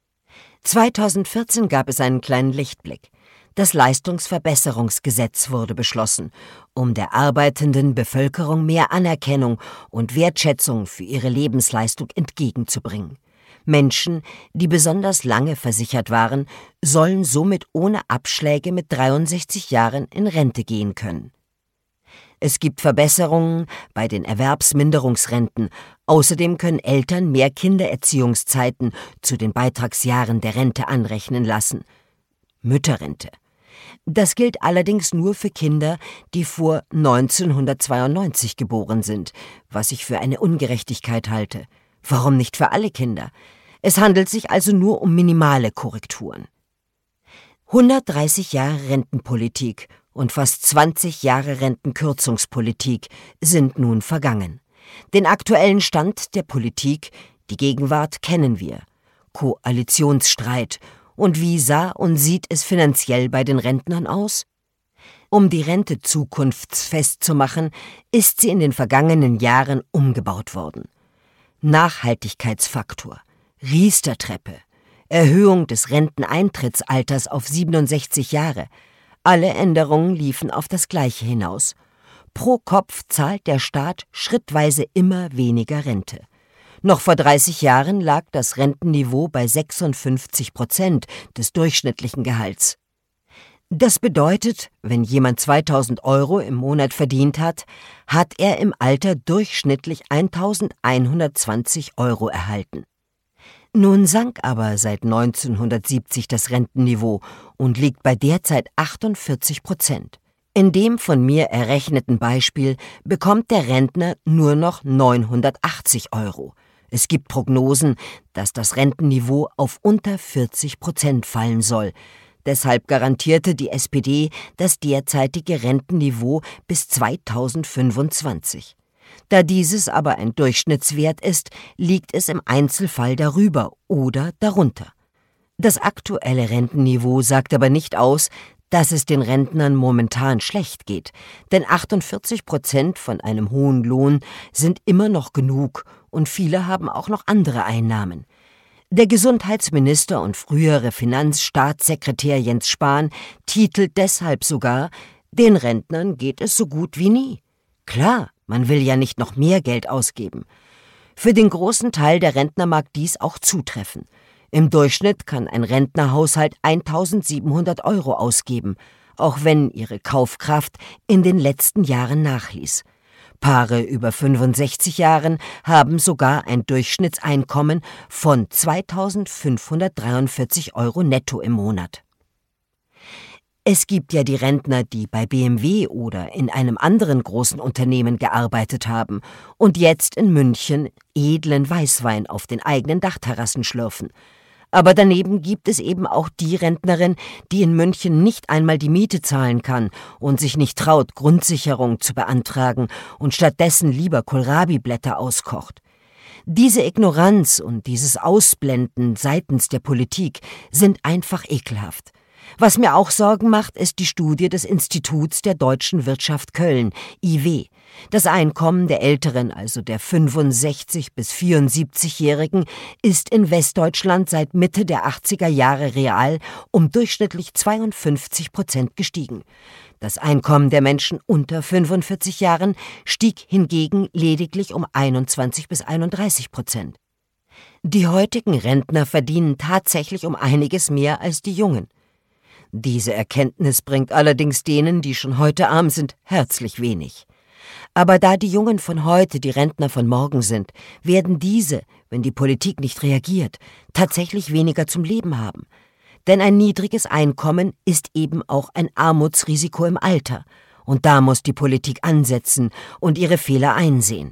2014 gab es einen kleinen Lichtblick. Das Leistungsverbesserungsgesetz wurde beschlossen, um der arbeitenden Bevölkerung mehr Anerkennung und Wertschätzung für ihre Lebensleistung entgegenzubringen. Menschen, die besonders lange versichert waren, sollen somit ohne Abschläge mit 63 Jahren in Rente gehen können. Es gibt Verbesserungen bei den Erwerbsminderungsrenten. Außerdem können Eltern mehr Kindererziehungszeiten zu den Beitragsjahren der Rente anrechnen lassen. Mütterrente. Das gilt allerdings nur für Kinder, die vor 1992 geboren sind, was ich für eine Ungerechtigkeit halte. Warum nicht für alle Kinder? Es handelt sich also nur um minimale Korrekturen. 130 Jahre Rentenpolitik und fast 20 Jahre Rentenkürzungspolitik sind nun vergangen. Den aktuellen Stand der Politik, die Gegenwart, kennen wir. Koalitionsstreit. Und wie sah und sieht es finanziell bei den Rentnern aus? Um die Rente zukunftsfest zu machen, ist sie in den vergangenen Jahren umgebaut worden. Nachhaltigkeitsfaktor, Riester-Treppe, Erhöhung des Renteneintrittsalters auf 67 Jahre. Alle Änderungen liefen auf das Gleiche hinaus. Pro Kopf zahlt der Staat schrittweise immer weniger Rente. Noch vor 30 Jahren lag das Rentenniveau bei 56% des durchschnittlichen Gehalts. Das bedeutet, wenn jemand 2.000 Euro im Monat verdient hat, hat er im Alter durchschnittlich 1.120 Euro erhalten. Nun sank aber seit 1970 das Rentenniveau und liegt bei derzeit 48%. In dem von mir errechneten Beispiel bekommt der Rentner nur noch 980 Euro. Es gibt Prognosen, dass das Rentenniveau auf unter 40% fallen soll. Deshalb garantierte die SPD das derzeitige Rentenniveau bis 2025. Da dieses aber ein Durchschnittswert ist, liegt es im Einzelfall darüber oder darunter. Das aktuelle Rentenniveau sagt aber nicht aus, dass es den Rentnern momentan schlecht geht, denn 48% von einem hohen Lohn sind immer noch genug und viele haben auch noch andere Einnahmen. Der Gesundheitsminister und frühere Finanzstaatssekretär Jens Spahn titelt deshalb sogar: Den Rentnern geht es so gut wie nie. Klar, man will ja nicht noch mehr Geld ausgeben. Für den großen Teil der Rentner mag dies auch zutreffen. Im Durchschnitt kann ein Rentnerhaushalt 1.700 € ausgeben, auch wenn ihre Kaufkraft in den letzten Jahren nachließ. Paare über 65 Jahren haben sogar ein Durchschnittseinkommen von 2.543 € netto im Monat. Es gibt ja die Rentner, die bei BMW oder in einem anderen großen Unternehmen gearbeitet haben und jetzt in München edlen Weißwein auf den eigenen Dachterrassen schlürfen. Aber daneben gibt es eben auch die Rentnerin, die in München nicht einmal die Miete zahlen kann und sich nicht traut, Grundsicherung zu beantragen und stattdessen lieber Kohlrabi-Blätter auskocht. Diese Ignoranz und dieses Ausblenden seitens der Politik sind einfach ekelhaft. Was mir auch Sorgen macht, ist die Studie des Instituts der Deutschen Wirtschaft Köln, IW. Das Einkommen der Älteren, also der 65- bis 74-Jährigen, ist in Westdeutschland seit Mitte der 80er Jahre real um durchschnittlich 52% gestiegen. Das Einkommen der Menschen unter 45 Jahren stieg hingegen lediglich um 21 bis 31%. Die heutigen Rentner verdienen tatsächlich um einiges mehr als die Jungen. Diese Erkenntnis bringt allerdings denen, die schon heute arm sind, herzlich wenig. Aber da die Jungen von heute die Rentner von morgen sind, werden diese, wenn die Politik nicht reagiert, tatsächlich weniger zum Leben haben. Denn ein niedriges Einkommen ist eben auch ein Armutsrisiko im Alter. Und da muss die Politik ansetzen und ihre Fehler einsehen.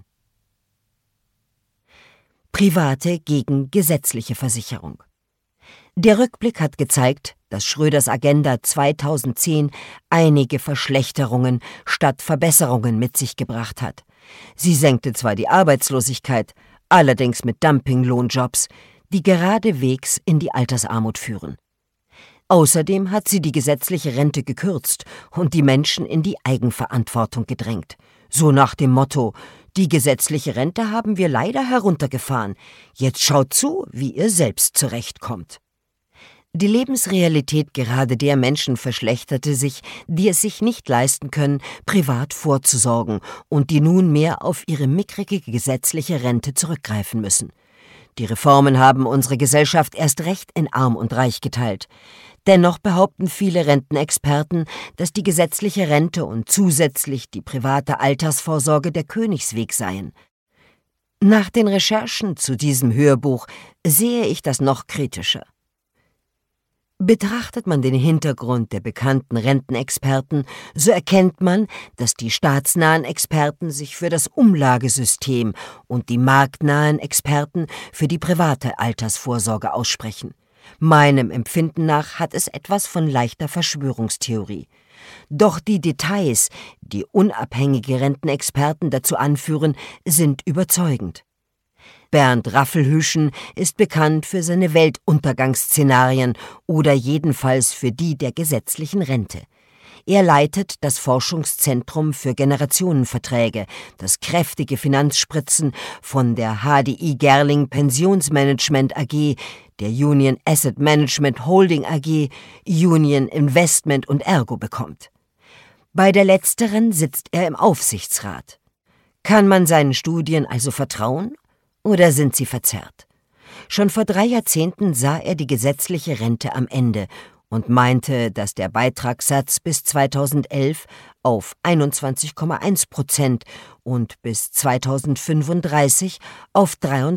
Private gegen gesetzliche Versicherung. Der Rückblick hat gezeigt, dass Schröders Agenda 2010 einige Verschlechterungen statt Verbesserungen mit sich gebracht hat. Sie senkte zwar die Arbeitslosigkeit, allerdings mit Dumpinglohnjobs, die geradewegs in die Altersarmut führen. Außerdem hat sie die gesetzliche Rente gekürzt und die Menschen in die Eigenverantwortung gedrängt. So nach dem Motto: Die gesetzliche Rente haben wir leider heruntergefahren. Jetzt schaut zu, wie ihr selbst zurechtkommt. Die Lebensrealität gerade der Menschen verschlechterte sich, die es sich nicht leisten können, privat vorzusorgen und die nunmehr auf ihre mickrige gesetzliche Rente zurückgreifen müssen. Die Reformen haben unsere Gesellschaft erst recht in Arm und Reich geteilt. Dennoch behaupten viele Rentenexperten, dass die gesetzliche Rente und zusätzlich die private Altersvorsorge der Königsweg seien. Nach den Recherchen zu diesem Hörbuch sehe ich das noch kritischer. Betrachtet man den Hintergrund der bekannten Rentenexperten, so erkennt man, dass die staatsnahen Experten sich für das Umlagesystem und die marktnahen Experten für die private Altersvorsorge aussprechen. Meinem Empfinden nach hat es etwas von leichter Verschwörungstheorie. Doch die Details, die unabhängige Rentenexperten dazu anführen, sind überzeugend. Bernd Raffelhüschen ist bekannt für seine Weltuntergangsszenarien oder jedenfalls für die der gesetzlichen Rente. Er leitet das Forschungszentrum für Generationenverträge, das kräftige Finanzspritzen von der HDI Gerling Pensionsmanagement AG, der Union Asset Management Holding AG, Union Investment und Ergo bekommt. Bei der letzteren sitzt er im Aufsichtsrat. Kann man seinen Studien also vertrauen? Oder sind sie verzerrt? Schon vor 3 Jahrzehnten sah er die gesetzliche Rente am Ende und meinte, dass der Beitragssatz bis 2011 auf 21,1% und bis 2035 auf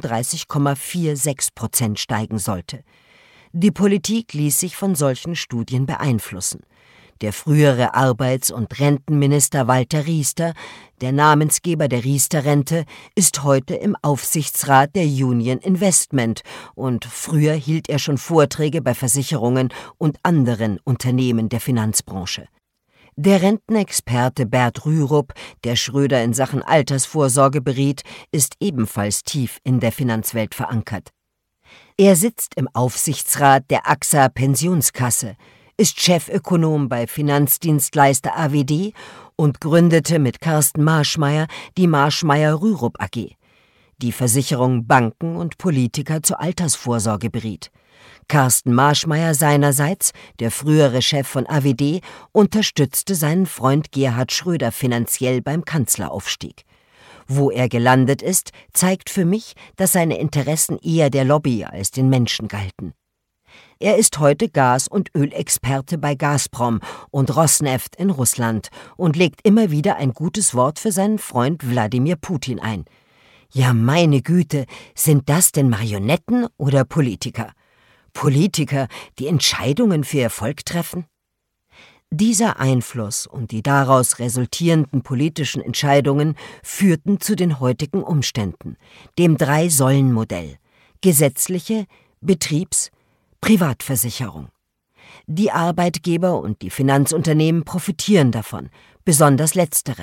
33,46% steigen sollte. Die Politik ließ sich von solchen Studien beeinflussen. Der frühere Arbeits- und Rentenminister Walter Riester, der Namensgeber der Riester-Rente, ist heute im Aufsichtsrat der Union Investment und früher hielt er schon Vorträge bei Versicherungen und anderen Unternehmen der Finanzbranche. Der Rentenexperte Bert Rürup, der Schröder in Sachen Altersvorsorge beriet, ist ebenfalls tief in der Finanzwelt verankert. Er sitzt im Aufsichtsrat der AXA Pensionskasse. ist Chefökonom bei Finanzdienstleister AWD und gründete mit Carsten Marschmeyer die Marschmeyer-Rürup AG, die Versicherung Banken und Politiker zur Altersvorsorge beriet. Carsten Marschmeyer seinerseits, der frühere Chef von AWD, unterstützte seinen Freund Gerhard Schröder finanziell beim Kanzleraufstieg. Wo er gelandet ist, zeigt für mich, dass seine Interessen eher der Lobby als den Menschen galten. Er ist heute Gas- und Ölexperte bei Gazprom und Rosneft in Russland und legt immer wieder ein gutes Wort für seinen Freund Wladimir Putin ein. Ja, meine Güte, sind das denn Marionetten oder Politiker? Politiker, die Entscheidungen für ihr Volk treffen? Dieser Einfluss und die daraus resultierenden politischen Entscheidungen führten zu den heutigen Umständen, dem Drei-Säulen-Modell: gesetzliche, Betriebs-, Privatversicherung. Die Arbeitgeber und die Finanzunternehmen profitieren davon, besonders letztere.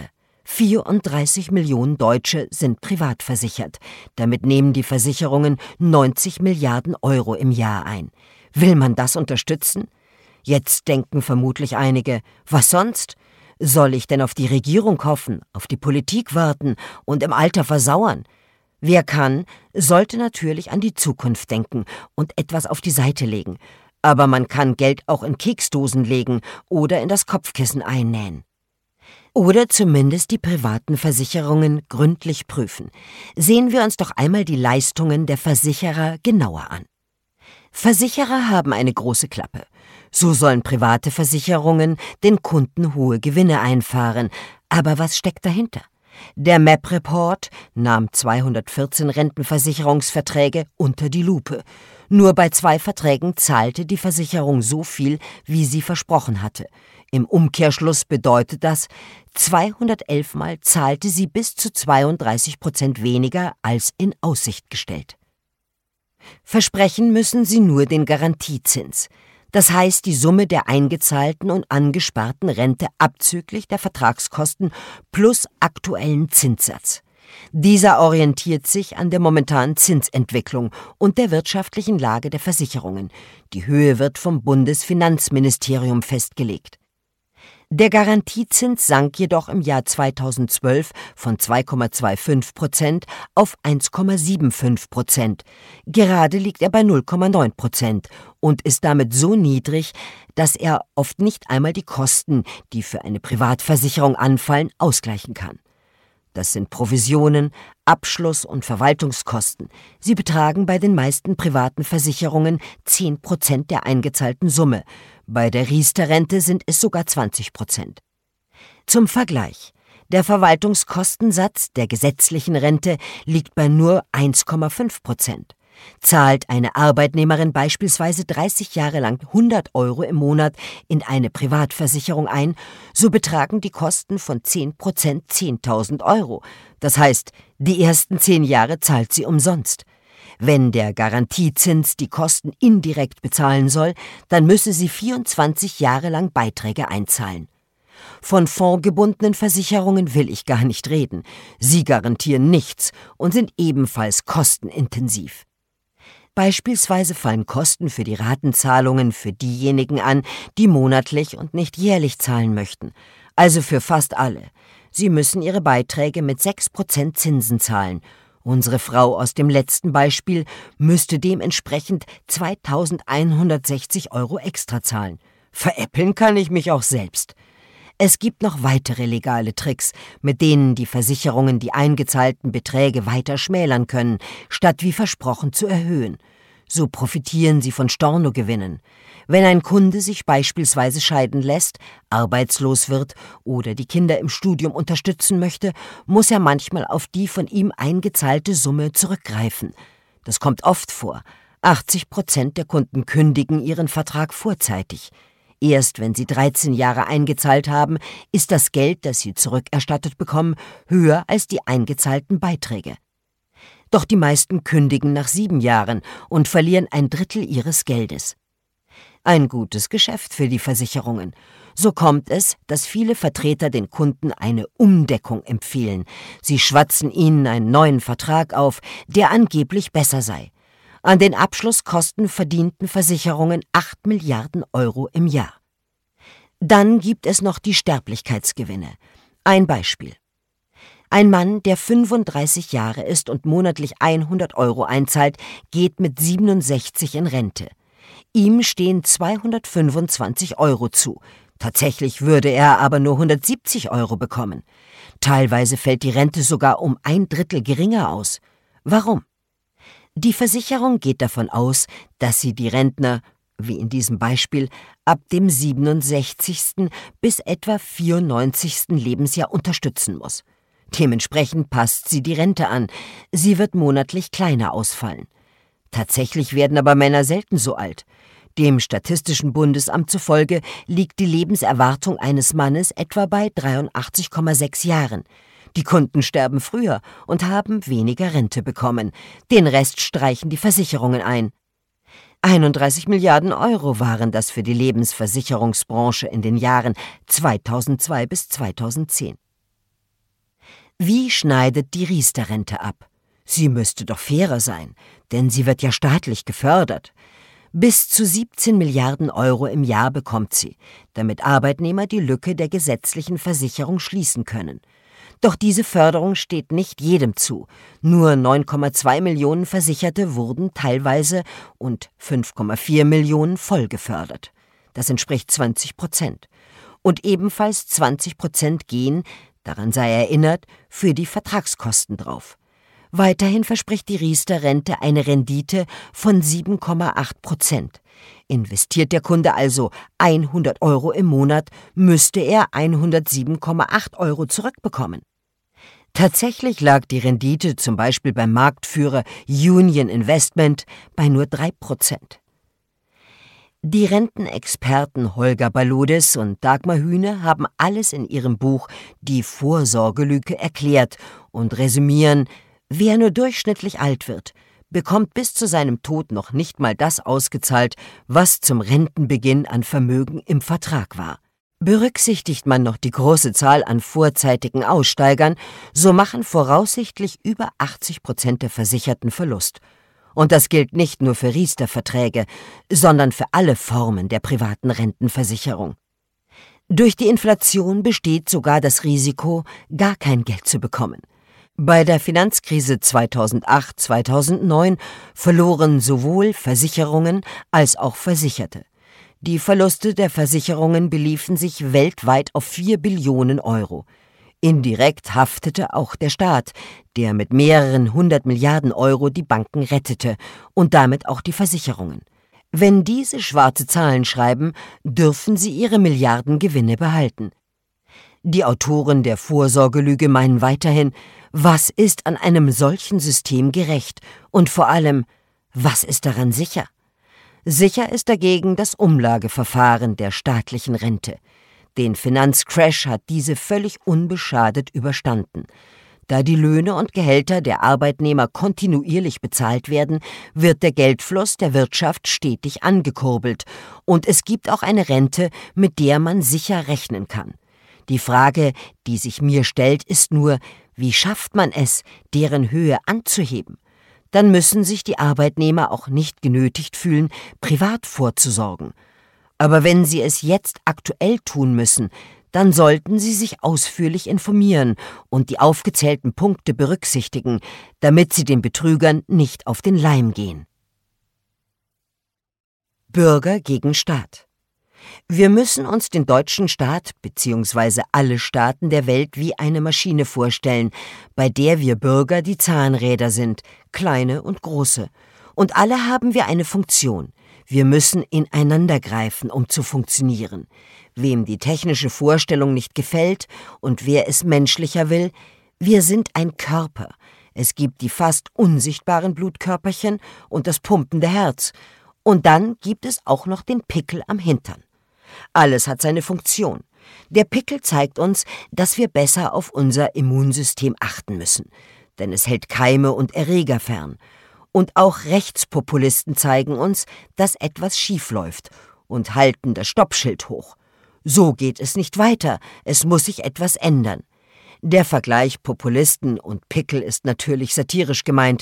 34 Millionen Deutsche sind privat versichert. Damit nehmen die Versicherungen 90 Milliarden Euro im Jahr ein. Will man das unterstützen? Jetzt denken vermutlich einige, was sonst? Soll ich denn auf die Regierung hoffen, auf die Politik warten und im Alter versauern? Wer kann, sollte natürlich an die Zukunft denken und etwas auf die Seite legen. Aber man kann Geld auch in Keksdosen legen oder in das Kopfkissen einnähen. Oder zumindest die privaten Versicherungen gründlich prüfen. Sehen wir uns doch einmal die Leistungen der Versicherer genauer an. Versicherer haben eine große Klappe. So sollen private Versicherungen den Kunden hohe Gewinne einfahren. Aber was steckt dahinter? Der MAP-Report nahm 214 Rentenversicherungsverträge unter die Lupe. Nur bei 2 Verträgen zahlte die Versicherung so viel, wie sie versprochen hatte. Im Umkehrschluss bedeutet das, 211 Mal zahlte sie bis zu 32% weniger als in Aussicht gestellt. Versprechen müssen sie nur den Garantiezins. Das heißt die Summe der eingezahlten und angesparten Rente abzüglich der Vertragskosten plus aktuellen Zinssatz. Dieser orientiert sich an der momentanen Zinsentwicklung und der wirtschaftlichen Lage der Versicherungen. Die Höhe wird vom Bundesfinanzministerium festgelegt. Der Garantiezins sank jedoch im Jahr 2012 von 2,25% auf 1,75%. Gerade liegt er bei 0,9% und ist damit so niedrig, dass er oft nicht einmal die Kosten, die für eine Privatversicherung anfallen, ausgleichen kann. Das sind Provisionen, Abschluss- und Verwaltungskosten. Sie betragen bei den meisten privaten Versicherungen 10% der eingezahlten Summe. Bei der Riester-Rente sind es sogar 20%. Zum Vergleich: Der Verwaltungskostensatz der gesetzlichen Rente liegt bei nur 1,5%. Zahlt eine Arbeitnehmerin beispielsweise 30 Jahre lang 100 Euro im Monat in eine Privatversicherung ein, so betragen die Kosten von 10% 10.000 Euro. Das heißt, die ersten 10 Jahre zahlt sie umsonst. Wenn der Garantiezins die Kosten indirekt bezahlen soll, dann müsse sie 24 Jahre lang Beiträge einzahlen. Von fondgebundenen Versicherungen will ich gar nicht reden. Sie garantieren nichts und sind ebenfalls kostenintensiv. Beispielsweise fallen Kosten für die Ratenzahlungen für diejenigen an, die monatlich und nicht jährlich zahlen möchten. Also für fast alle. Sie müssen ihre Beiträge mit 6% Zinsen zahlen. Unsere Frau aus dem letzten Beispiel müsste dementsprechend 2.160 Euro extra zahlen. Veräppeln kann ich mich auch selbst. Es gibt noch weitere legale Tricks, mit denen die Versicherungen die eingezahlten Beträge weiter schmälern können, statt wie versprochen zu erhöhen. So profitieren sie von Stornogewinnen. Wenn ein Kunde sich beispielsweise scheiden lässt, arbeitslos wird oder die Kinder im Studium unterstützen möchte, muss er manchmal auf die von ihm eingezahlte Summe zurückgreifen. Das kommt oft vor. 80% der Kunden kündigen ihren Vertrag vorzeitig. Erst wenn sie 13 Jahre eingezahlt haben, ist das Geld, das sie zurückerstattet bekommen, höher als die eingezahlten Beiträge. Doch die meisten kündigen nach 7 Jahren und verlieren 1/3 ihres Geldes. Ein gutes Geschäft für die Versicherungen. So kommt es, dass viele Vertreter den Kunden eine Umdeckung empfehlen. Sie schwatzen ihnen einen neuen Vertrag auf, der angeblich besser sei. An den Abschlusskosten verdienten Versicherungen 8 Milliarden Euro im Jahr. Dann gibt es noch die Sterblichkeitsgewinne. Ein Beispiel. Ein Mann, der 35 Jahre ist und monatlich 100 € einzahlt, geht mit 67 in Rente. Ihm stehen 225 € zu. Tatsächlich würde er aber nur 170 € bekommen. Teilweise fällt die Rente sogar um 1/3 geringer aus. Warum? Die Versicherung geht davon aus, dass sie die Rentner, wie in diesem Beispiel, ab dem 67. bis etwa 94. Lebensjahr unterstützen muss. Dementsprechend passt sie die Rente an. Sie wird monatlich kleiner ausfallen. Tatsächlich werden aber Männer selten so alt. Dem Statistischen Bundesamt zufolge liegt die Lebenserwartung eines Mannes etwa bei 83,6 Jahren. Die Kunden sterben früher und haben weniger Rente bekommen. Den Rest streichen die Versicherungen ein. 31 Milliarden € waren das für die Lebensversicherungsbranche in den Jahren 2002 bis 2010. Wie schneidet die Riester-Rente ab? Sie müsste doch fairer sein, denn sie wird ja staatlich gefördert. Bis zu 17 Milliarden € im Jahr bekommt sie, damit Arbeitnehmer die Lücke der gesetzlichen Versicherung schließen können. Doch diese Förderung steht nicht jedem zu. Nur 9,2 Millionen Versicherte wurden teilweise und 5,4 Millionen voll gefördert. Das entspricht 20%. Und ebenfalls 20% gehen, daran sei erinnert, für die Vertragskosten drauf. Weiterhin verspricht die Riester-Rente eine Rendite von 7,8%. Investiert der Kunde also 100 € im Monat, müsste er 107,8 € zurückbekommen. Tatsächlich lag die Rendite zum Beispiel beim Marktführer Union Investment bei nur 3%. Die Rentenexperten Holger Balodes und Dagmar Hühne haben alles in ihrem Buch Die Vorsorgelücke erklärt und resümieren: Wer nur durchschnittlich alt wird, bekommt bis zu seinem Tod noch nicht mal das ausgezahlt, was zum Rentenbeginn an Vermögen im Vertrag war. Berücksichtigt man noch die große Zahl an vorzeitigen Aussteigern, so machen voraussichtlich über 80% der Versicherten Verlust. Und das gilt nicht nur für Riester-Verträge, sondern für alle Formen der privaten Rentenversicherung. Durch die Inflation besteht sogar das Risiko, gar kein Geld zu bekommen. Bei der Finanzkrise 2008/2009 verloren sowohl Versicherungen als auch Versicherte. Die Verluste der Versicherungen beliefen sich weltweit auf 4 Billionen €. Indirekt haftete auch der Staat, der mit mehreren 100 Milliarden € die Banken rettete und damit auch die Versicherungen. Wenn diese schwarze Zahlen schreiben, dürfen sie ihre Milliardengewinne behalten. Die Autoren der Vorsorgelüge meinen weiterhin: Was ist an einem solchen System gerecht und vor allem, was ist daran sicher? Sicher ist dagegen das Umlageverfahren der staatlichen Rente. Den Finanzcrash hat diese völlig unbeschadet überstanden. Da die Löhne und Gehälter der Arbeitnehmer kontinuierlich bezahlt werden, wird der Geldfluss der Wirtschaft stetig angekurbelt und es gibt auch eine Rente, mit der man sicher rechnen kann. Die Frage, die sich mir stellt, ist nur: Wie schafft man es, deren Höhe anzuheben? Dann müssen sich die Arbeitnehmer auch nicht genötigt fühlen, privat vorzusorgen. Aber wenn sie es jetzt aktuell tun müssen, dann sollten sie sich ausführlich informieren und die aufgezählten Punkte berücksichtigen, damit sie den Betrügern nicht auf den Leim gehen. Bürger gegen Staat. Wir müssen uns den deutschen Staat bzw. alle Staaten der Welt wie eine Maschine vorstellen, bei der wir Bürger die Zahnräder sind, kleine und große. Und alle haben wir eine Funktion. Wir müssen ineinander greifen, um zu funktionieren. Wem die technische Vorstellung nicht gefällt und wer es menschlicher will: Wir sind ein Körper. Es gibt die fast unsichtbaren Blutkörperchen und das pumpende Herz. Und dann gibt es auch noch den Pickel am Hintern. Alles hat seine Funktion. Der Pickel zeigt uns, dass wir besser auf unser Immunsystem achten müssen, denn es hält Keime und Erreger fern. Und auch Rechtspopulisten zeigen uns, dass etwas schief läuft und halten das Stoppschild hoch. So geht es nicht weiter, es muss sich etwas ändern. Der Vergleich Populisten und Pickel ist natürlich satirisch gemeint,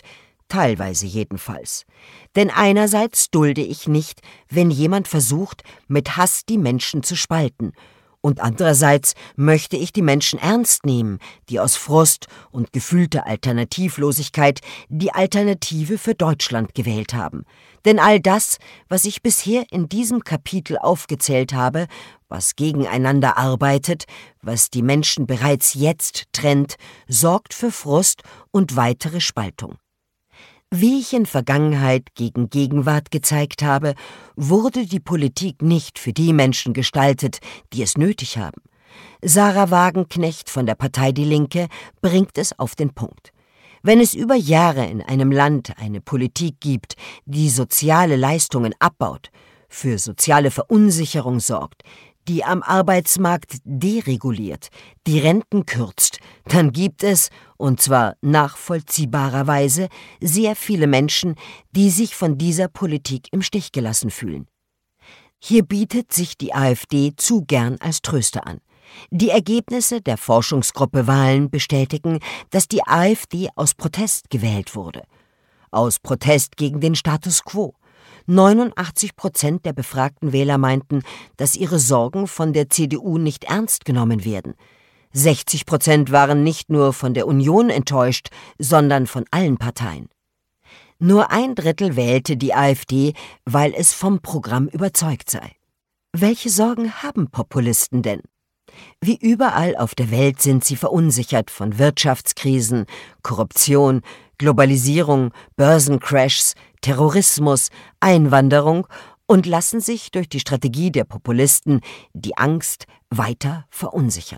Teilweise jedenfalls. Denn einerseits dulde ich nicht, wenn jemand versucht, mit Hass die Menschen zu spalten, und andererseits möchte ich die Menschen ernst nehmen, die aus Frust und gefühlter Alternativlosigkeit die Alternative für Deutschland gewählt haben. Denn all das, was ich bisher in diesem Kapitel aufgezählt habe, was gegeneinander arbeitet, was die Menschen bereits jetzt trennt, sorgt für Frust und weitere Spaltung. Wie ich in Vergangenheit gegen Gegenwart gezeigt habe, wurde die Politik nicht für die Menschen gestaltet, die es nötig haben. Sarah Wagenknecht von der Partei Die Linke bringt es auf den Punkt. Wenn es über Jahre in einem Land eine Politik gibt, die soziale Leistungen abbaut, für soziale Verunsicherung sorgt, die am Arbeitsmarkt dereguliert, die Renten kürzt, dann gibt es, und zwar nachvollziehbarerweise, sehr viele Menschen, die sich von dieser Politik im Stich gelassen fühlen. Hier bietet sich die AfD zu gern als Tröster an. Die Ergebnisse der Forschungsgruppe Wahlen bestätigen, dass die AfD aus Protest gewählt wurde. Aus Protest gegen den Status quo. 89% der befragten Wähler meinten, dass ihre Sorgen von der CDU nicht ernst genommen werden. 60% waren nicht nur von der Union enttäuscht, sondern von allen Parteien. Nur 1/3 wählte die AfD, weil es vom Programm überzeugt sei. Welche Sorgen haben Populisten denn? Wie überall auf der Welt sind sie verunsichert von Wirtschaftskrisen, Korruption, Globalisierung, Börsencrashs, Terrorismus, Einwanderung und lassen sich durch die Strategie der Populisten die Angst weiter verunsichern.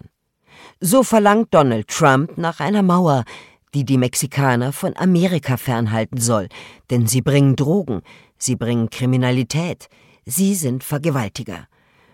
So verlangt Donald Trump nach einer Mauer, die die Mexikaner von Amerika fernhalten soll, denn sie bringen Drogen, sie bringen Kriminalität, sie sind Vergewaltiger.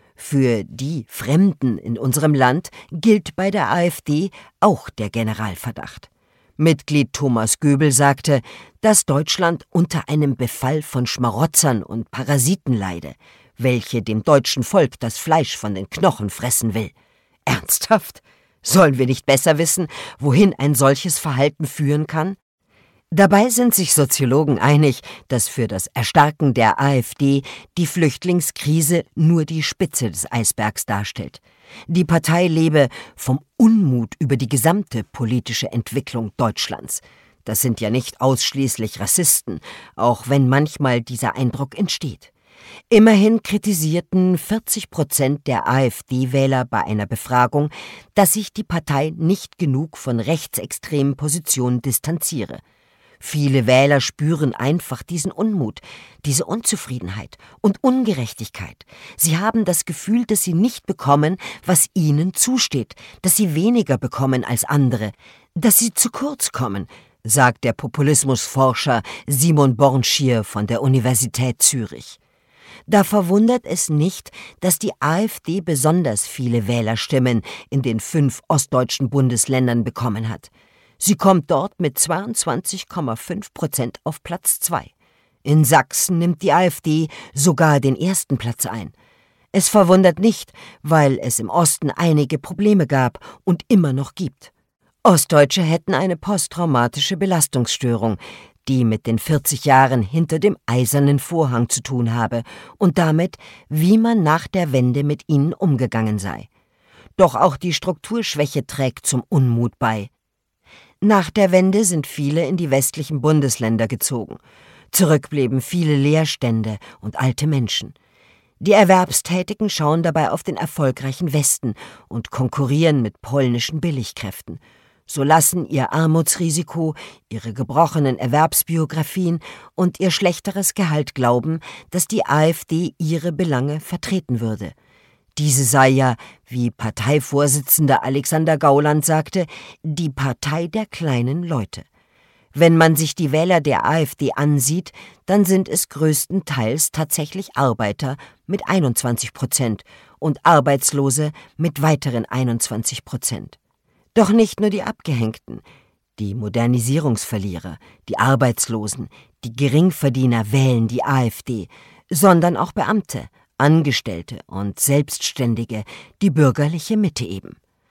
Für die Fremden in unserem Land gilt bei der AfD auch der Generalverdacht. Mitglied Thomas Göbel sagte, dass Deutschland unter einem Befall von Schmarotzern und Parasiten leide, welche dem deutschen Volk das Fleisch von den Knochen fressen will. Ernsthaft? Sollen wir nicht besser wissen, wohin ein solches Verhalten führen kann? Dabei sind sich Soziologen einig, dass für das Erstarken der AfD die Flüchtlingskrise nur die Spitze des Eisbergs darstellt. Die Partei lebe vom Unmut über die gesamte politische Entwicklung Deutschlands. Das sind ja nicht ausschließlich Rassisten, auch wenn manchmal dieser Eindruck entsteht. Immerhin kritisierten 40% der AfD-Wähler bei einer Befragung, dass sich die Partei nicht genug von rechtsextremen Positionen distanziere. Viele Wähler spüren einfach diesen Unmut, diese Unzufriedenheit und Ungerechtigkeit. Sie haben das Gefühl, dass sie nicht bekommen, was ihnen zusteht, dass sie weniger bekommen als andere, dass sie zu kurz kommen, sagt der Populismusforscher Simon Bornschier von der Universität Zürich. Da verwundert es nicht, dass die AfD besonders viele Wählerstimmen in den 5 ostdeutschen Bundesländern bekommen hat. Sie kommt dort mit 22,5% auf Platz 2. In Sachsen nimmt die AfD sogar den ersten Platz ein. Es verwundert nicht, weil es im Osten einige Probleme gab und immer noch gibt. Ostdeutsche hätten eine posttraumatische Belastungsstörung, die mit den 40 Jahren hinter dem eisernen Vorhang zu tun habe und damit, wie man nach der Wende mit ihnen umgegangen sei. Doch auch die Strukturschwäche trägt zum Unmut bei. Nach der Wende sind viele in die westlichen Bundesländer gezogen. Zurück blieben viele Leerstände und alte Menschen. Die Erwerbstätigen schauen dabei auf den erfolgreichen Westen und konkurrieren mit polnischen Billigkräften. So lassen ihr Armutsrisiko, ihre gebrochenen Erwerbsbiografien und ihr schlechteres Gehalt glauben, dass die AfD ihre Belange vertreten würde. Diese sei ja, wie Parteivorsitzender Alexander Gauland sagte, die Partei der kleinen Leute. Wenn man sich die Wähler der AfD ansieht, dann sind es größtenteils tatsächlich Arbeiter mit 21% und Arbeitslose mit weiteren 21%. Doch nicht nur die Abgehängten, die Modernisierungsverlierer, die Arbeitslosen, die Geringverdiener wählen die AfD, sondern auch Beamte, Angestellte und Selbstständige, die bürgerliche Mitte eben.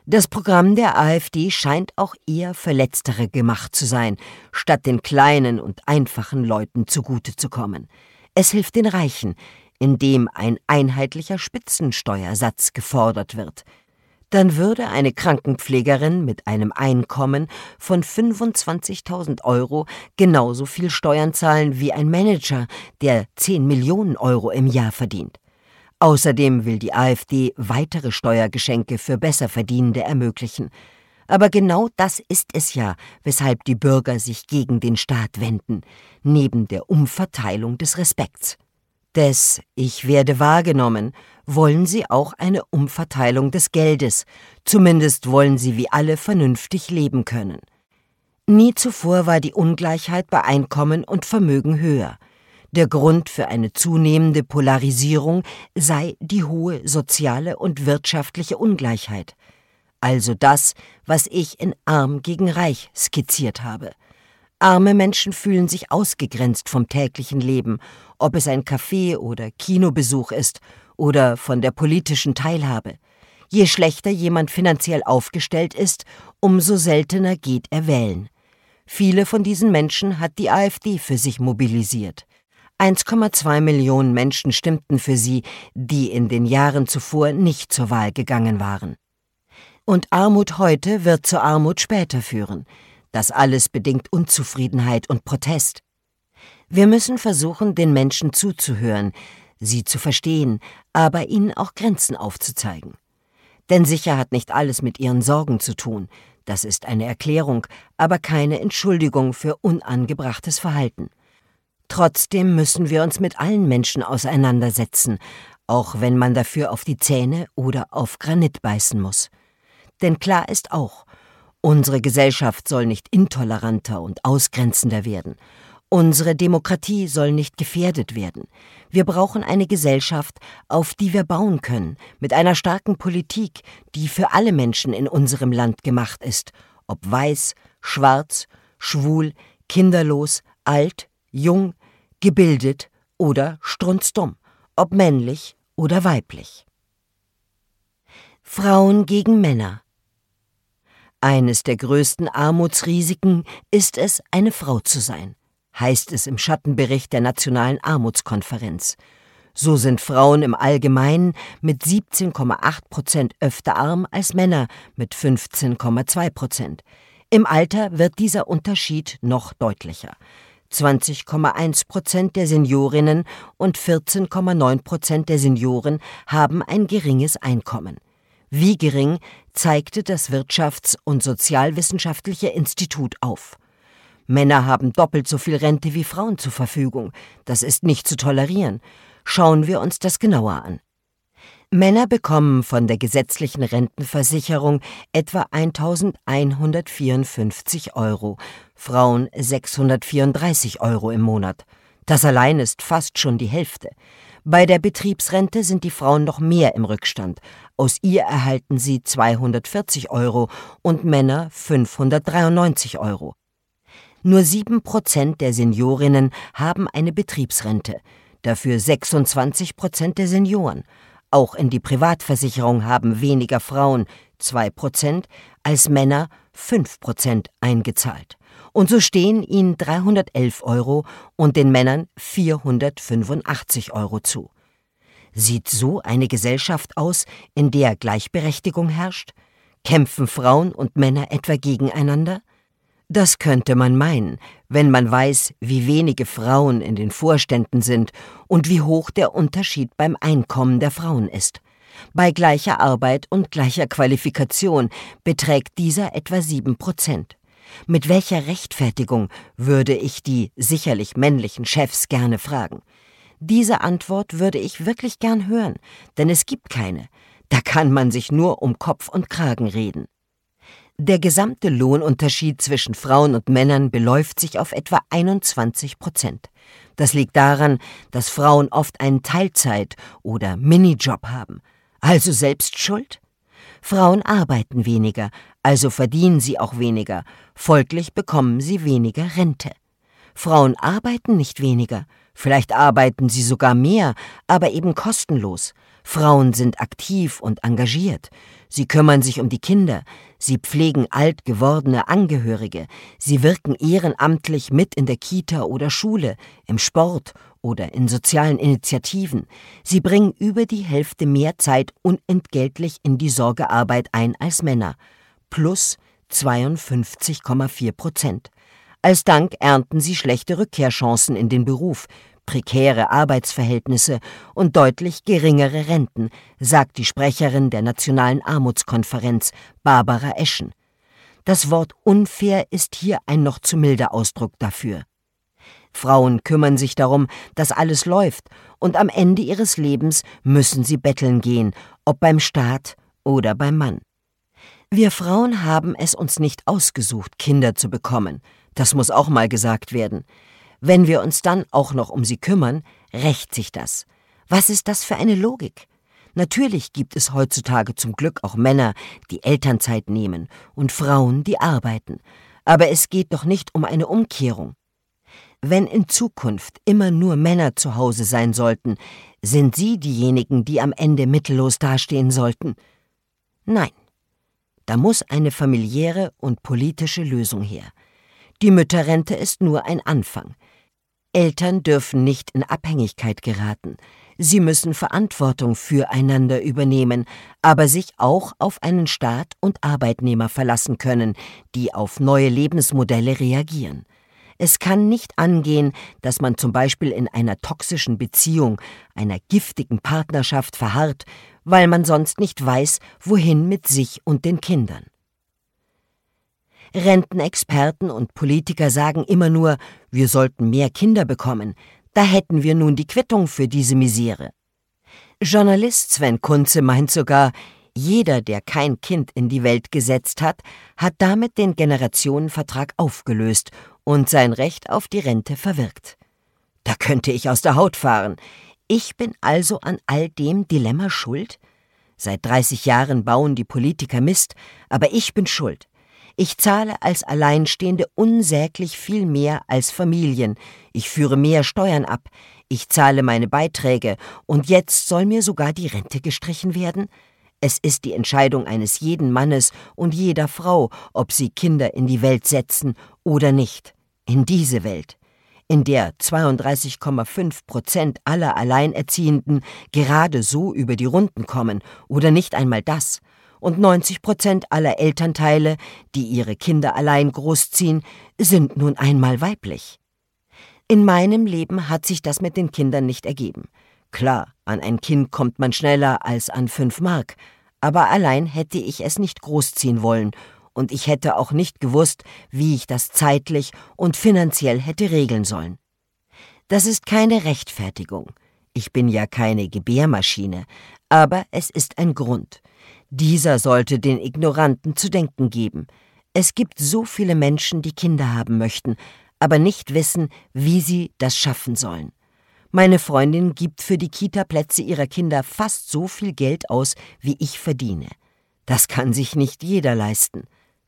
Das Programm der AfD scheint auch eher für Letztere gemacht zu sein, statt den kleinen und einfachen Leuten zugute zu kommen. Es hilft den Reichen, indem ein einheitlicher Spitzensteuersatz gefordert wird. Dann würde eine Krankenpflegerin mit einem Einkommen von 25.000 € genauso viel Steuern zahlen wie ein Manager, der 10 Millionen € im Jahr verdient. Außerdem will die AfD weitere Steuergeschenke für Besserverdienende ermöglichen. Aber genau das ist es ja, weshalb die Bürger sich gegen den Staat wenden, neben der Umverteilung des Respekts. Des „Ich werde wahrgenommen" wollen sie auch eine Umverteilung des Geldes, zumindest wollen sie wie alle vernünftig leben können. Nie zuvor war die Ungleichheit bei Einkommen und Vermögen höher. Der Grund für eine zunehmende Polarisierung sei die hohe soziale und wirtschaftliche Ungleichheit. Also das, was ich in Arm gegen Reich skizziert habe. Arme Menschen fühlen sich ausgegrenzt vom täglichen Leben, ob es ein Café- oder Kinobesuch ist oder von der politischen Teilhabe. Je schlechter jemand finanziell aufgestellt ist, umso seltener geht er wählen. Viele von diesen Menschen hat die AfD für sich mobilisiert. 1,2 Millionen Menschen stimmten für sie, die in den Jahren zuvor nicht zur Wahl gegangen waren. Und Armut heute wird zur Armut später führen. Das alles bedingt Unzufriedenheit und Protest. Wir müssen versuchen, den Menschen zuzuhören, sie zu verstehen, aber ihnen auch Grenzen aufzuzeigen. Denn sicher hat nicht alles mit ihren Sorgen zu tun. Das ist eine Erklärung, aber keine Entschuldigung für unangebrachtes Verhalten. Trotzdem müssen wir uns mit allen Menschen auseinandersetzen, auch wenn man dafür auf die Zähne oder auf Granit beißen muss. Denn klar ist auch, unsere Gesellschaft soll nicht intoleranter und ausgrenzender werden. Unsere Demokratie soll nicht gefährdet werden. Wir brauchen eine Gesellschaft, auf die wir bauen können, mit einer starken Politik, die für alle Menschen in unserem Land gemacht ist, ob weiß, schwarz, schwul, kinderlos, alt, jung, gebildet oder strunzdumm, ob männlich oder weiblich. Frauen gegen Männer. Eines der größten Armutsrisiken ist es, eine Frau zu sein, heißt es im Schattenbericht der Nationalen Armutskonferenz. So sind Frauen im Allgemeinen mit 17,8% öfter arm als Männer mit 15,2%. Im Alter wird dieser Unterschied noch deutlicher. 20,1% der Seniorinnen und 14,9% der Senioren haben ein geringes Einkommen. Wie gering, zeigte das Wirtschafts- und Sozialwissenschaftliche Institut auf. Männer haben doppelt so viel Rente wie Frauen zur Verfügung. Das ist nicht zu tolerieren. Schauen wir uns das genauer an. Männer bekommen von der gesetzlichen Rentenversicherung etwa 1.154 €, Frauen 634 € im Monat. Das allein ist fast schon die Hälfte. Bei der Betriebsrente sind die Frauen noch mehr im Rückstand. Aus ihr erhalten sie 240 € und Männer 593 €. Nur 7% der Seniorinnen haben eine Betriebsrente, dafür 26% der Senioren. Auch in die Privatversicherung haben weniger Frauen, 2%, als Männer, 5%, eingezahlt. Und so stehen ihnen 311 € und den Männern 485 € zu. Sieht so eine Gesellschaft aus, in der Gleichberechtigung herrscht? Kämpfen Frauen und Männer etwa gegeneinander? Das könnte man meinen, wenn man weiß, wie wenige Frauen in den Vorständen sind und wie hoch der Unterschied beim Einkommen der Frauen ist. Bei gleicher Arbeit und gleicher Qualifikation beträgt dieser etwa 7%. Mit welcher Rechtfertigung, würde ich die sicherlich männlichen Chefs gerne fragen. Diese Antwort würde ich wirklich gern hören, denn es gibt keine. Da kann man sich nur um Kopf und Kragen reden. Der gesamte Lohnunterschied zwischen Frauen und Männern beläuft sich auf etwa 21%. Das liegt daran, dass Frauen oft einen Teilzeit- oder Minijob haben. Also selbst schuld? Frauen arbeiten weniger, also verdienen sie auch weniger, folglich bekommen sie weniger Rente. Frauen arbeiten nicht weniger, vielleicht arbeiten sie sogar mehr, aber eben kostenlos. Frauen sind aktiv und engagiert. Sie kümmern sich um die Kinder. Sie pflegen alt gewordene Angehörige. Sie wirken ehrenamtlich mit in der Kita oder Schule, im Sport oder in sozialen Initiativen. Sie bringen über die Hälfte mehr Zeit unentgeltlich in die Sorgearbeit ein als Männer. Plus 52,4%. Als Dank ernten sie schlechte Rückkehrchancen in den Beruf, prekäre Arbeitsverhältnisse und deutlich geringere Renten, sagt die Sprecherin der Nationalen Armutskonferenz, Barbara Eschen. Das Wort unfair ist hier ein noch zu milder Ausdruck dafür. Frauen kümmern sich darum, dass alles läuft, und am Ende ihres Lebens müssen sie betteln gehen, ob beim Staat oder beim Mann. Wir Frauen haben es uns nicht ausgesucht, Kinder zu bekommen. Das muss auch mal gesagt werden. Wenn wir uns dann auch noch um sie kümmern, rächt sich das. Was ist das für eine Logik? Natürlich gibt es heutzutage zum Glück auch Männer, die Elternzeit nehmen, und Frauen, die arbeiten. Aber es geht doch nicht um eine Umkehrung. Wenn in Zukunft immer nur Männer zu Hause sein sollten, sind sie diejenigen, die am Ende mittellos dastehen sollten? Nein. Da muss eine familiäre und politische Lösung her. Die Mütterrente ist nur ein Anfang. Eltern dürfen nicht in Abhängigkeit geraten. Sie müssen Verantwortung füreinander übernehmen, aber sich auch auf einen Staat und Arbeitnehmer verlassen können, die auf neue Lebensmodelle reagieren. Es kann nicht angehen, dass man zum Beispiel in einer toxischen Beziehung, einer giftigen Partnerschaft verharrt, weil man sonst nicht weiß, wohin mit sich und den Kindern. Rentenexperten und Politiker sagen immer nur, wir sollten mehr Kinder bekommen. Da hätten wir nun die Quittung für diese Misere. Journalist Sven Kunze meint sogar, jeder, der kein Kind in die Welt gesetzt hat, hat damit den Generationenvertrag aufgelöst und sein Recht auf die Rente verwirkt. Da könnte ich aus der Haut fahren. Ich bin also an all dem Dilemma schuld? Seit 30 Jahren bauen die Politiker Mist, aber ich bin schuld. Ich zahle als Alleinstehende unsäglich viel mehr als Familien. Ich führe mehr Steuern ab. Ich zahle meine Beiträge. Und jetzt soll mir sogar die Rente gestrichen werden? Es ist die Entscheidung eines jeden Mannes und jeder Frau, ob sie Kinder in die Welt setzen oder nicht. In diese Welt, in der 32,5% aller Alleinerziehenden gerade so über die Runden kommen oder nicht einmal das. Und 90% aller Elternteile, die ihre Kinder allein großziehen, sind nun einmal weiblich. In meinem Leben hat sich das mit den Kindern nicht ergeben. Klar, an ein Kind kommt man schneller als an 5 Mark, aber allein hätte ich es nicht großziehen wollen, und ich hätte auch nicht gewusst, wie ich das zeitlich und finanziell hätte regeln sollen. Das ist keine Rechtfertigung. Ich bin ja keine Gebärmaschine, aber es ist ein Grund. Dieser sollte den Ignoranten zu denken geben. Es gibt so viele Menschen, die Kinder haben möchten, aber nicht wissen, wie sie das schaffen sollen. Meine Freundin gibt für die Kita-Plätze ihrer Kinder fast so viel Geld aus, wie ich verdiene. Das kann sich nicht jeder leisten.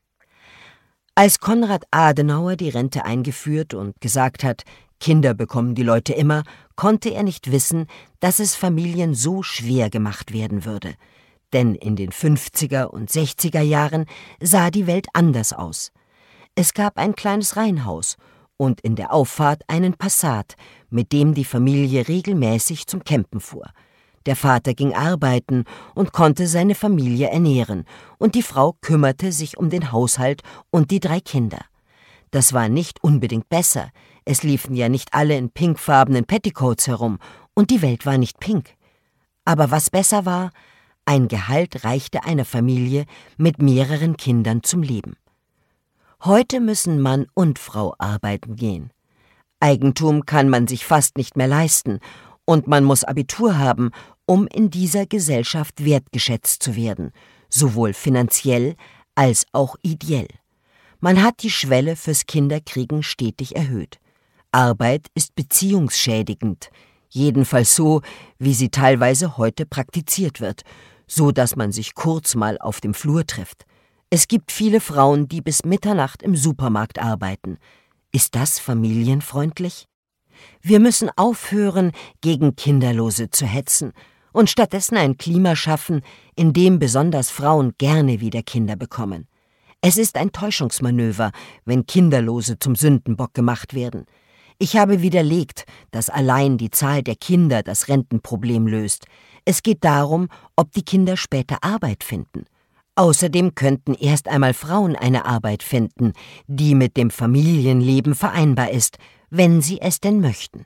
Als Konrad Adenauer die Rente eingeführt und gesagt hat, Kinder bekommen die Leute immer, konnte er nicht wissen, dass es Familien so schwer gemacht werden würde. Denn in den 50er und 60er Jahren sah die Welt anders aus. Es gab ein kleines Reihenhaus und in der Auffahrt einen Passat, mit dem die Familie regelmäßig zum Campen fuhr. Der Vater ging arbeiten und konnte seine Familie ernähren, und die Frau kümmerte sich um den Haushalt und die 3 Kinder. Das war nicht unbedingt besser, es liefen ja nicht alle in pinkfarbenen Petticoats herum, und die Welt war nicht pink. Aber was besser war, ein Gehalt reichte einer Familie mit mehreren Kindern zum Leben. Heute müssen Mann und Frau arbeiten gehen. Eigentum kann man sich fast nicht mehr leisten, und man muss Abitur haben, um in dieser Gesellschaft wertgeschätzt zu werden, sowohl finanziell als auch ideell. Man hat die Schwelle fürs Kinderkriegen stetig erhöht. Arbeit ist beziehungsschädigend, jedenfalls so, wie sie teilweise heute praktiziert wird, so dass man sich kurz mal auf dem Flur trifft. Es gibt viele Frauen, die bis Mitternacht im Supermarkt arbeiten. Ist das familienfreundlich? Wir müssen aufhören, gegen Kinderlose zu hetzen. und stattdessen ein Klima schaffen, in dem besonders Frauen gerne wieder Kinder bekommen. Es ist ein Täuschungsmanöver, wenn Kinderlose zum Sündenbock gemacht werden. Ich habe widerlegt, dass allein die Zahl der Kinder das Rentenproblem löst. Es geht darum, ob die Kinder später Arbeit finden. Außerdem könnten erst einmal Frauen eine Arbeit finden, die mit dem Familienleben vereinbar ist, wenn sie es denn möchten.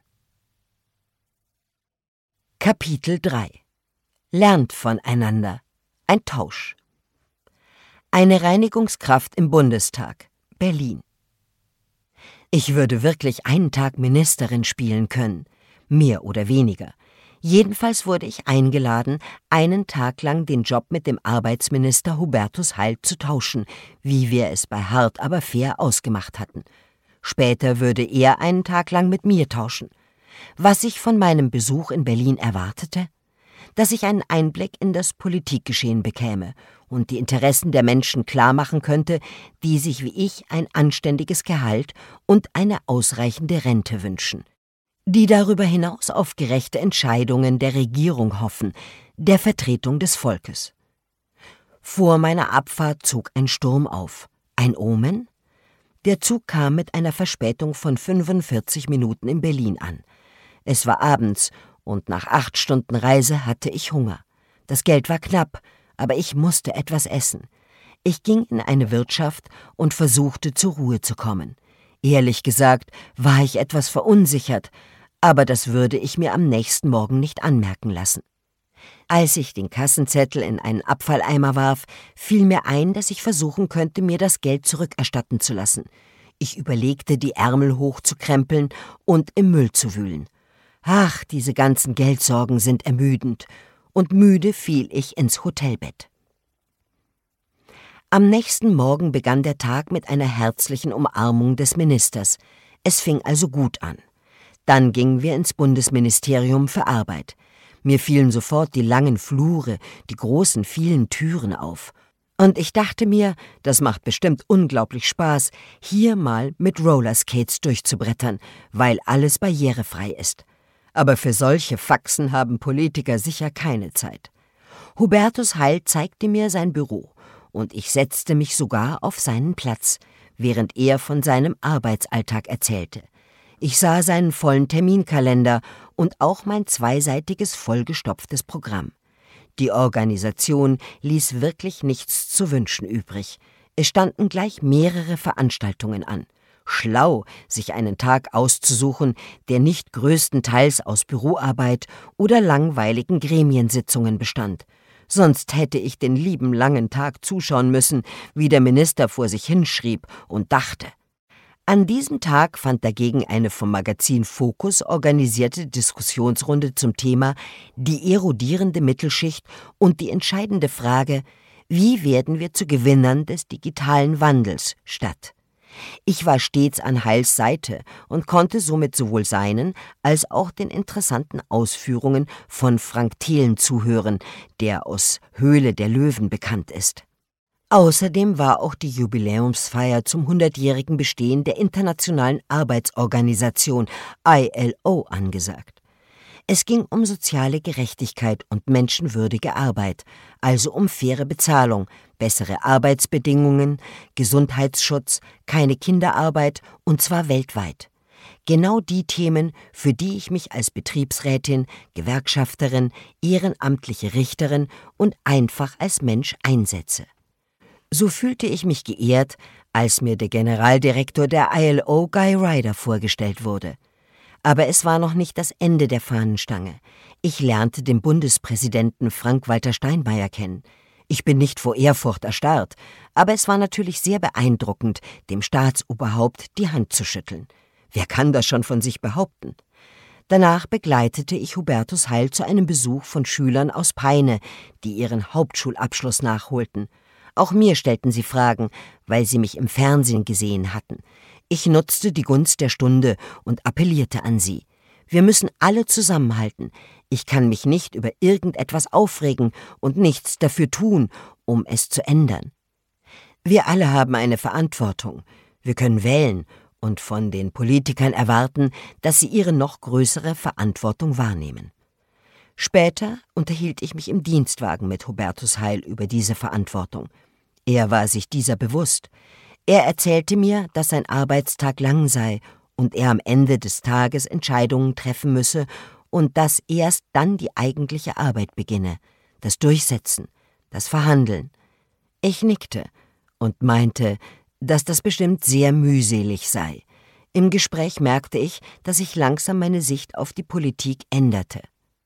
Kapitel 3 Lernt voneinander. Ein Tausch. Eine Reinigungskraft im Bundestag, Berlin. Ich würde wirklich einen Tag Ministerin spielen können, mehr oder weniger. Jedenfalls wurde ich eingeladen, einen Tag lang den Job mit dem Arbeitsminister Hubertus Heil zu tauschen, wie wir es bei Hart aber fair ausgemacht hatten. Später würde er einen Tag lang mit mir tauschen. Was ich von meinem Besuch in Berlin erwartete? Dass ich einen Einblick in das Politikgeschehen bekäme und die Interessen der Menschen klarmachen könnte, die sich wie ich ein anständiges Gehalt und eine ausreichende Rente wünschen, die darüber hinaus auf gerechte Entscheidungen der Regierung hoffen, der Vertretung des Volkes. Vor meiner Abfahrt zog ein Sturm auf. Ein Omen? Der Zug kam mit einer Verspätung von 45 Minuten in Berlin an. Es war abends und nach 8 Stunden Reise hatte ich Hunger. Das Geld war knapp, aber ich musste etwas essen. Ich ging in eine Wirtschaft und versuchte, zur Ruhe zu kommen. Ehrlich gesagt war ich etwas verunsichert, aber das würde ich mir am nächsten Morgen nicht anmerken lassen. Als ich den Kassenzettel in einen Abfalleimer warf, fiel mir ein, dass ich versuchen könnte, mir das Geld zurückerstatten zu lassen. Ich überlegte, die Ärmel hochzukrempeln und im Müll zu wühlen. Ach, diese ganzen Geldsorgen sind ermüdend. Und müde fiel ich ins Hotelbett. Am nächsten Morgen begann der Tag mit einer herzlichen Umarmung des Ministers. Es fing also gut an. Dann gingen wir ins Bundesministerium für Arbeit. Mir fielen sofort die langen Flure, die großen, vielen Türen auf. Und ich dachte mir, das macht bestimmt unglaublich Spaß, hier mal mit Rollerskates durchzubrettern, weil alles barrierefrei ist. Aber für solche Faxen haben Politiker sicher keine Zeit. Hubertus Heil zeigte mir sein Büro und ich setzte mich sogar auf seinen Platz, während er von seinem Arbeitsalltag erzählte. Ich sah seinen vollen Terminkalender und auch mein zweiseitiges vollgestopftes Programm. Die Organisation ließ wirklich nichts zu wünschen übrig. Es standen gleich mehrere Veranstaltungen an. Schlau, sich einen Tag auszusuchen, der nicht größtenteils aus Büroarbeit oder langweiligen Gremiensitzungen bestand. Sonst hätte ich den lieben langen Tag zuschauen müssen, wie der Minister vor sich hinschrieb und dachte. An diesem Tag fand dagegen eine vom Magazin Focus organisierte Diskussionsrunde zum Thema die erodierende Mittelschicht und die entscheidende Frage, wie werden wir zu Gewinnern des digitalen Wandels statt. Ich war stets an Heils Seite und konnte somit sowohl seinen als auch den interessanten Ausführungen von Frank Thelen zuhören, der aus Höhle der Löwen bekannt ist. Außerdem war auch die Jubiläumsfeier zum 100-jährigen Bestehen der Internationalen Arbeitsorganisation ILO angesagt. Es ging um soziale Gerechtigkeit und menschenwürdige Arbeit, also um faire Bezahlung, bessere Arbeitsbedingungen, Gesundheitsschutz, keine Kinderarbeit und zwar weltweit. Genau die Themen, für die ich mich als Betriebsrätin, Gewerkschafterin, ehrenamtliche Richterin und einfach als Mensch einsetze. So fühlte ich mich geehrt, als mir der Generaldirektor der ILO, Guy Ryder, vorgestellt wurde. Aber es war noch nicht das Ende der Fahnenstange. Ich lernte den Bundespräsidenten Frank-Walter Steinmeier kennen. Ich bin nicht vor Ehrfurcht erstarrt, aber es war natürlich sehr beeindruckend, dem Staatsoberhaupt die Hand zu schütteln. Wer kann das schon von sich behaupten? Danach begleitete ich Hubertus Heil zu einem Besuch von Schülern aus Peine, die ihren Hauptschulabschluss nachholten. Auch mir stellten sie Fragen, weil sie mich im Fernsehen gesehen hatten. Ich nutzte die Gunst der Stunde und appellierte an sie. Wir müssen alle zusammenhalten. Ich kann mich nicht über irgendetwas aufregen und nichts dafür tun, um es zu ändern. Wir alle haben eine Verantwortung. Wir können wählen und von den Politikern erwarten, dass sie ihre noch größere Verantwortung wahrnehmen. Später unterhielt ich mich im Dienstwagen mit Hubertus Heil über diese Verantwortung. Er war sich dieser bewusst. Er erzählte mir, dass sein Arbeitstag lang sei und er am Ende des Tages Entscheidungen treffen müsse und dass erst dann die eigentliche Arbeit beginne, das Durchsetzen, das Verhandeln. Ich nickte und meinte, dass das bestimmt sehr mühselig sei. Im Gespräch merkte ich, dass sich langsam meine Sicht auf die Politik änderte.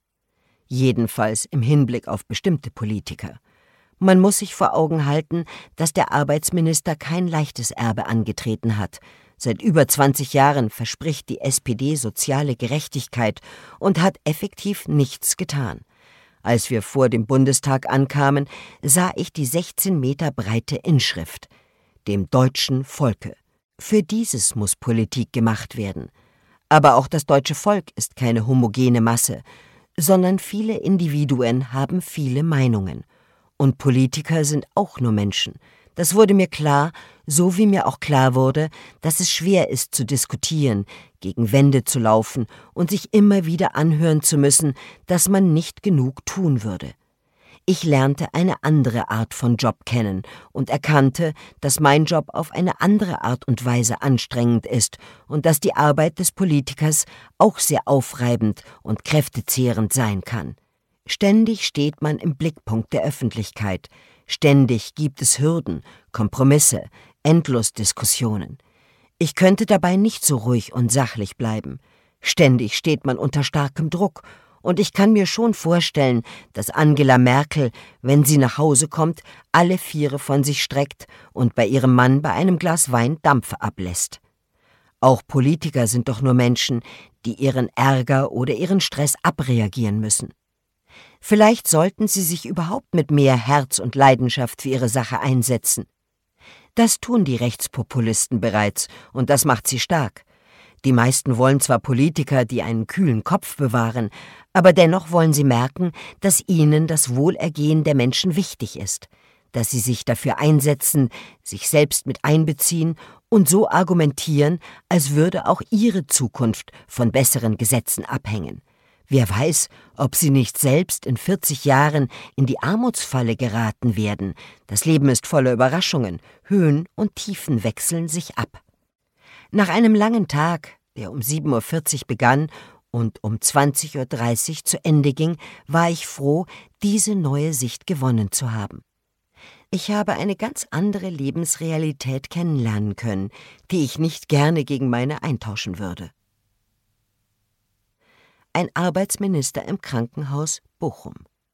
Jedenfalls im Hinblick auf bestimmte Politiker. Man muss sich vor Augen halten, dass der Arbeitsminister kein leichtes Erbe angetreten hat. Seit über 20 Jahren verspricht die SPD soziale Gerechtigkeit und hat effektiv nichts getan. Als wir vor dem Bundestag ankamen, sah ich die 16 Meter breite Inschrift: Dem deutschen Volke. Für dieses muss Politik gemacht werden. Aber auch das deutsche Volk ist keine homogene Masse, sondern viele Individuen haben viele Meinungen. Und Politiker sind auch nur Menschen. Das wurde mir klar, so wie mir auch klar wurde, dass es schwer ist zu diskutieren, gegen Wände zu laufen und sich immer wieder anhören zu müssen, dass man nicht genug tun würde. Ich lernte eine andere Art von Job kennen und erkannte, dass mein Job auf eine andere Art und Weise anstrengend ist und dass die Arbeit des Politikers auch sehr aufreibend und kräftezehrend sein kann. Ständig steht man im Blickpunkt der Öffentlichkeit. Ständig gibt es Hürden, Kompromisse, Endlosdiskussionen. Ich könnte dabei nicht so ruhig und sachlich bleiben. Ständig steht man unter starkem Druck. Und ich kann mir schon vorstellen, dass Angela Merkel, wenn sie nach Hause kommt, alle Viere von sich streckt und bei ihrem Mann bei einem Glas Wein Dampf ablässt. Auch Politiker sind doch nur Menschen, die ihren Ärger oder ihren Stress abreagieren müssen. Vielleicht sollten sie sich überhaupt mit mehr Herz und Leidenschaft für ihre Sache einsetzen. Das tun die Rechtspopulisten bereits, und das macht sie stark. Die meisten wollen zwar Politiker, die einen kühlen Kopf bewahren, aber dennoch wollen sie merken, dass ihnen das Wohlergehen der Menschen wichtig ist, dass sie sich dafür einsetzen, sich selbst mit einbeziehen und so argumentieren, als würde auch ihre Zukunft von besseren Gesetzen abhängen. Wer weiß, ob sie nicht selbst in 40 Jahren in die Armutsfalle geraten werden. Das Leben ist voller Überraschungen, Höhen und Tiefen wechseln sich ab. Nach einem langen Tag, der um 7:40 Uhr begann und um 20:30 Uhr zu Ende ging, war ich froh, diese neue Sicht gewonnen zu haben. Ich habe eine ganz andere Lebensrealität kennenlernen können, die ich nicht gerne gegen meine eintauschen würde. Ein Arbeitsminister im Krankenhaus Bochum.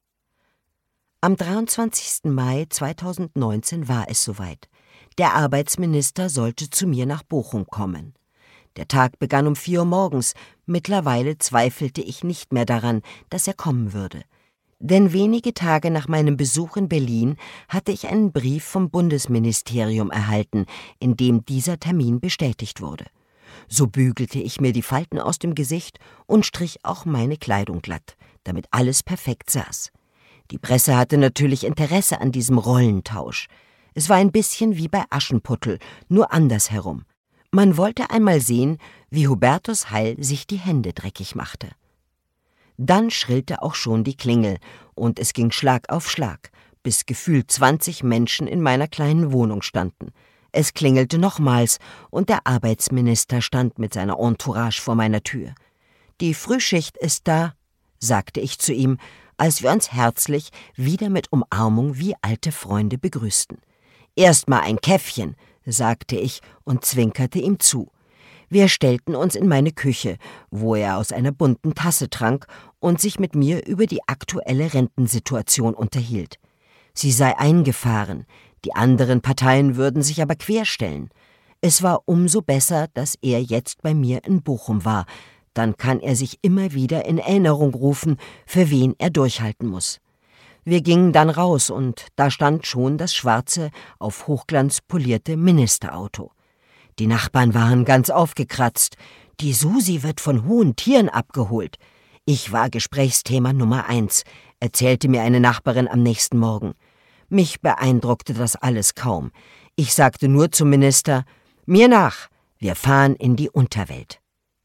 Am 23. Mai 2019 war es soweit. Der Arbeitsminister sollte zu mir nach Bochum kommen. Der Tag begann um 4 Uhr morgens. Mittlerweile zweifelte ich nicht mehr daran, dass er kommen würde. Denn wenige Tage nach meinem Besuch in Berlin hatte ich einen Brief vom Bundesministerium erhalten, in dem dieser Termin bestätigt wurde. So bügelte ich mir die Falten aus dem Gesicht und strich auch meine Kleidung glatt, damit alles perfekt saß. Die Presse hatte natürlich Interesse an diesem Rollentausch. Es war ein bisschen wie bei Aschenputtel, nur andersherum. Man wollte einmal sehen, wie Hubertus Heil sich die Hände dreckig machte. Dann schrillte auch schon die Klingel und es ging Schlag auf Schlag, bis gefühlt 20 Menschen in meiner kleinen Wohnung standen. Es klingelte nochmals und der Arbeitsminister stand mit seiner Entourage vor meiner Tür. »Die Frühschicht ist da«, sagte ich zu ihm, als wir uns herzlich wieder mit Umarmung wie alte Freunde begrüßten. »Erst mal ein Käffchen«, sagte ich und zwinkerte ihm zu. Wir stellten uns in meine Küche, wo er aus einer bunten Tasse trank und sich mit mir über die aktuelle Rentensituation unterhielt. Sie sei eingefahren, die anderen Parteien würden sich aber querstellen. Es war umso besser, dass er jetzt bei mir in Bochum war. Dann kann er sich immer wieder in Erinnerung rufen, für wen er durchhalten muss. Wir gingen dann raus und da stand schon das schwarze, auf Hochglanz polierte Ministerauto. Die Nachbarn waren ganz aufgekratzt. Die Susi wird von hohen Tieren abgeholt. Ich war Gesprächsthema Nummer 1, erzählte mir eine Nachbarin am nächsten Morgen. Mich beeindruckte das alles kaum. Ich sagte nur zum Minister, mir nach, wir fahren in die Unterwelt.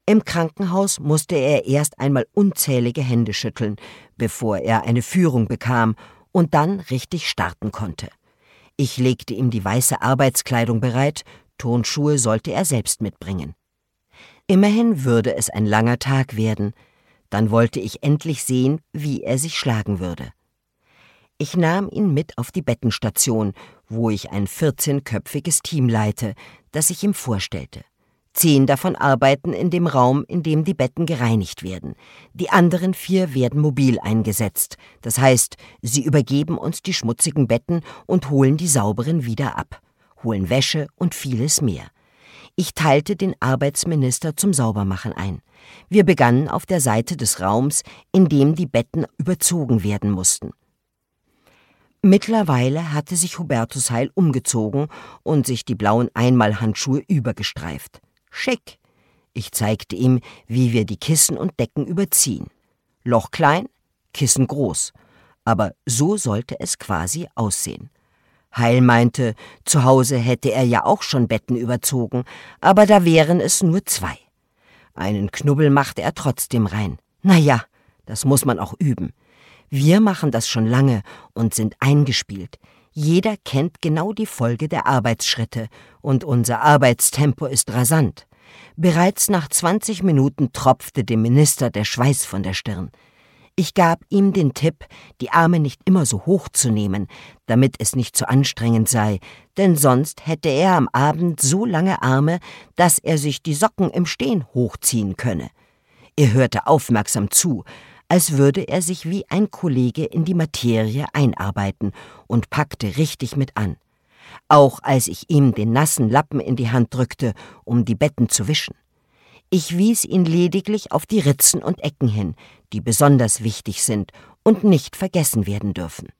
Im Krankenhaus musste er erst einmal unzählige Hände schütteln, bevor er eine Führung bekam und dann richtig starten konnte. Ich legte ihm die weiße Arbeitskleidung bereit, Turnschuhe sollte er selbst mitbringen. Immerhin würde es ein langer Tag werden. Dann wollte ich endlich sehen, wie er sich schlagen würde. Ich nahm ihn mit auf die Bettenstation, wo ich ein 14-köpfiges Team leite, das ich ihm vorstellte. 10 davon arbeiten in dem Raum, in dem die Betten gereinigt werden. Die anderen 4 werden mobil eingesetzt. Das heißt, sie übergeben uns die schmutzigen Betten und holen die sauberen wieder ab, holen Wäsche und vieles mehr. Ich teilte den Arbeitsminister zum Saubermachen ein. Wir begannen auf der Seite des Raums, in dem die Betten überzogen werden mussten. Mittlerweile hatte sich Hubertus Heil umgezogen und sich die blauen Einmalhandschuhe übergestreift. Schick. Ich zeigte ihm, wie wir die Kissen und Decken überziehen. Loch klein, Kissen groß. Aber so sollte es quasi aussehen. Heil meinte, zu Hause hätte er ja auch schon Betten überzogen, aber da wären es nur 2. Einen Knubbel machte er trotzdem rein. Naja, das muss man auch üben. Wir machen das schon lange und sind eingespielt. Jeder kennt genau die Folge der Arbeitsschritte und unser Arbeitstempo ist rasant. Bereits nach 20 Minuten tropfte dem Minister der Schweiß von der Stirn. Ich gab ihm den Tipp, die Arme nicht immer so hoch zu nehmen, damit es nicht zu anstrengend sei, denn sonst hätte er am Abend so lange Arme, dass er sich die Socken im Stehen hochziehen könne. Er hörte aufmerksam zu, als würde er sich wie ein Kollege in die Materie einarbeiten und packte richtig mit an. Auch als ich ihm den nassen Lappen in die Hand drückte, um die Betten zu wischen. Ich wies ihn lediglich auf die Ritzen und Ecken hin, die besonders wichtig sind und nicht vergessen werden dürfen.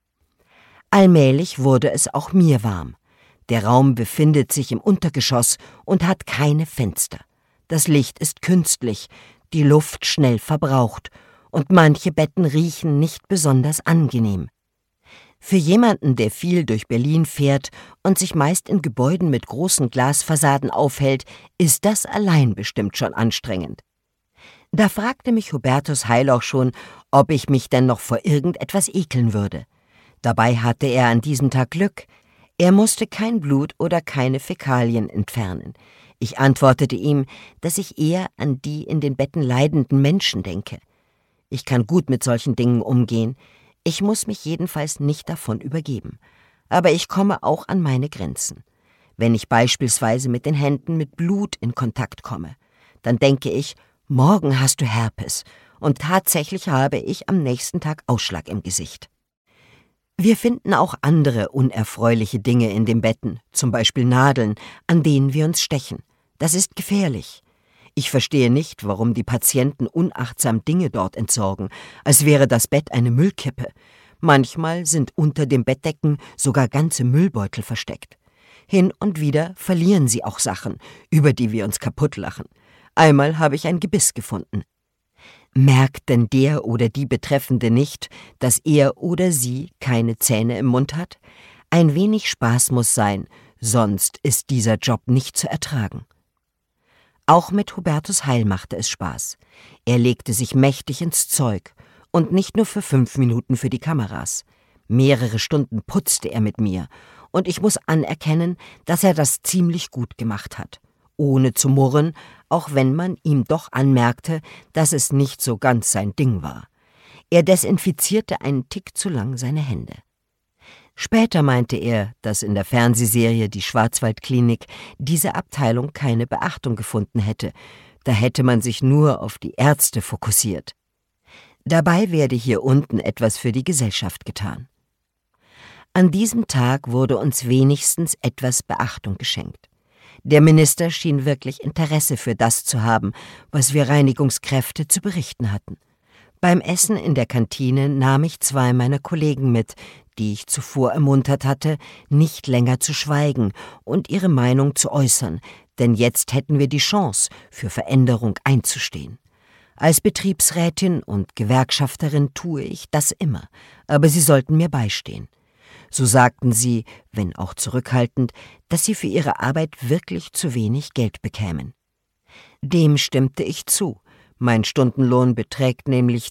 Allmählich wurde es auch mir warm. Der Raum befindet sich im Untergeschoss und hat keine Fenster. Das Licht ist künstlich, die Luft schnell verbraucht und manche Betten riechen nicht besonders angenehm. Für jemanden, der viel durch Berlin fährt und sich meist in Gebäuden mit großen Glasfassaden aufhält, ist das allein bestimmt schon anstrengend. Da fragte mich Hubertus Heil auch schon, ob ich mich denn noch vor irgendetwas ekeln würde. Dabei hatte er an diesem Tag Glück. Er musste kein Blut oder keine Fäkalien entfernen. Ich antwortete ihm, dass ich eher an die in den Betten leidenden Menschen denke. Ich kann gut mit solchen Dingen umgehen. Ich muss mich jedenfalls nicht davon übergeben. Aber ich komme auch an meine Grenzen. Wenn ich beispielsweise mit den Händen mit Blut in Kontakt komme, dann denke ich, morgen hast du Herpes. Und tatsächlich habe ich am nächsten Tag Ausschlag im Gesicht. Wir finden auch andere unerfreuliche Dinge in den Betten, zum Beispiel Nadeln, an denen wir uns stechen. Das ist gefährlich. Ich verstehe nicht, warum die Patienten unachtsam Dinge dort entsorgen, als wäre das Bett eine Müllkippe. Manchmal sind unter dem Bettdecken sogar ganze Müllbeutel versteckt. Hin und wieder verlieren sie auch Sachen, über die wir uns kaputt lachen. Einmal habe ich ein Gebiss gefunden. Merkt denn der oder die Betreffende nicht, dass er oder sie keine Zähne im Mund hat? Ein wenig Spaß muss sein, sonst ist dieser Job nicht zu ertragen. Auch mit Hubertus Heil machte es Spaß. Er legte sich mächtig ins Zeug. Und nicht nur für 5 Minuten für die Kameras. Mehrere Stunden putzte er mit mir. Und ich muss anerkennen, dass er das ziemlich gut gemacht hat. Ohne zu murren, auch wenn man ihm doch anmerkte, dass es nicht so ganz sein Ding war. Er desinfizierte einen Tick zu lang seine Hände. Später meinte er, dass in der Fernsehserie Die Schwarzwaldklinik diese Abteilung keine Beachtung gefunden hätte. Da hätte man sich nur auf die Ärzte fokussiert. Dabei werde hier unten etwas für die Gesellschaft getan. An diesem Tag wurde uns wenigstens etwas Beachtung geschenkt. Der Minister schien wirklich Interesse für das zu haben, was wir Reinigungskräfte zu berichten hatten. Beim Essen in der Kantine nahm ich 2 meiner Kollegen mit, die ich zuvor ermuntert hatte, nicht länger zu schweigen und ihre Meinung zu äußern, denn jetzt hätten wir die Chance, für Veränderung einzustehen. Als Betriebsrätin und Gewerkschafterin tue ich das immer, aber sie sollten mir beistehen. So sagten sie, wenn auch zurückhaltend, dass sie für ihre Arbeit wirklich zu wenig Geld bekämen. Dem stimmte ich zu. Mein Stundenlohn beträgt nämlich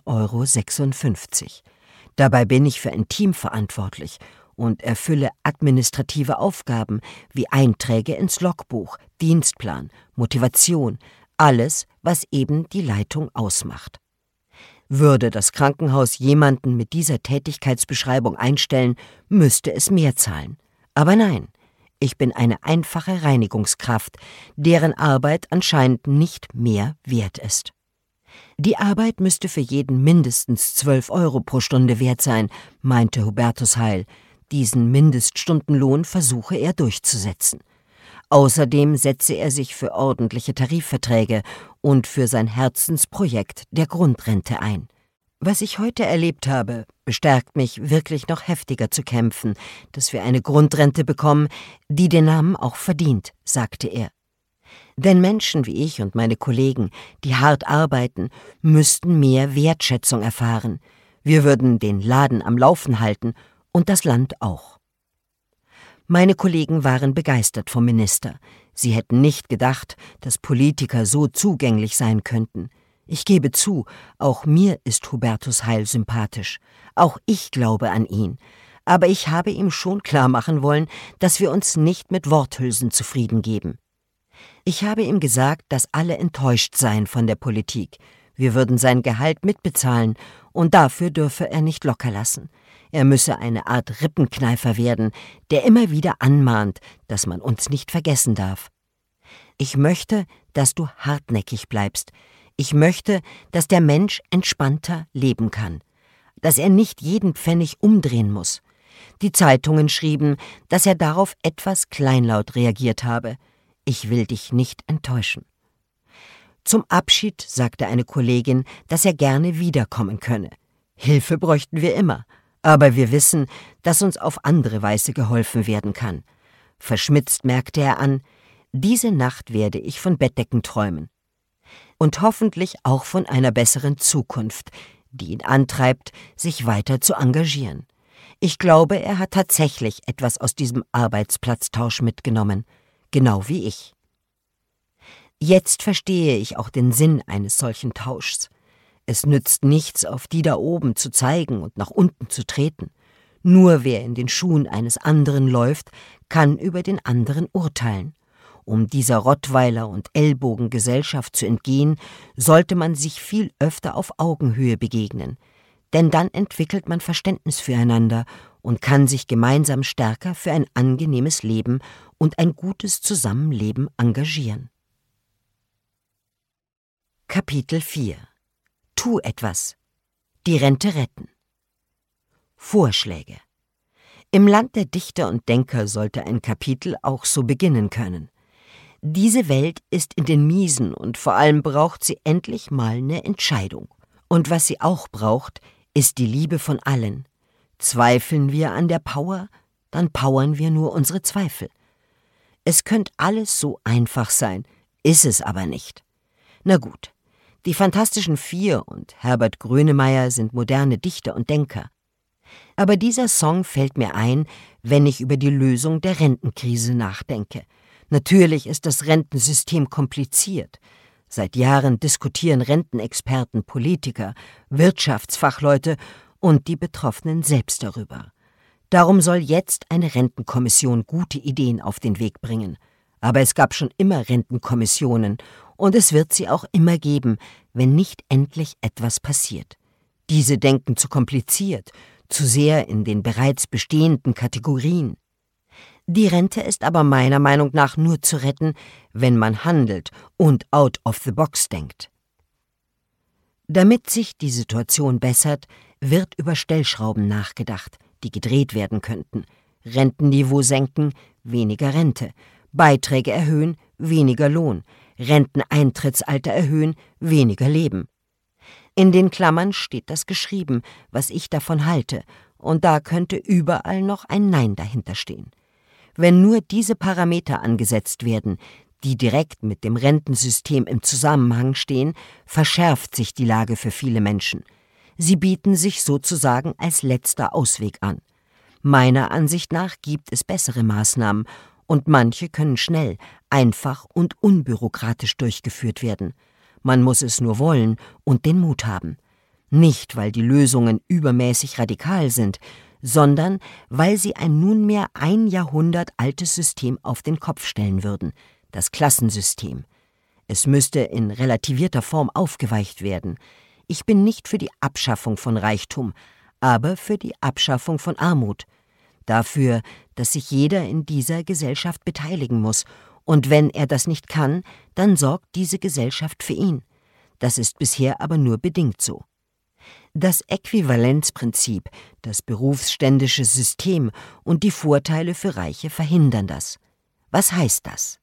10,56 €. Dabei bin ich für ein Team verantwortlich und erfülle administrative Aufgaben wie Einträge ins Logbuch, Dienstplan, Motivation, alles, was eben die Leitung ausmacht. Würde das Krankenhaus jemanden mit dieser Tätigkeitsbeschreibung einstellen, müsste es mehr zahlen. Aber nein, ich bin eine einfache Reinigungskraft, deren Arbeit anscheinend nicht mehr wert ist. Die Arbeit müsste für jeden mindestens 12 € pro Stunde wert sein, meinte Hubertus Heil. Diesen Mindeststundenlohn versuche er durchzusetzen. Außerdem setze er sich für ordentliche Tarifverträge und für sein Herzensprojekt der Grundrente ein. Was ich heute erlebt habe, bestärkt mich, wirklich noch heftiger zu kämpfen, dass wir eine Grundrente bekommen, die den Namen auch verdient, sagte er. Denn Menschen wie ich und meine Kollegen, die hart arbeiten, müssten mehr Wertschätzung erfahren. Wir würden den Laden am Laufen halten und das Land auch. Meine Kollegen waren begeistert vom Minister. Sie hätten nicht gedacht, dass Politiker so zugänglich sein könnten. Ich gebe zu, auch mir ist Hubertus Heil sympathisch. Auch ich glaube an ihn. Aber ich habe ihm schon klar machen wollen, dass wir uns nicht mit Worthülsen zufrieden geben. Ich habe ihm gesagt, dass alle enttäuscht seien von der Politik. Wir würden sein Gehalt mitbezahlen und dafür dürfe er nicht lockerlassen. Er müsse eine Art Rippenkneifer werden, der immer wieder anmahnt, dass man uns nicht vergessen darf. Ich möchte, dass du hartnäckig bleibst. Ich möchte, dass der Mensch entspannter leben kann. Dass er nicht jeden Pfennig umdrehen muss. Die Zeitungen schrieben, dass er darauf etwas kleinlaut reagiert habe. Ich will dich nicht enttäuschen. Zum Abschied sagte eine Kollegin, dass er gerne wiederkommen könne. Hilfe bräuchten wir immer. Aber wir wissen, dass uns auf andere Weise geholfen werden kann. Verschmitzt merkte er an, diese Nacht werde ich von Bettdecken träumen. Und hoffentlich auch von einer besseren Zukunft, die ihn antreibt, sich weiter zu engagieren. Ich glaube, er hat tatsächlich etwas aus diesem Arbeitsplatztausch mitgenommen, genau wie ich. Jetzt verstehe ich auch den Sinn eines solchen Tauschs. Es nützt nichts, auf die da oben zu zeigen und nach unten zu treten. Nur wer in den Schuhen eines anderen läuft, kann über den anderen urteilen. Um dieser Rottweiler- und Ellbogengesellschaft zu entgehen, sollte man sich viel öfter auf Augenhöhe begegnen. Denn dann entwickelt man Verständnis füreinander und kann sich gemeinsam stärker für ein angenehmes Leben und ein gutes Zusammenleben engagieren. Kapitel 4 Tu etwas. Die Rente retten. Vorschläge. Im Land der Dichter und Denker sollte ein Kapitel auch so beginnen können. Diese Welt ist in den Miesen und vor allem braucht sie endlich mal eine Entscheidung. Und was sie auch braucht, ist die Liebe von allen. Zweifeln wir an der Power, dann powern wir nur unsere Zweifel. Es könnte alles so einfach sein, ist es aber nicht. Na gut. Die Fantastischen Vier und Herbert Grönemeyer sind moderne Dichter und Denker. Aber dieser Song fällt mir ein, wenn ich über die Lösung der Rentenkrise nachdenke. Natürlich ist das Rentensystem kompliziert. Seit Jahren diskutieren Rentenexperten, Politiker, Wirtschaftsfachleute und die Betroffenen selbst darüber. Darum soll jetzt eine Rentenkommission gute Ideen auf den Weg bringen. Aber es gab schon immer Rentenkommissionen und es wird sie auch immer geben, wenn nicht endlich etwas passiert. Diese denken zu kompliziert, zu sehr in den bereits bestehenden Kategorien. Die Rente ist aber meiner Meinung nach nur zu retten, wenn man handelt und out of the box denkt. Damit sich die Situation bessert, wird über Stellschrauben nachgedacht, die gedreht werden könnten. Rentenniveau senken, weniger Rente. Beiträge erhöhen, weniger Lohn. Renteneintrittsalter erhöhen, weniger Leben. In den Klammern steht das geschrieben, was ich davon halte, und da könnte überall noch ein Nein dahinter stehen. Wenn nur diese Parameter angesetzt werden, die direkt mit dem Rentensystem im Zusammenhang stehen, verschärft sich die Lage für viele Menschen. Sie bieten sich sozusagen als letzter Ausweg an. Meiner Ansicht nach gibt es bessere Maßnahmen, und manche können schnell, einfach und unbürokratisch durchgeführt werden. Man muss es nur wollen und den Mut haben. Nicht, weil die Lösungen übermäßig radikal sind, sondern weil sie ein nunmehr 1 Jahrhundert altes System auf den Kopf stellen würden, das Klassensystem. Es müsste in relativierter Form aufgeweicht werden. Ich bin nicht für die Abschaffung von Reichtum, aber für die Abschaffung von Armut. Dafür, dass sich jeder in dieser Gesellschaft beteiligen muss, und wenn er das nicht kann, dann sorgt diese Gesellschaft für ihn. Das ist bisher aber nur bedingt so. Das Äquivalenzprinzip, das berufsständische System und die Vorteile für Reiche verhindern das. Was heißt das?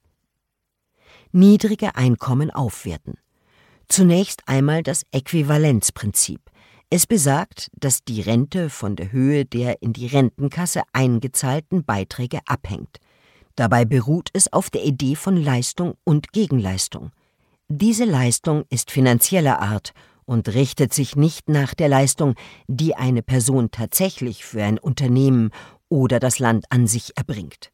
Niedrige Einkommen aufwerten. Zunächst einmal das Äquivalenzprinzip. Es besagt, dass die Rente von der Höhe der in die Rentenkasse eingezahlten Beiträge abhängt. Dabei beruht es auf der Idee von Leistung und Gegenleistung. Diese Leistung ist finanzieller Art und richtet sich nicht nach der Leistung, die eine Person tatsächlich für ein Unternehmen oder das Land an sich erbringt.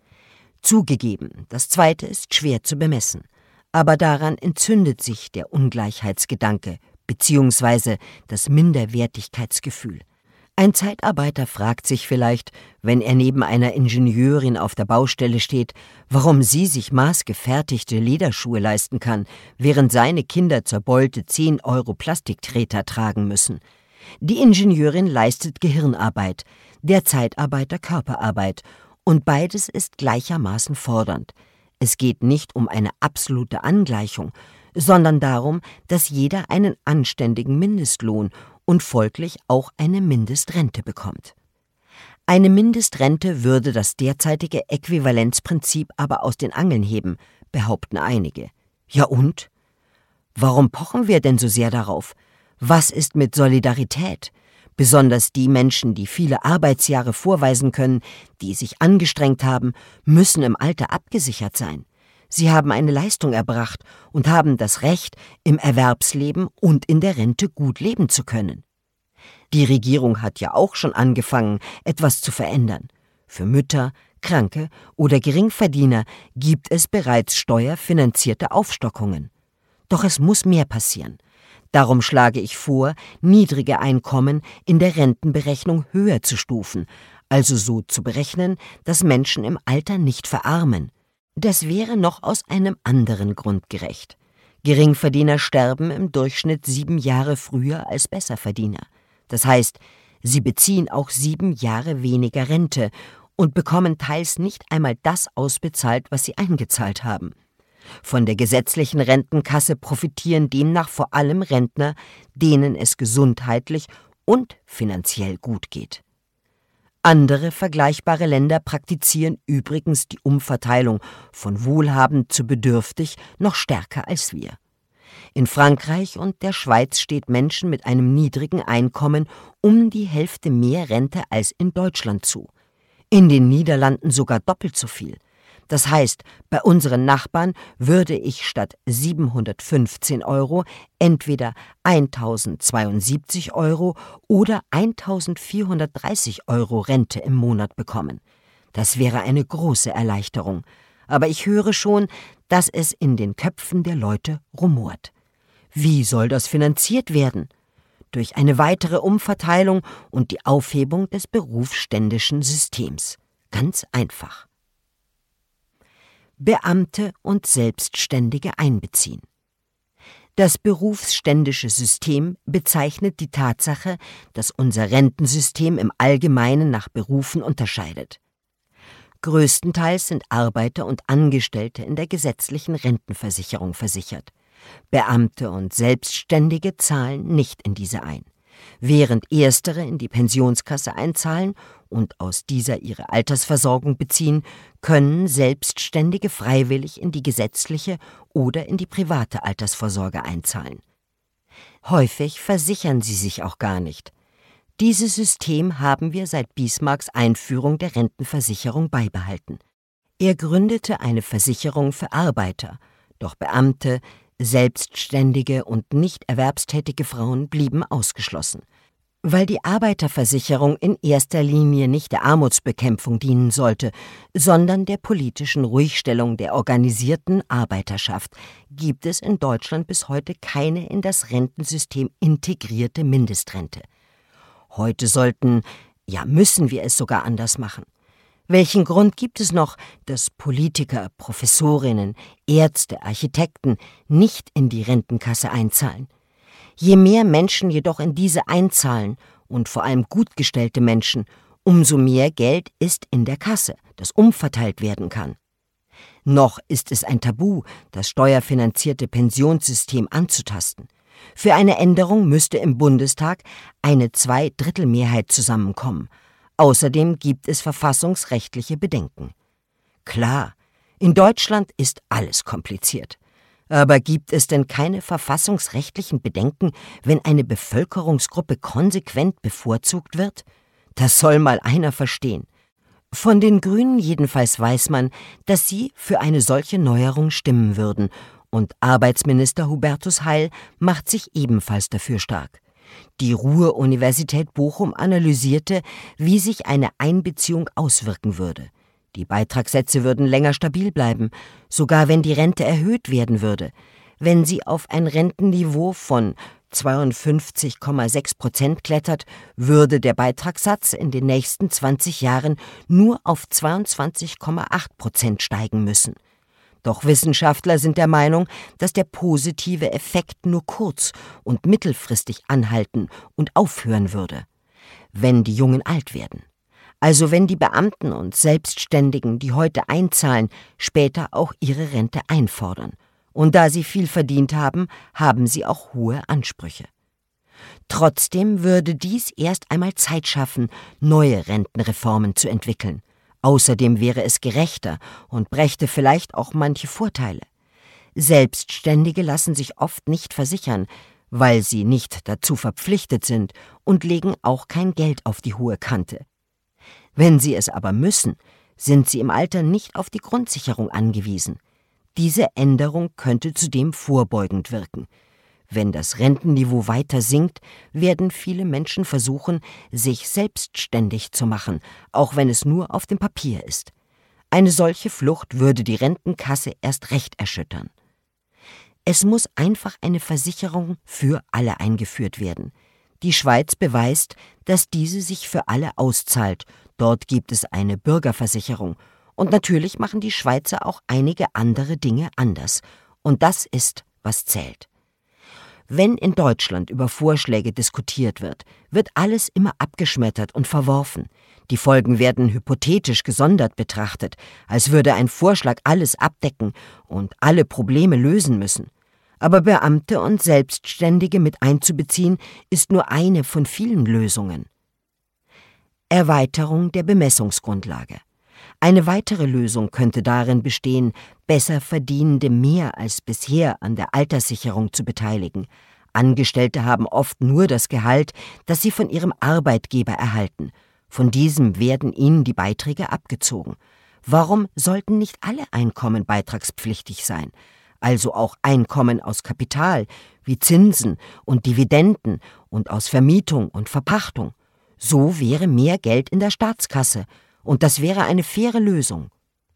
Zugegeben, das Zweite ist schwer zu bemessen, aber daran entzündet sich der Ungleichheitsgedanke bzw. das Minderwertigkeitsgefühl. Ein Zeitarbeiter fragt sich vielleicht, wenn er neben einer Ingenieurin auf der Baustelle steht, warum sie sich maßgefertigte Lederschuhe leisten kann, während seine Kinder zur Beute 10 € Plastiktreter tragen müssen. Die Ingenieurin leistet Gehirnarbeit, der Zeitarbeiter Körperarbeit, und beides ist gleichermaßen fordernd. Es geht nicht um eine absolute Angleichung, sondern darum, dass jeder einen anständigen Mindestlohn und folglich auch eine Mindestrente bekommt. Eine Mindestrente würde das derzeitige Äquivalenzprinzip aber aus den Angeln heben, behaupten einige. Ja und? Warum pochen wir denn so sehr darauf? Was ist mit Solidarität? Besonders die Menschen, die viele Arbeitsjahre vorweisen können, die sich angestrengt haben, müssen im Alter abgesichert sein. Sie haben eine Leistung erbracht und haben das Recht, im Erwerbsleben und in der Rente gut leben zu können. Die Regierung hat ja auch schon angefangen, etwas zu verändern. Für Mütter, Kranke oder Geringverdiener gibt es bereits steuerfinanzierte Aufstockungen. Doch es muss mehr passieren. Darum schlage ich vor, niedrige Einkommen in der Rentenberechnung höher zu stufen, also so zu berechnen, dass Menschen im Alter nicht verarmen. Das wäre noch aus einem anderen Grund gerecht. Geringverdiener sterben im Durchschnitt 7 Jahre früher als Besserverdiener. Das heißt, sie beziehen auch 7 Jahre weniger Rente und bekommen teils nicht einmal das ausbezahlt, was sie eingezahlt haben. Von der gesetzlichen Rentenkasse profitieren demnach vor allem Rentner, denen es gesundheitlich und finanziell gut geht. Andere vergleichbare Länder praktizieren übrigens die Umverteilung von wohlhabend zu bedürftig noch stärker als wir. In Frankreich und der Schweiz steht Menschen mit einem niedrigen Einkommen um die Hälfte mehr Rente als in Deutschland zu. In den Niederlanden sogar doppelt so viel. Das heißt, bei unseren Nachbarn würde ich statt 715 € entweder 1.072 € oder 1.430 € Rente im Monat bekommen. Das wäre eine große Erleichterung. Aber ich höre schon, dass es in den Köpfen der Leute rumort. Wie soll das finanziert werden? Durch eine weitere Umverteilung und die Aufhebung des berufsständischen Systems. Ganz einfach. Beamte und Selbstständige einbeziehen. Das berufsständische System bezeichnet die Tatsache, dass unser Rentensystem im Allgemeinen nach Berufen unterscheidet. Größtenteils sind Arbeiter und Angestellte in der gesetzlichen Rentenversicherung versichert. Beamte und Selbstständige zahlen nicht in diese ein. Während Erstere in die Pensionskasse einzahlen und aus dieser ihre Altersversorgung beziehen, können Selbstständige freiwillig in die gesetzliche oder in die private Altersvorsorge einzahlen. Häufig versichern sie sich auch gar nicht. Dieses System haben wir seit Bismarcks Einführung der Rentenversicherung beibehalten. Er gründete eine Versicherung für Arbeiter, doch Beamte, Selbstständige und nicht erwerbstätige Frauen blieben ausgeschlossen. Weil die Arbeiterversicherung in erster Linie nicht der Armutsbekämpfung dienen sollte, sondern der politischen Ruhigstellung der organisierten Arbeiterschaft, gibt es in Deutschland bis heute keine in das Rentensystem integrierte Mindestrente. Heute müssen wir es sogar anders machen. Welchen Grund gibt es noch, dass Politiker, Professorinnen, Ärzte, Architekten nicht in die Rentenkasse einzahlen? Je mehr Menschen jedoch in diese einzahlen, und vor allem gut gestellte Menschen, umso mehr Geld ist in der Kasse, das umverteilt werden kann. Noch ist es ein Tabu, das steuerfinanzierte Pensionssystem anzutasten. Für eine Änderung müsste im Bundestag eine Zweidrittelmehrheit zusammenkommen. Außerdem gibt es verfassungsrechtliche Bedenken. Klar, in Deutschland ist alles kompliziert. Aber gibt es denn keine verfassungsrechtlichen Bedenken, wenn eine Bevölkerungsgruppe konsequent bevorzugt wird? Das soll mal einer verstehen. Von den Grünen jedenfalls weiß man, dass sie für eine solche Neuerung stimmen würden, und Arbeitsminister Hubertus Heil macht sich ebenfalls dafür stark. Die Ruhr-Universität Bochum analysierte, wie sich eine Einbeziehung auswirken würde. Die Beitragssätze würden länger stabil bleiben, sogar wenn die Rente erhöht werden würde. Wenn sie auf ein Rentenniveau von 52,6% klettert, würde der Beitragssatz in den nächsten 20 Jahren nur auf 22,8% steigen müssen. Doch Wissenschaftler sind der Meinung, dass der positive Effekt nur kurz- und mittelfristig anhalten und aufhören würde, wenn die Jungen alt werden. Also wenn die Beamten und Selbstständigen, die heute einzahlen, später auch ihre Rente einfordern. Und da sie viel verdient haben, haben sie auch hohe Ansprüche. Trotzdem würde dies erst einmal Zeit schaffen, neue Rentenreformen zu entwickeln. Außerdem wäre es gerechter und brächte vielleicht auch manche Vorteile. Selbstständige lassen sich oft nicht versichern, weil sie nicht dazu verpflichtet sind und legen auch kein Geld auf die hohe Kante. Wenn sie es aber müssen, sind sie im Alter nicht auf die Grundsicherung angewiesen. Diese Änderung könnte zudem vorbeugend wirken. Wenn das Rentenniveau weiter sinkt, werden viele Menschen versuchen, sich selbstständig zu machen, auch wenn es nur auf dem Papier ist. Eine solche Flucht würde die Rentenkasse erst recht erschüttern. Es muss einfach eine Versicherung für alle eingeführt werden. Die Schweiz beweist, dass diese sich für alle auszahlt. Dort gibt es eine Bürgerversicherung. Und natürlich machen die Schweizer auch einige andere Dinge anders. Und das ist, was zählt. Wenn in Deutschland über Vorschläge diskutiert wird, wird alles immer abgeschmettert und verworfen. Die Folgen werden hypothetisch gesondert betrachtet, als würde ein Vorschlag alles abdecken und alle Probleme lösen müssen. Aber Beamte und Selbstständige mit einzubeziehen, ist nur eine von vielen Lösungen. Erweiterung der Bemessungsgrundlage. Eine weitere Lösung könnte darin bestehen, Besserverdienende mehr als bisher an der Alterssicherung zu beteiligen. Angestellte haben oft nur das Gehalt, das sie von ihrem Arbeitgeber erhalten. Von diesem werden ihnen die Beiträge abgezogen. Warum sollten nicht alle Einkommen beitragspflichtig sein? Also auch Einkommen aus Kapital, wie Zinsen und Dividenden und aus Vermietung und Verpachtung. So wäre mehr Geld in der Staatskasse, und das wäre eine faire Lösung.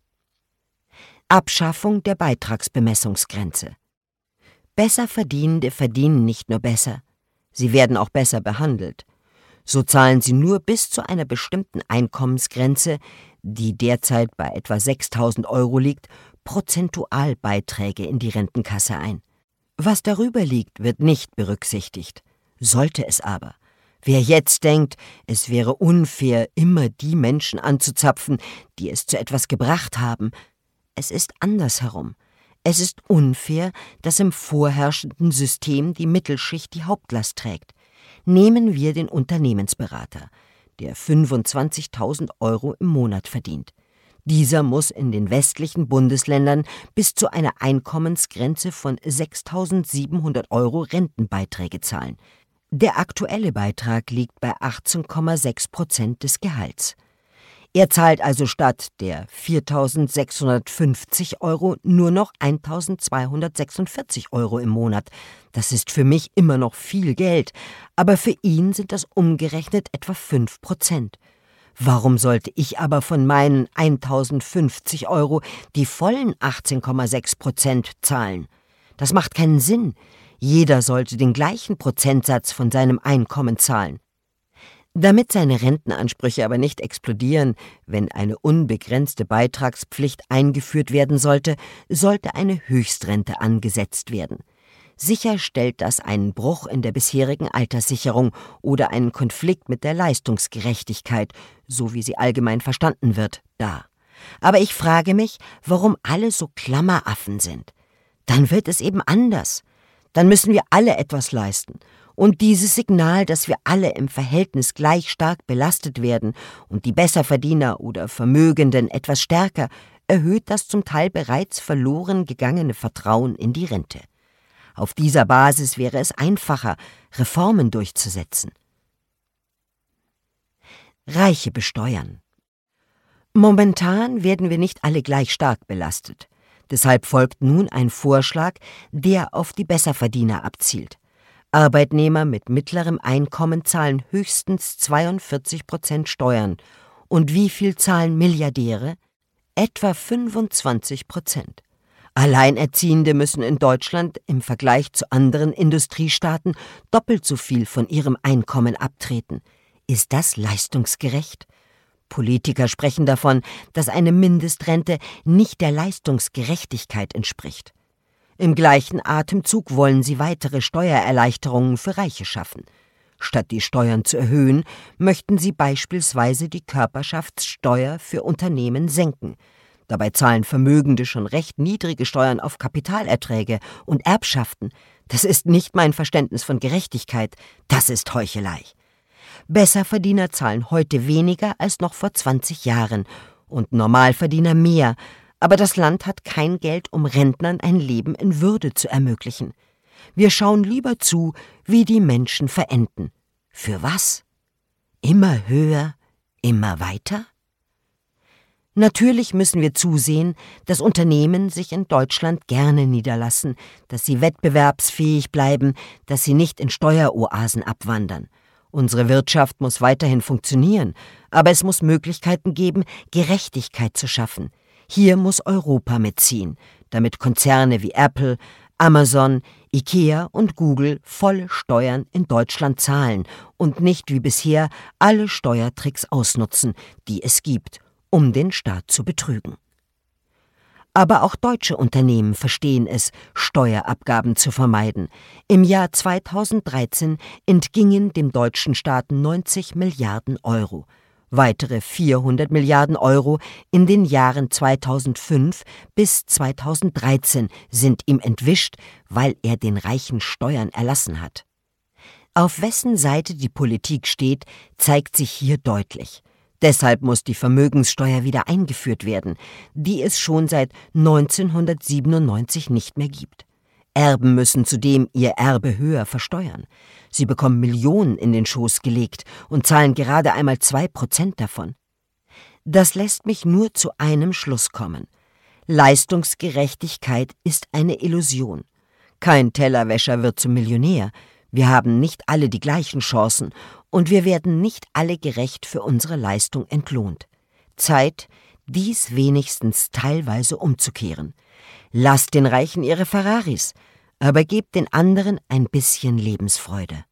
Abschaffung der Beitragsbemessungsgrenze. Besserverdienende verdienen nicht nur besser, sie werden auch besser behandelt. So zahlen sie nur bis zu einer bestimmten Einkommensgrenze, die derzeit bei etwa 6.000 € liegt, Prozentualbeiträge in die Rentenkasse ein. Was darüber liegt, wird nicht berücksichtigt, sollte es aber. Wer jetzt denkt, es wäre unfair, immer die Menschen anzuzapfen, die es zu etwas gebracht haben, es ist andersherum. Es ist unfair, dass im vorherrschenden System die Mittelschicht die Hauptlast trägt. Nehmen wir den Unternehmensberater, der 25.000 € im Monat verdient. Dieser muss in den westlichen Bundesländern bis zu einer Einkommensgrenze von 6.700 € Rentenbeiträge zahlen. Der aktuelle Beitrag liegt bei 18,6% des Gehalts. Er zahlt also statt der 4.650 € nur noch 1.246 € im Monat. Das ist für mich immer noch viel Geld, aber für ihn sind das umgerechnet etwa 5%. Warum sollte ich aber von meinen 1.050 € die vollen 18,6% zahlen? Das macht keinen Sinn. Jeder sollte den gleichen Prozentsatz von seinem Einkommen zahlen. Damit seine Rentenansprüche aber nicht explodieren, wenn eine unbegrenzte Beitragspflicht eingeführt werden sollte, sollte eine Höchstrente angesetzt werden. Sicher stellt das einen Bruch in der bisherigen Alterssicherung oder einen Konflikt mit der Leistungsgerechtigkeit, so wie sie allgemein verstanden wird, dar. Aber ich frage mich, warum alle so Klammeraffen sind. Dann wird es eben anders. Dann müssen wir alle etwas leisten. Und dieses Signal, dass wir alle im Verhältnis gleich stark belastet werden und die Besserverdiener oder Vermögenden etwas stärker, erhöht das zum Teil bereits verloren gegangene Vertrauen in die Rente. Auf dieser Basis wäre es einfacher, Reformen durchzusetzen. Reiche besteuern. Momentan werden wir nicht alle gleich stark belastet. Deshalb folgt nun ein Vorschlag, der auf die Besserverdiener abzielt. Arbeitnehmer mit mittlerem Einkommen zahlen höchstens 42% Steuern. Und wie viel zahlen Milliardäre? Etwa 25%. Alleinerziehende müssen in Deutschland im Vergleich zu anderen Industriestaaten doppelt so viel von ihrem Einkommen abtreten. Ist das leistungsgerecht? Politiker sprechen davon, dass eine Mindestrente nicht der Leistungsgerechtigkeit entspricht. Im gleichen Atemzug wollen sie weitere Steuererleichterungen für Reiche schaffen. Statt die Steuern zu erhöhen, möchten sie beispielsweise die Körperschaftssteuer für Unternehmen senken. Dabei zahlen Vermögende schon recht niedrige Steuern auf Kapitalerträge und Erbschaften. Das ist nicht mein Verständnis von Gerechtigkeit, das ist Heuchelei. Besserverdiener zahlen heute weniger als noch vor 20 Jahren und Normalverdiener mehr, aber das Land hat kein Geld, um Rentnern ein Leben in Würde zu ermöglichen. Wir schauen lieber zu, wie die Menschen verenden. Für was? Immer höher, immer weiter? Natürlich müssen wir zusehen, dass Unternehmen sich in Deutschland gerne niederlassen, dass sie wettbewerbsfähig bleiben, dass sie nicht in Steueroasen abwandern. Unsere Wirtschaft muss weiterhin funktionieren, aber es muss Möglichkeiten geben, Gerechtigkeit zu schaffen. Hier muss Europa mitziehen, damit Konzerne wie Apple, Amazon, IKEA und Google volle Steuern in Deutschland zahlen und nicht wie bisher alle Steuertricks ausnutzen, die es gibt, um den Staat zu betrügen. Aber auch deutsche Unternehmen verstehen es, Steuerabgaben zu vermeiden. Im Jahr 2013 entgingen dem deutschen Staat 90 Milliarden Euro. Weitere 400 Milliarden Euro in den Jahren 2005 bis 2013 sind ihm entwischt, weil er den Reichen Steuern erlassen hat. Auf wessen Seite die Politik steht, zeigt sich hier deutlich. Deshalb muss die Vermögenssteuer wieder eingeführt werden, die es schon seit 1997 nicht mehr gibt. Erben müssen zudem ihr Erbe höher versteuern. Sie bekommen Millionen in den Schoß gelegt und zahlen gerade einmal 2% davon. Das lässt mich nur zu einem Schluss kommen. Leistungsgerechtigkeit ist eine Illusion. Kein Tellerwäscher wird zum Millionär. Wir haben nicht alle die gleichen Chancen und wir werden nicht alle gerecht für unsere Leistung entlohnt. Zeit, dies wenigstens teilweise umzukehren. Lasst den Reichen ihre Ferraris, aber gebt den anderen ein bisschen Lebensfreude.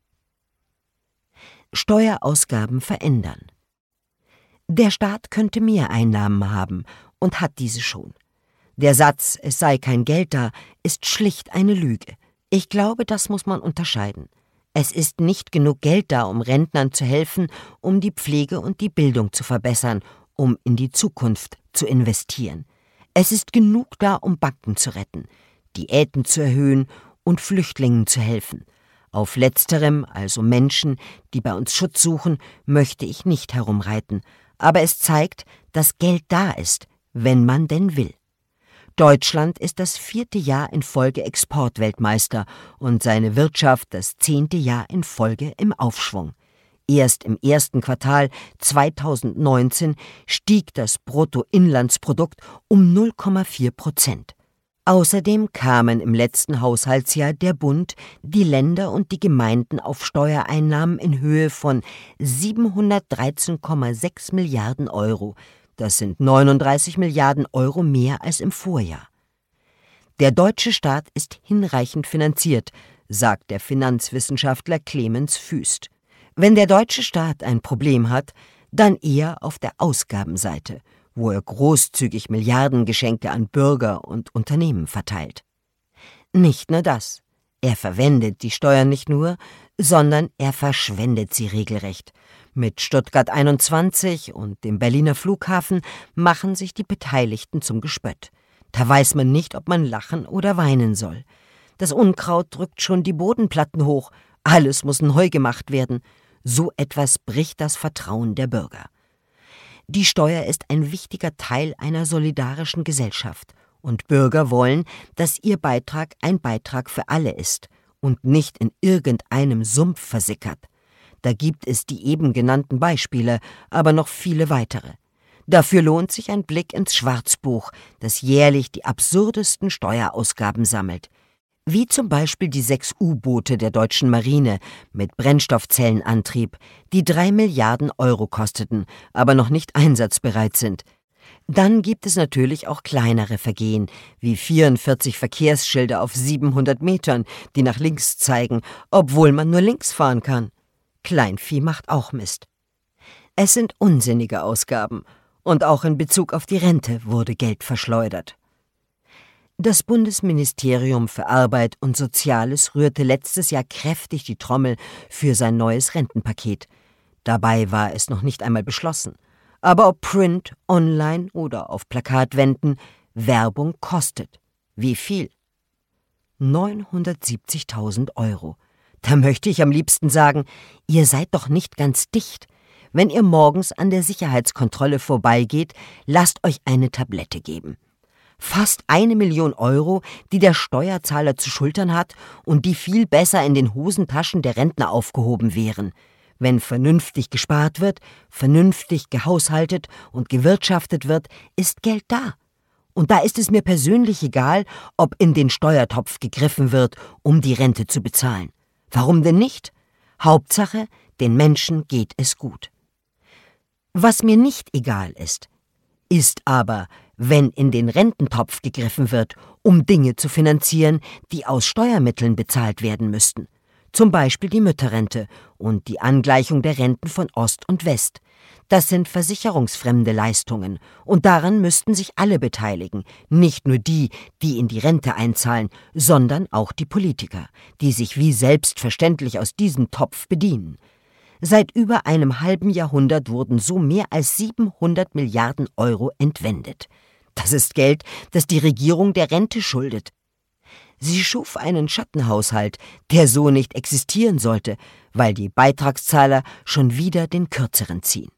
Steuerausgaben verändern. Der Staat könnte mehr Einnahmen haben und hat diese schon. Der Satz, es sei kein Geld da, ist schlicht eine Lüge. Ich glaube, das muss man unterscheiden. Es ist nicht genug Geld da, um Rentnern zu helfen, um die Pflege und die Bildung zu verbessern, um in die Zukunft zu investieren. Es ist genug da, um Banken zu retten, Diäten zu erhöhen und Flüchtlingen zu helfen. Auf letzterem, also Menschen, die bei uns Schutz suchen, möchte ich nicht herumreiten. Aber es zeigt, dass Geld da ist, wenn man denn will. Deutschland ist das 4. Jahr in Folge Exportweltmeister und seine Wirtschaft das 10. Jahr in Folge im Aufschwung. Erst im ersten Quartal 2019 stieg das Bruttoinlandsprodukt um 0,4%. Außerdem kamen im letzten Haushaltsjahr der Bund, die Länder und die Gemeinden auf Steuereinnahmen in Höhe von 713,6 Milliarden Euro. Das sind 39 Milliarden Euro mehr als im Vorjahr. Der deutsche Staat ist hinreichend finanziert, sagt der Finanzwissenschaftler Clemens Fuest. Wenn der deutsche Staat ein Problem hat, dann eher auf der Ausgabenseite, wo er großzügig Milliardengeschenke an Bürger und Unternehmen verteilt. Nicht nur das, er verwendet die Steuern nicht nur, sondern er verschwendet sie regelrecht. Mit Stuttgart 21 und dem Berliner Flughafen machen sich die Beteiligten zum Gespött. Da weiß man nicht, ob man lachen oder weinen soll. Das Unkraut drückt schon die Bodenplatten hoch, alles muss neu gemacht werden. So etwas bricht das Vertrauen der Bürger. Die Steuer ist ein wichtiger Teil einer solidarischen Gesellschaft und Bürger wollen, dass ihr Beitrag ein Beitrag für alle ist und nicht in irgendeinem Sumpf versickert. Da gibt es die eben genannten Beispiele, aber noch viele weitere. Dafür lohnt sich ein Blick ins Schwarzbuch, das jährlich die absurdesten Steuerausgaben sammelt. Wie zum Beispiel die 6 U-Boote der deutschen Marine mit Brennstoffzellenantrieb, die 3 Milliarden Euro kosteten, aber noch nicht einsatzbereit sind. Dann gibt es natürlich auch kleinere Vergehen, wie 44 Verkehrsschilder auf 700 Metern, die nach links zeigen, obwohl man nur links fahren kann. Kleinvieh macht auch Mist. Es sind unsinnige Ausgaben, und auch in Bezug auf die Rente wurde Geld verschleudert. Das Bundesministerium für Arbeit und Soziales rührte letztes Jahr kräftig die Trommel für sein neues Rentenpaket. Dabei war es noch nicht einmal beschlossen. Aber ob Print, online oder auf Plakatwänden, Werbung kostet. Wie viel? 970.000 Euro. Da möchte ich am liebsten sagen, ihr seid doch nicht ganz dicht. Wenn ihr morgens an der Sicherheitskontrolle vorbeigeht, lasst euch eine Tablette geben. Fast 1 Million Euro, die der Steuerzahler zu schultern hat und die viel besser in den Hosentaschen der Rentner aufgehoben wären. Wenn vernünftig gespart wird, vernünftig gehaushaltet und gewirtschaftet wird, ist Geld da. Und da ist es mir persönlich egal, ob in den Steuertopf gegriffen wird, um die Rente zu bezahlen. Warum denn nicht? Hauptsache, den Menschen geht es gut. Was mir nicht egal ist aber, wenn in den Rententopf gegriffen wird, um Dinge zu finanzieren, die aus Steuermitteln bezahlt werden müssten. Zum Beispiel die Mütterrente und die Angleichung der Renten von Ost und West. Das sind versicherungsfremde Leistungen und daran müssten sich alle beteiligen, nicht nur die, die in die Rente einzahlen, sondern auch die Politiker, die sich wie selbstverständlich aus diesem Topf bedienen. Seit über einem halben Jahrhundert wurden so mehr als 700 Milliarden Euro entwendet. Das ist Geld, das die Regierung der Rente schuldet. Sie schuf einen Schattenhaushalt, der so nicht existieren sollte, weil die Beitragszahler schon wieder den Kürzeren ziehen.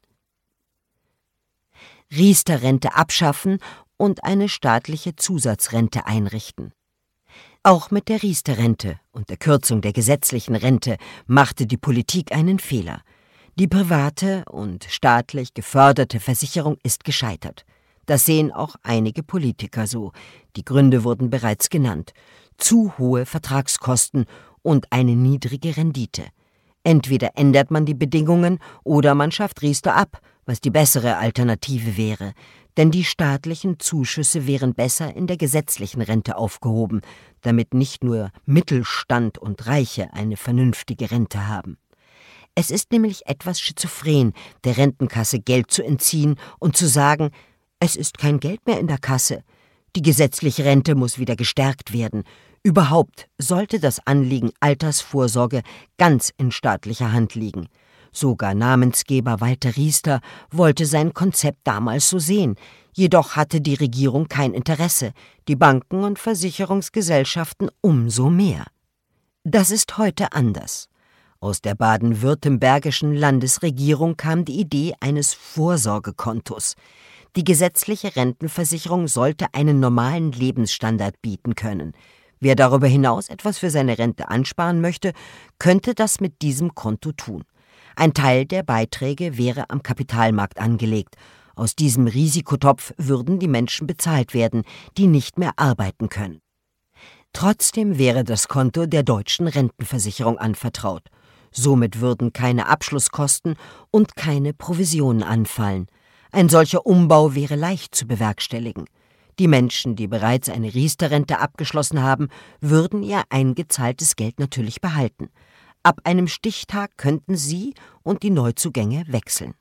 Riester-Rente abschaffen und eine staatliche Zusatzrente einrichten. Auch mit der Riester-Rente und der Kürzung der gesetzlichen Rente machte die Politik einen Fehler. Die private und staatlich geförderte Versicherung ist gescheitert. Das sehen auch einige Politiker so. Die Gründe wurden bereits genannt. Zu hohe Vertragskosten und eine niedrige Rendite. Entweder ändert man die Bedingungen oder man schafft Riester ab, was die bessere Alternative wäre. Denn die staatlichen Zuschüsse wären besser in der gesetzlichen Rente aufgehoben, damit nicht nur Mittelstand und Reiche eine vernünftige Rente haben. Es ist nämlich etwas schizophren, der Rentenkasse Geld zu entziehen und zu sagen, es ist kein Geld mehr in der Kasse. Die gesetzliche Rente muss wieder gestärkt werden. Überhaupt sollte das Anliegen Altersvorsorge ganz in staatlicher Hand liegen. Sogar Namensgeber Walter Riester wollte sein Konzept damals so sehen. Jedoch hatte die Regierung kein Interesse, die Banken und Versicherungsgesellschaften umso mehr. Das ist heute anders. Aus der baden-württembergischen Landesregierung kam die Idee eines Vorsorgekontos. Die gesetzliche Rentenversicherung sollte einen normalen Lebensstandard bieten können. Wer darüber hinaus etwas für seine Rente ansparen möchte, könnte das mit diesem Konto tun. Ein Teil der Beiträge wäre am Kapitalmarkt angelegt. Aus diesem Risikotopf würden die Menschen bezahlt werden, die nicht mehr arbeiten können. Trotzdem wäre das Konto der deutschen Rentenversicherung anvertraut. Somit würden keine Abschlusskosten und keine Provisionen anfallen. Ein solcher Umbau wäre leicht zu bewerkstelligen. Die Menschen, die bereits eine Riester-Rente abgeschlossen haben, würden ihr eingezahltes Geld natürlich behalten. Ab einem Stichtag könnten sie und die Neuzugänge wechseln.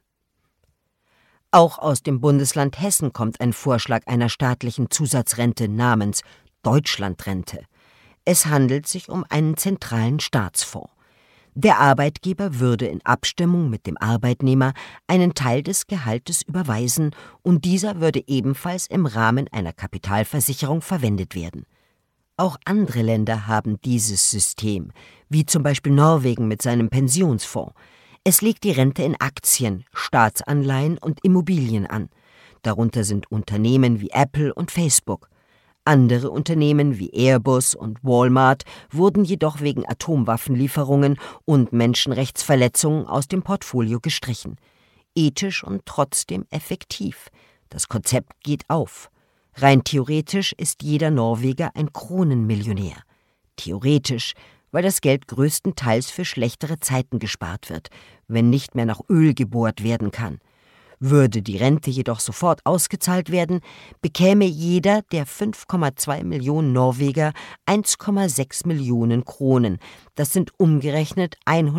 Auch aus dem Bundesland Hessen kommt ein Vorschlag einer staatlichen Zusatzrente namens Deutschlandrente. Es handelt sich um einen zentralen Staatsfonds. Der Arbeitgeber würde in Abstimmung mit dem Arbeitnehmer einen Teil des Gehaltes überweisen und dieser würde ebenfalls im Rahmen einer Kapitalversicherung verwendet werden. Auch andere Länder haben dieses System, wie zum Beispiel Norwegen mit seinem Pensionsfonds. Es legt die Rente in Aktien, Staatsanleihen und Immobilien an. Darunter sind Unternehmen wie Apple und Facebook. Andere Unternehmen wie Airbus und Walmart wurden jedoch wegen Atomwaffenlieferungen und Menschenrechtsverletzungen aus dem Portfolio gestrichen. Ethisch und trotzdem effektiv. Das Konzept geht auf. Rein theoretisch ist jeder Norweger ein Kronenmillionär. Theoretisch, weil das Geld größtenteils für schlechtere Zeiten gespart wird, wenn nicht mehr nach Öl gebohrt werden kann. Würde die Rente jedoch sofort ausgezahlt werden, bekäme jeder der 5,2 Millionen Norweger 1,6 Millionen Kronen. Das sind umgerechnet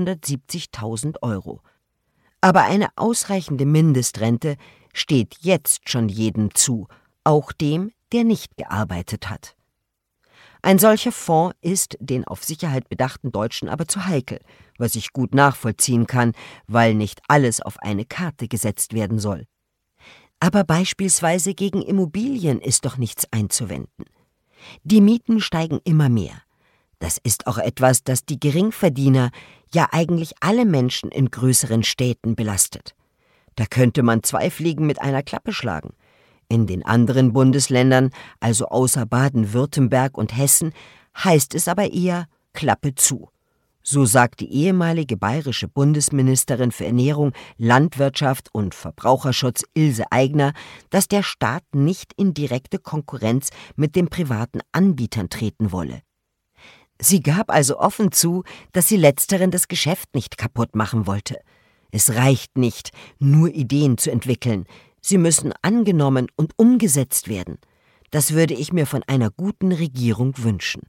170.000 €. Aber eine ausreichende Mindestrente steht jetzt schon jedem zu, auch dem, der nicht gearbeitet hat. Ein solcher Fonds ist den auf Sicherheit bedachten Deutschen aber zu heikel, was ich gut nachvollziehen kann, weil nicht alles auf eine Karte gesetzt werden soll. Aber beispielsweise gegen Immobilien ist doch nichts einzuwenden. Die Mieten steigen immer mehr. Das ist auch etwas, das die Geringverdiener, ja eigentlich alle Menschen in größeren Städten belastet. Da könnte man 2 Fliegen mit einer Klappe schlagen. In den anderen Bundesländern, also außer Baden-Württemberg und Hessen, heißt es aber eher Klappe zu. So sagt die ehemalige bayerische Bundesministerin für Ernährung, Landwirtschaft und Verbraucherschutz Ilse Aigner, dass der Staat nicht in direkte Konkurrenz mit den privaten Anbietern treten wolle. Sie gab also offen zu, dass sie letzteren das Geschäft nicht kaputt machen wollte. Es reicht nicht, nur Ideen zu entwickeln. Sie müssen angenommen und umgesetzt werden. Das würde ich mir von einer guten Regierung wünschen.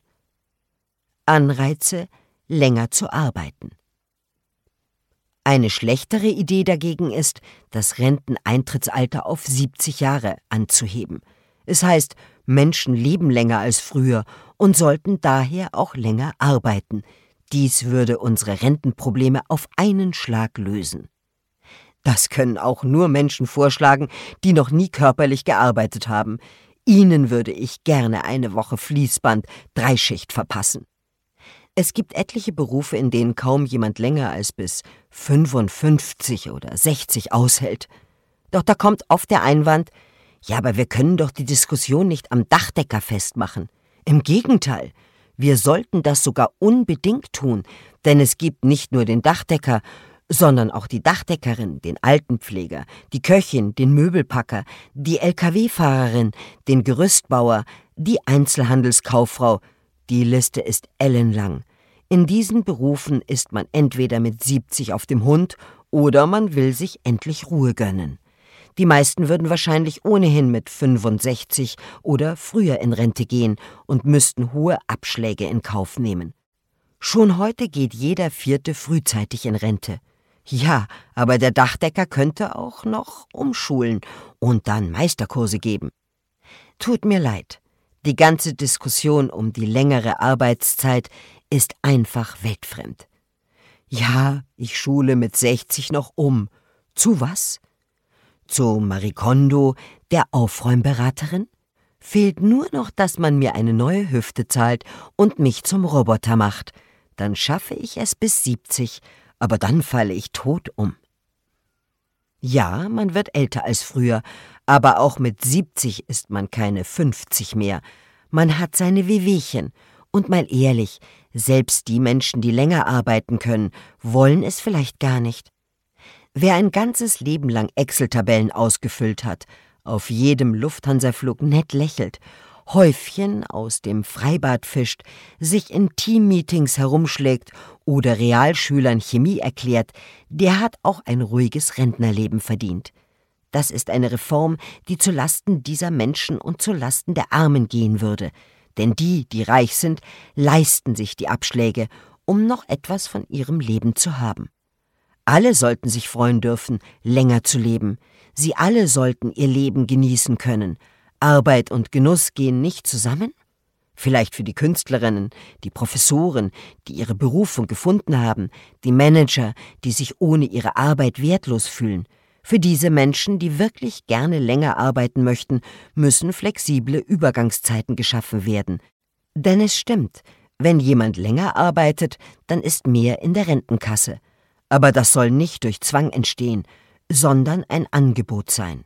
Anreize, länger zu arbeiten. Eine schlechtere Idee dagegen ist, das Renteneintrittsalter auf 70 Jahre anzuheben. Es heißt, Menschen leben länger als früher und sollten daher auch länger arbeiten. Dies würde unsere Rentenprobleme auf einen Schlag lösen. Das können auch nur Menschen vorschlagen, die noch nie körperlich gearbeitet haben. Ihnen würde ich gerne eine Woche Fließband, 3-Schicht verpassen. Es gibt etliche Berufe, in denen kaum jemand länger als bis 55 oder 60 aushält. Doch da kommt oft der Einwand, ja, aber wir können doch die Diskussion nicht am Dachdecker festmachen. Im Gegenteil, wir sollten das sogar unbedingt tun, denn es gibt nicht nur den Dachdecker, sondern auch die Dachdeckerin, den Altenpfleger, die Köchin, den Möbelpacker, die Lkw-Fahrerin, den Gerüstbauer, die Einzelhandelskauffrau. Die Liste ist ellenlang. In diesen Berufen ist man entweder mit 70 auf dem Hund oder man will sich endlich Ruhe gönnen. Die meisten würden wahrscheinlich ohnehin mit 65 oder früher in Rente gehen und müssten hohe Abschläge in Kauf nehmen. Schon heute geht jeder 4. frühzeitig in Rente. Ja, aber der Dachdecker könnte auch noch umschulen und dann Meisterkurse geben. Tut mir leid, die ganze Diskussion um die längere Arbeitszeit ist einfach weltfremd. Ja, ich schule mit 60 noch um. Zu was? Zu Marie Kondo, der Aufräumberaterin? Fehlt nur noch, dass man mir eine neue Hüfte zahlt und mich zum Roboter macht. Dann schaffe ich es bis 70, aber dann falle ich tot um. Ja, man wird älter als früher, aber auch mit 70 ist man keine 50 mehr. Man hat seine Wehwehchen. Und mal ehrlich, selbst die Menschen, die länger arbeiten können, wollen es vielleicht gar nicht. Wer ein ganzes Leben lang Excel-Tabellen ausgefüllt hat, auf jedem Lufthansa-Flug nett lächelt, Häufchen aus dem Freibad fischt, sich in Teammeetings herumschlägt oder Realschülern Chemie erklärt, der hat auch ein ruhiges Rentnerleben verdient. Das ist eine Reform, die zu Lasten dieser Menschen und zu Lasten der Armen gehen würde. Denn die, die reich sind, leisten sich die Abschläge, um noch etwas von ihrem Leben zu haben. Alle sollten sich freuen dürfen, länger zu leben. Sie alle sollten ihr Leben genießen können. Arbeit und Genuss gehen nicht zusammen? Vielleicht für die Künstlerinnen, die Professoren, die ihre Berufung gefunden haben, die Manager, die sich ohne ihre Arbeit wertlos fühlen. Für diese Menschen, die wirklich gerne länger arbeiten möchten, müssen flexible Übergangszeiten geschaffen werden. Denn es stimmt, wenn jemand länger arbeitet, dann ist mehr in der Rentenkasse. Aber das soll nicht durch Zwang entstehen, sondern ein Angebot sein.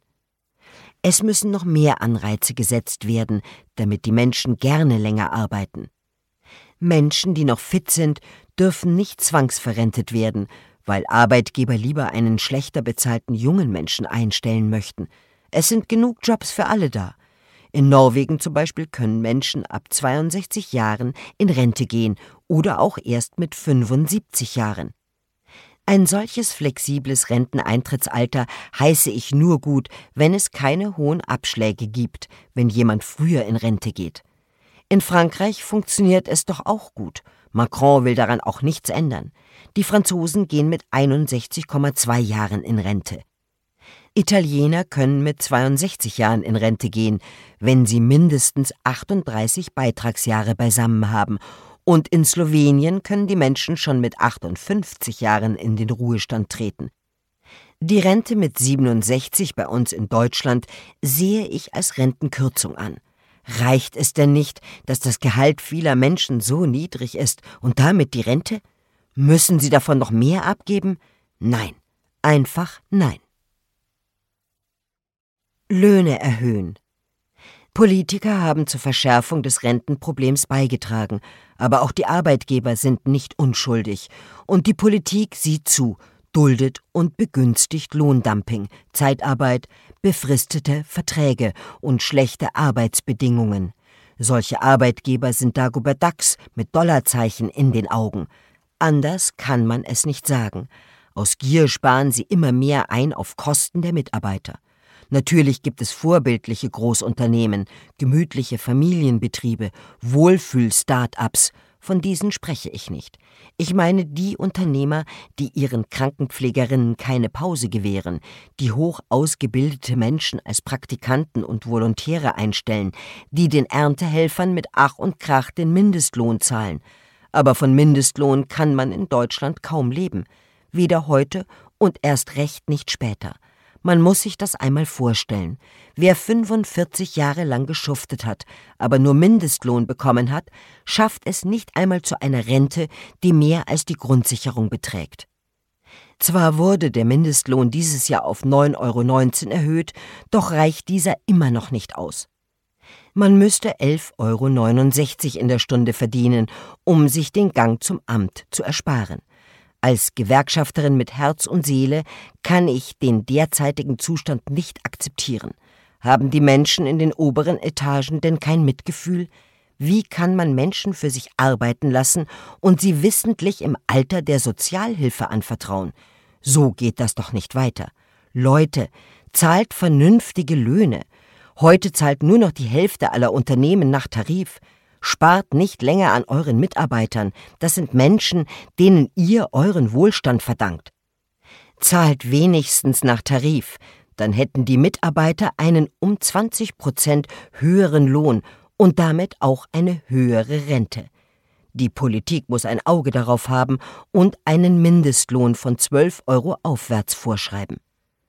Es müssen noch mehr Anreize gesetzt werden, damit die Menschen gerne länger arbeiten. Menschen, die noch fit sind, dürfen nicht zwangsverrentet werden, weil Arbeitgeber lieber einen schlechter bezahlten jungen Menschen einstellen möchten. Es sind genug Jobs für alle da. In Norwegen zum Beispiel können Menschen ab 62 Jahren in Rente gehen oder auch erst mit 75 Jahren. Ein solches flexibles Renteneintrittsalter heiße ich nur gut, wenn es keine hohen Abschläge gibt, wenn jemand früher in Rente geht. In Frankreich funktioniert es doch auch gut. Macron will daran auch nichts ändern. Die Franzosen gehen mit 61,2 Jahren in Rente. Italiener können mit 62 Jahren in Rente gehen, wenn sie mindestens 38 Beitragsjahre beisammen haben. Und in Slowenien können die Menschen schon mit 58 Jahren in den Ruhestand treten. Die Rente mit 67 bei uns in Deutschland sehe ich als Rentenkürzung an. Reicht es denn nicht, dass das Gehalt vieler Menschen so niedrig ist und damit die Rente? Müssen sie davon noch mehr abgeben? Nein, einfach nein. Löhne erhöhen. Politiker haben zur Verschärfung des Rentenproblems beigetragen, aber auch die Arbeitgeber sind nicht unschuldig. Und die Politik sieht zu, duldet und begünstigt Lohndumping, Zeitarbeit, befristete Verträge und schlechte Arbeitsbedingungen. Solche Arbeitgeber sind Dagobert Ducks mit Dollarzeichen in den Augen. Anders kann man es nicht sagen. Aus Gier sparen sie immer mehr ein auf Kosten der Mitarbeiter. Natürlich gibt es vorbildliche Großunternehmen, gemütliche Familienbetriebe, Wohlfühl-Start-ups. Von diesen spreche ich nicht. Ich meine die Unternehmer, die ihren Krankenpflegerinnen keine Pause gewähren, die hoch ausgebildete Menschen als Praktikanten und Volontäre einstellen, die den Erntehelfern mit Ach und Krach den Mindestlohn zahlen. Aber von Mindestlohn kann man in Deutschland kaum leben. Weder heute und erst recht nicht später. Man muss sich das einmal vorstellen. Wer 45 Jahre lang geschuftet hat, aber nur Mindestlohn bekommen hat, schafft es nicht einmal zu einer Rente, die mehr als die Grundsicherung beträgt. Zwar wurde der Mindestlohn dieses Jahr auf 9,19 € erhöht, doch reicht dieser immer noch nicht aus. Man müsste 11,69 € in der Stunde verdienen, um sich den Gang zum Amt zu ersparen. Als Gewerkschafterin mit Herz und Seele kann ich den derzeitigen Zustand nicht akzeptieren. Haben die Menschen in den oberen Etagen denn kein Mitgefühl? Wie kann man Menschen für sich arbeiten lassen und sie wissentlich im Alter der Sozialhilfe anvertrauen? So geht das doch nicht weiter. Leute, zahlt vernünftige Löhne. Heute zahlt nur noch die Hälfte aller Unternehmen nach Tarif. Spart nicht länger an euren Mitarbeitern. Das sind Menschen, denen ihr euren Wohlstand verdankt. Zahlt wenigstens nach Tarif. Dann hätten die Mitarbeiter einen um 20% höheren Lohn und damit auch eine höhere Rente. Die Politik muss ein Auge darauf haben und einen Mindestlohn von 12 € aufwärts vorschreiben.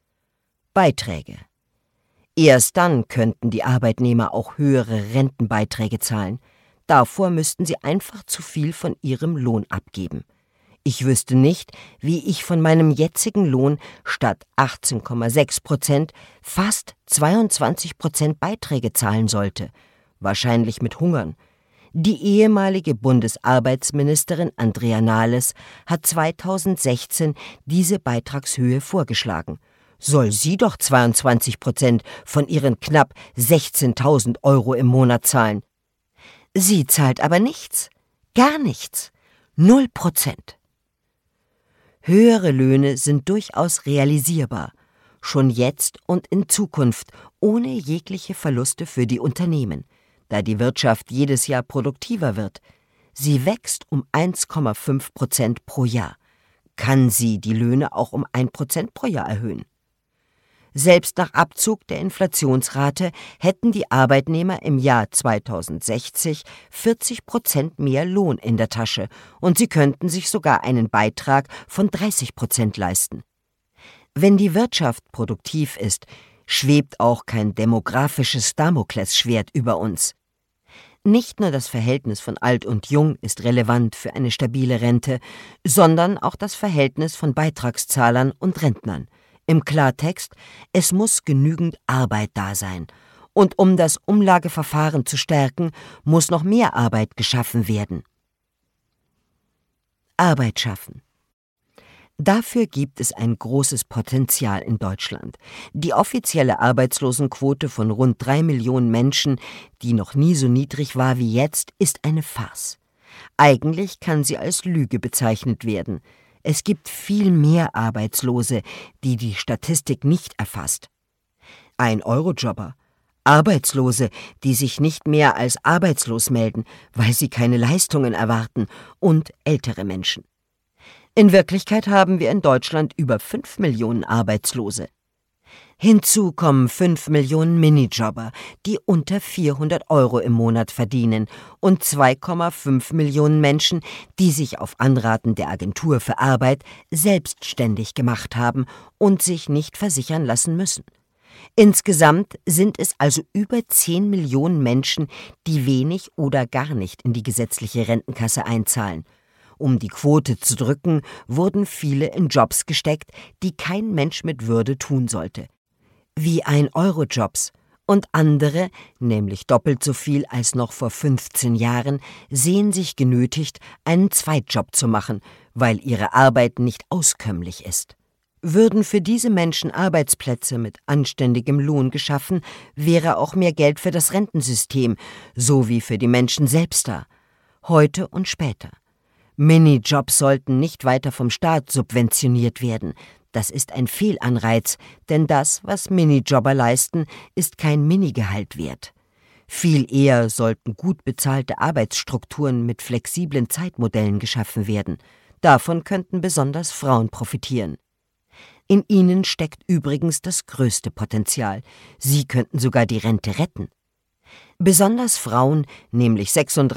Beiträge. Erst dann könnten die Arbeitnehmer auch höhere Rentenbeiträge zahlen. Davor müssten sie einfach zu viel von ihrem Lohn abgeben. Ich wüsste nicht, wie ich von meinem jetzigen Lohn statt 18,6% fast 22% Beiträge zahlen sollte. Wahrscheinlich mit Hungern. Die ehemalige Bundesarbeitsministerin Andrea Nahles hat 2016 diese Beitragshöhe vorgeschlagen. Soll sie doch 22% von ihren knapp 16.000 Euro im Monat zahlen. Sie zahlt aber nichts, gar nichts, 0%. Höhere Löhne sind durchaus realisierbar, schon jetzt und in Zukunft, ohne jegliche Verluste für die Unternehmen, da die Wirtschaft jedes Jahr produktiver wird. Sie wächst um 1,5% pro Jahr. Kann sie die Löhne auch um 1% pro Jahr erhöhen? Selbst nach Abzug der Inflationsrate hätten die Arbeitnehmer im Jahr 2060 40% mehr Lohn in der Tasche und sie könnten sich sogar einen Beitrag von 30% leisten. Wenn die Wirtschaft produktiv ist, schwebt auch kein demografisches Damoklesschwert über uns. Nicht nur das Verhältnis von Alt und Jung ist relevant für eine stabile Rente, sondern auch das Verhältnis von Beitragszahlern und Rentnern. Im Klartext, es muss genügend Arbeit da sein. Und um das Umlageverfahren zu stärken, muss noch mehr Arbeit geschaffen werden. Arbeit schaffen. Dafür gibt es ein großes Potenzial in Deutschland. Die offizielle Arbeitslosenquote von rund 3 Millionen Menschen, die noch nie so niedrig war wie jetzt, ist eine Farce. Eigentlich kann sie als Lüge bezeichnet werden. Es gibt viel mehr Arbeitslose, die die Statistik nicht erfasst. 1-Euro-Jobber, Arbeitslose, die sich nicht mehr als arbeitslos melden, weil sie keine Leistungen erwarten, und ältere Menschen. In Wirklichkeit haben wir in Deutschland über 5 Millionen Arbeitslose. Hinzu kommen 5 Millionen Minijobber, die unter 400 Euro im Monat verdienen, und 2,5 Millionen Menschen, die sich auf Anraten der Agentur für Arbeit selbstständig gemacht haben und sich nicht versichern lassen müssen. Insgesamt sind es also über 10 Millionen Menschen, die wenig oder gar nicht in die gesetzliche Rentenkasse einzahlen. Um die Quote zu drücken, wurden viele in Jobs gesteckt, die kein Mensch mit Würde tun sollte. Wie 1-Euro-Jobs, und andere, nämlich doppelt so viel als noch vor 15 Jahren, sehen sich genötigt, einen Zweitjob zu machen, weil ihre Arbeit nicht auskömmlich ist. Würden für diese Menschen Arbeitsplätze mit anständigem Lohn geschaffen, wäre auch mehr Geld für das Rentensystem sowie für die Menschen selbst da, heute und später. Minijobs sollten nicht weiter vom Staat subventioniert werden. Das ist ein Fehlanreiz, denn das, was Minijobber leisten, ist kein Minigehalt wert. Viel eher sollten gut bezahlte Arbeitsstrukturen mit flexiblen Zeitmodellen geschaffen werden. Davon könnten besonders Frauen profitieren. In ihnen steckt übrigens das größte Potenzial. Sie könnten sogar die Rente retten. Besonders Frauen, nämlich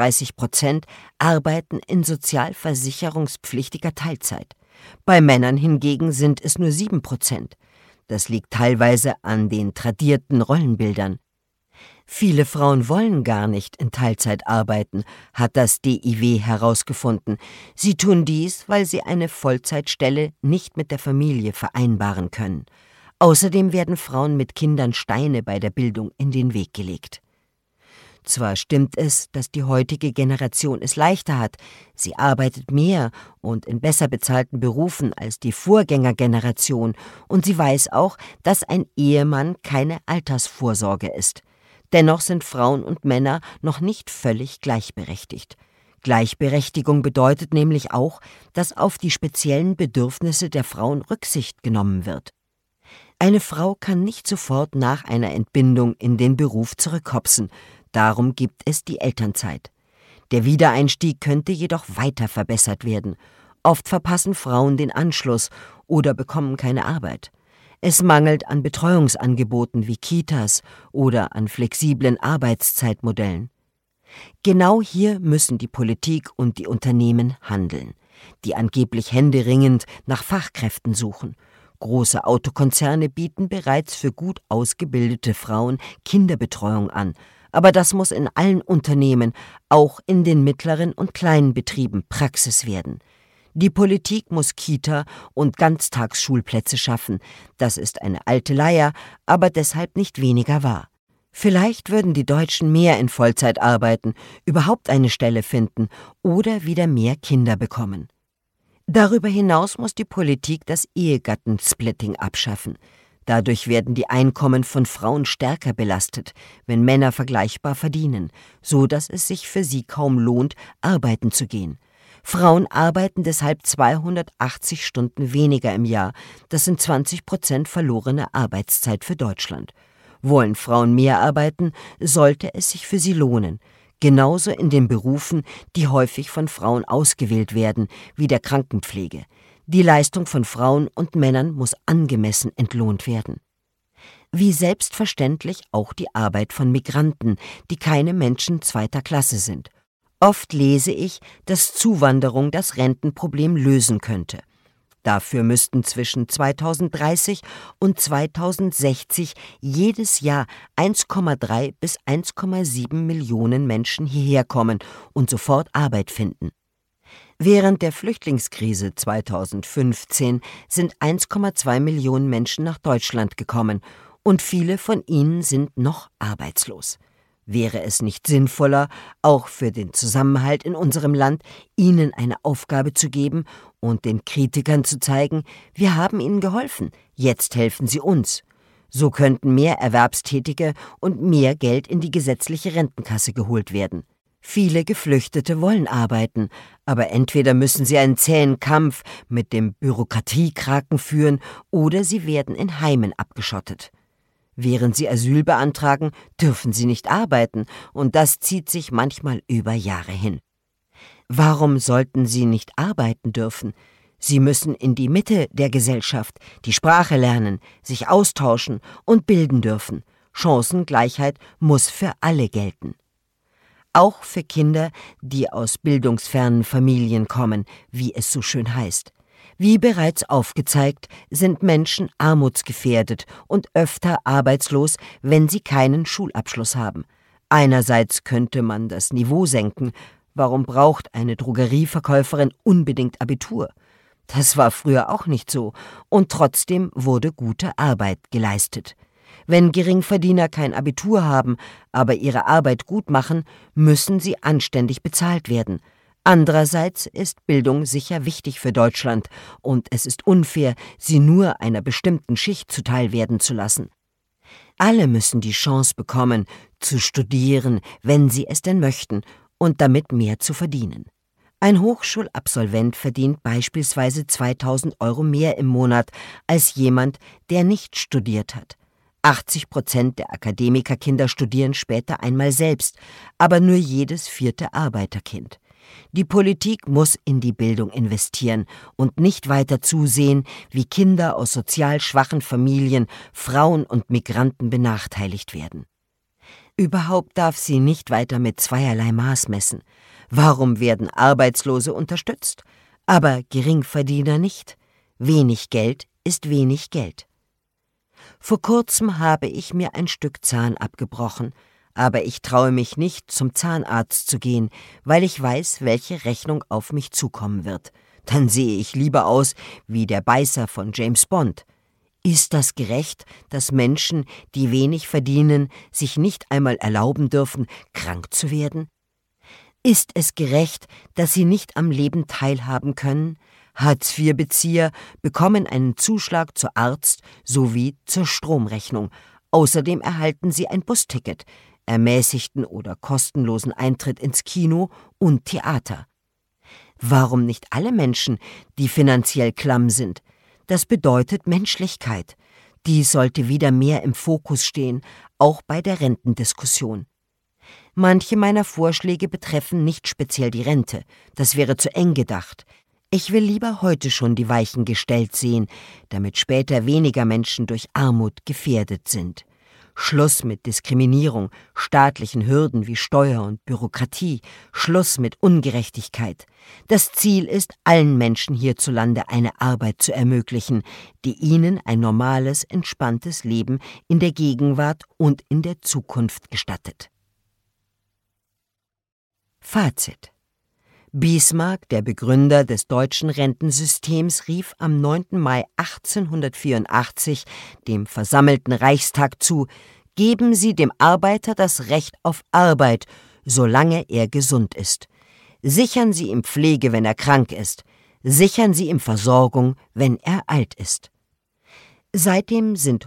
36%, arbeiten in sozialversicherungspflichtiger Teilzeit. Bei Männern hingegen sind es nur 7%. Das liegt teilweise an den tradierten Rollenbildern. Viele Frauen wollen gar nicht in Teilzeit arbeiten, hat das DIW herausgefunden. Sie tun dies, weil sie eine Vollzeitstelle nicht mit der Familie vereinbaren können. Außerdem werden Frauen mit Kindern Steine bei der Bildung in den Weg gelegt. Zwar stimmt es, dass die heutige Generation es leichter hat, sie arbeitet mehr und in besser bezahlten Berufen als die Vorgängergeneration, und sie weiß auch, dass ein Ehemann keine Altersvorsorge ist. Dennoch sind Frauen und Männer noch nicht völlig gleichberechtigt. Gleichberechtigung bedeutet nämlich auch, dass auf die speziellen Bedürfnisse der Frauen Rücksicht genommen wird. Eine Frau kann nicht sofort nach einer Entbindung in den Beruf zurückhopsen. Darum gibt es die Elternzeit. Der Wiedereinstieg könnte jedoch weiter verbessert werden. Oft verpassen Frauen den Anschluss oder bekommen keine Arbeit. Es mangelt an Betreuungsangeboten wie Kitas oder an flexiblen Arbeitszeitmodellen. Genau hier müssen die Politik und die Unternehmen handeln, die angeblich händeringend nach Fachkräften suchen. Große Autokonzerne bieten bereits für gut ausgebildete Frauen Kinderbetreuung an. Aber das muss in allen Unternehmen, auch in den mittleren und kleinen Betrieben, Praxis werden. Die Politik muss Kita- und Ganztagsschulplätze schaffen. Das ist eine alte Leier, aber deshalb nicht weniger wahr. Vielleicht würden die Deutschen mehr in Vollzeit arbeiten, überhaupt eine Stelle finden oder wieder mehr Kinder bekommen. Darüber hinaus muss die Politik das Ehegattensplitting abschaffen. Dadurch werden die Einkommen von Frauen stärker belastet, wenn Männer vergleichbar verdienen, so dass es sich für sie kaum lohnt, arbeiten zu gehen. Frauen arbeiten deshalb 280 Stunden weniger im Jahr. Das sind 20% verlorene Arbeitszeit für Deutschland. Wollen Frauen mehr arbeiten, sollte es sich für sie lohnen. Genauso in den Berufen, die häufig von Frauen ausgewählt werden, wie der Krankenpflege. Die Leistung von Frauen und Männern muss angemessen entlohnt werden. Wie selbstverständlich auch die Arbeit von Migranten, die keine Menschen zweiter Klasse sind. Oft lese ich, dass Zuwanderung das Rentenproblem lösen könnte. Dafür müssten zwischen 2030 und 2060 jedes Jahr 1,3 bis 1,7 Millionen Menschen hierher kommen und sofort Arbeit finden. Während der Flüchtlingskrise 2015 sind 1,2 Millionen Menschen nach Deutschland gekommen und viele von ihnen sind noch arbeitslos. Wäre es nicht sinnvoller, auch für den Zusammenhalt in unserem Land, ihnen eine Aufgabe zu geben und den Kritikern zu zeigen, wir haben ihnen geholfen, jetzt helfen sie uns. So könnten mehr Erwerbstätige und mehr Geld in die gesetzliche Rentenkasse geholt werden. Viele Geflüchtete wollen arbeiten, aber entweder müssen sie einen zähen Kampf mit dem Bürokratiekraken führen oder sie werden in Heimen abgeschottet. Während sie Asyl beantragen, dürfen sie nicht arbeiten, und das zieht sich manchmal über Jahre hin. Warum sollten sie nicht arbeiten dürfen? Sie müssen in die Mitte der Gesellschaft, die Sprache lernen, sich austauschen und bilden dürfen. Chancengleichheit muss für alle gelten. Auch für Kinder, die aus bildungsfernen Familien kommen, wie es so schön heißt. Wie bereits aufgezeigt, sind Menschen armutsgefährdet und öfter arbeitslos, wenn sie keinen Schulabschluss haben. Einerseits könnte man das Niveau senken. Warum braucht eine Drogerieverkäuferin unbedingt Abitur? Das war früher auch nicht so, und trotzdem wurde gute Arbeit geleistet. Wenn Geringverdiener kein Abitur haben, aber ihre Arbeit gut machen, müssen sie anständig bezahlt werden. Andererseits ist Bildung sicher wichtig für Deutschland, und es ist unfair, sie nur einer bestimmten Schicht zuteil werden zu lassen. Alle müssen die Chance bekommen, zu studieren, wenn sie es denn möchten, und damit mehr zu verdienen. Ein Hochschulabsolvent verdient beispielsweise 2.000 € mehr im Monat als jemand, der nicht studiert hat. 80% der Akademikerkinder studieren später einmal selbst, aber nur jedes 4. Arbeiterkind. Die Politik muss in die Bildung investieren und nicht weiter zusehen, wie Kinder aus sozial schwachen Familien, Frauen und Migranten benachteiligt werden. Überhaupt darf sie nicht weiter mit zweierlei Maß messen. Warum werden Arbeitslose unterstützt, aber Geringverdiener nicht? Wenig Geld ist wenig Geld. Vor kurzem habe ich mir ein Stück Zahn abgebrochen, aber ich traue mich nicht, zum Zahnarzt zu gehen, weil ich weiß, welche Rechnung auf mich zukommen wird. Dann sehe ich lieber aus wie der Beißer von James Bond. Ist das gerecht, dass Menschen, die wenig verdienen, sich nicht einmal erlauben dürfen, krank zu werden? Ist es gerecht, dass sie nicht am Leben teilhaben können? Hartz-IV-Bezieher bekommen einen Zuschlag zur Arzt- sowie zur Stromrechnung. Außerdem erhalten sie ein Busticket, ermäßigten oder kostenlosen Eintritt ins Kino und Theater. Warum nicht alle Menschen, die finanziell klamm sind? Das bedeutet Menschlichkeit. Dies sollte wieder mehr im Fokus stehen, auch bei der Rentendiskussion. Manche meiner Vorschläge betreffen nicht speziell die Rente. Das wäre zu eng gedacht. Ich will lieber heute schon die Weichen gestellt sehen, damit später weniger Menschen durch Armut gefährdet sind. Schluss mit Diskriminierung, staatlichen Hürden wie Steuer und Bürokratie, Schluss mit Ungerechtigkeit. Das Ziel ist, allen Menschen hierzulande eine Arbeit zu ermöglichen, die ihnen ein normales, entspanntes Leben in der Gegenwart und in der Zukunft gestattet. Fazit: Bismarck, der Begründer des deutschen Rentensystems, rief am 9. Mai 1884 dem versammelten Reichstag zu: Geben Sie dem Arbeiter das Recht auf Arbeit, solange er gesund ist. Sichern Sie ihm Pflege, wenn er krank ist. Sichern Sie ihm Versorgung, wenn er alt ist. Seitdem sind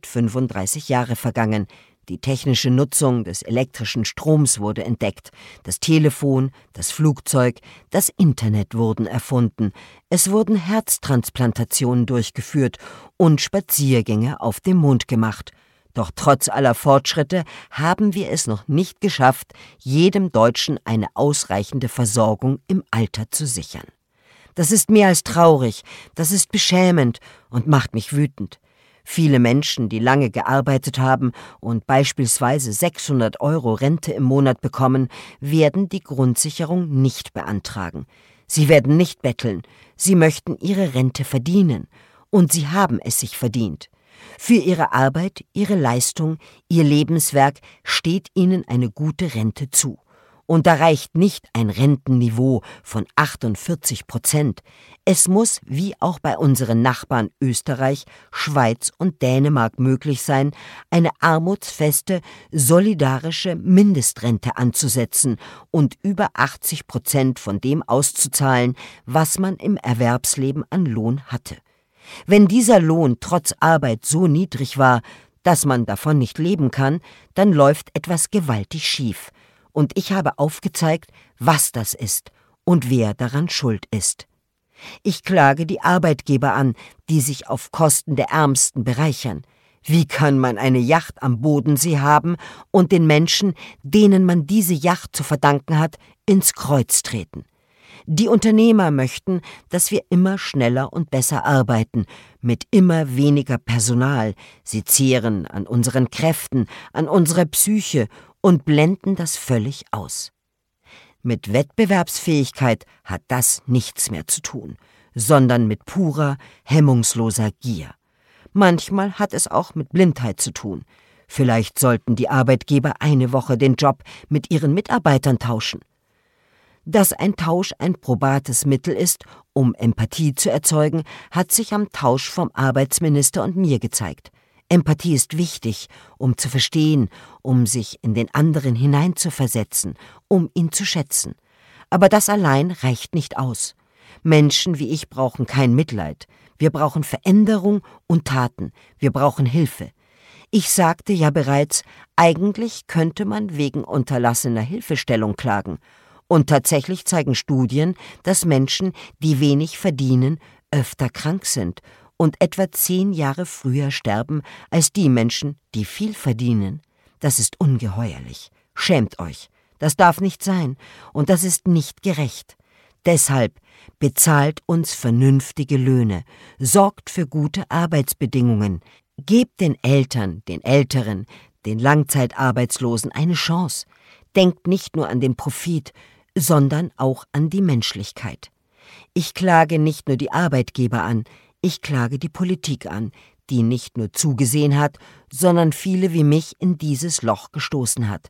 135 Jahre vergangen. Die technische Nutzung des elektrischen Stroms wurde entdeckt. Das Telefon, das Flugzeug, das Internet wurden erfunden. Es wurden Herztransplantationen durchgeführt und Spaziergänge auf dem Mond gemacht. Doch trotz aller Fortschritte haben wir es noch nicht geschafft, jedem Deutschen eine ausreichende Versorgung im Alter zu sichern. Das ist mehr als traurig, das ist beschämend und macht mich wütend. Viele Menschen, die lange gearbeitet haben und beispielsweise 600 € Rente im Monat bekommen, werden die Grundsicherung nicht beantragen. Sie werden nicht betteln, sie möchten ihre Rente verdienen. Und sie haben es sich verdient. Für ihre Arbeit, ihre Leistung, ihr Lebenswerk steht ihnen eine gute Rente zu. Und da reicht nicht ein Rentenniveau von 48%. Es muss, wie auch bei unseren Nachbarn Österreich, Schweiz und Dänemark möglich sein, eine armutsfeste, solidarische Mindestrente anzusetzen und über 80% von dem auszuzahlen, was man im Erwerbsleben an Lohn hatte. Wenn dieser Lohn trotz Arbeit so niedrig war, dass man davon nicht leben kann, dann läuft etwas gewaltig schief. Und ich habe aufgezeigt, was das ist und wer daran schuld ist. Ich klage die Arbeitgeber an, die sich auf Kosten der Ärmsten bereichern. Wie kann man eine Yacht am Bodensee haben und den Menschen, denen man diese Yacht zu verdanken hat, ins Kreuz treten? Die Unternehmer möchten, dass wir immer schneller und besser arbeiten, mit immer weniger Personal. Sie zehren an unseren Kräften, an unserer Psyche und blenden das völlig aus. Mit Wettbewerbsfähigkeit hat das nichts mehr zu tun, sondern mit purer, hemmungsloser Gier. Manchmal hat es auch mit Blindheit zu tun. Vielleicht sollten die Arbeitgeber eine Woche den Job mit ihren Mitarbeitern tauschen. Dass ein Tausch ein probates Mittel ist, um Empathie zu erzeugen, hat sich am Tausch vom Arbeitsminister und mir gezeigt. Empathie ist wichtig, um zu verstehen, um sich in den anderen hineinzuversetzen, um ihn zu schätzen. Aber das allein reicht nicht aus. Menschen wie ich brauchen kein Mitleid. Wir brauchen Veränderung und Taten. Wir brauchen Hilfe. Ich sagte ja bereits, eigentlich könnte man wegen unterlassener Hilfestellung klagen. Und tatsächlich zeigen Studien, dass Menschen, die wenig verdienen, öfter krank sind und etwa 10 Jahre früher sterben als die Menschen, die viel verdienen. Das ist ungeheuerlich. Schämt euch. Das darf nicht sein und das ist nicht gerecht. Deshalb bezahlt uns vernünftige Löhne, sorgt für gute Arbeitsbedingungen, gebt den Eltern, den Älteren, den Langzeitarbeitslosen eine Chance. Denkt nicht nur an den Profit, sondern auch an die Menschlichkeit. Ich klage nicht nur die Arbeitgeber an, ich klage die Politik an, die nicht nur zugesehen hat, sondern viele wie mich in dieses Loch gestoßen hat.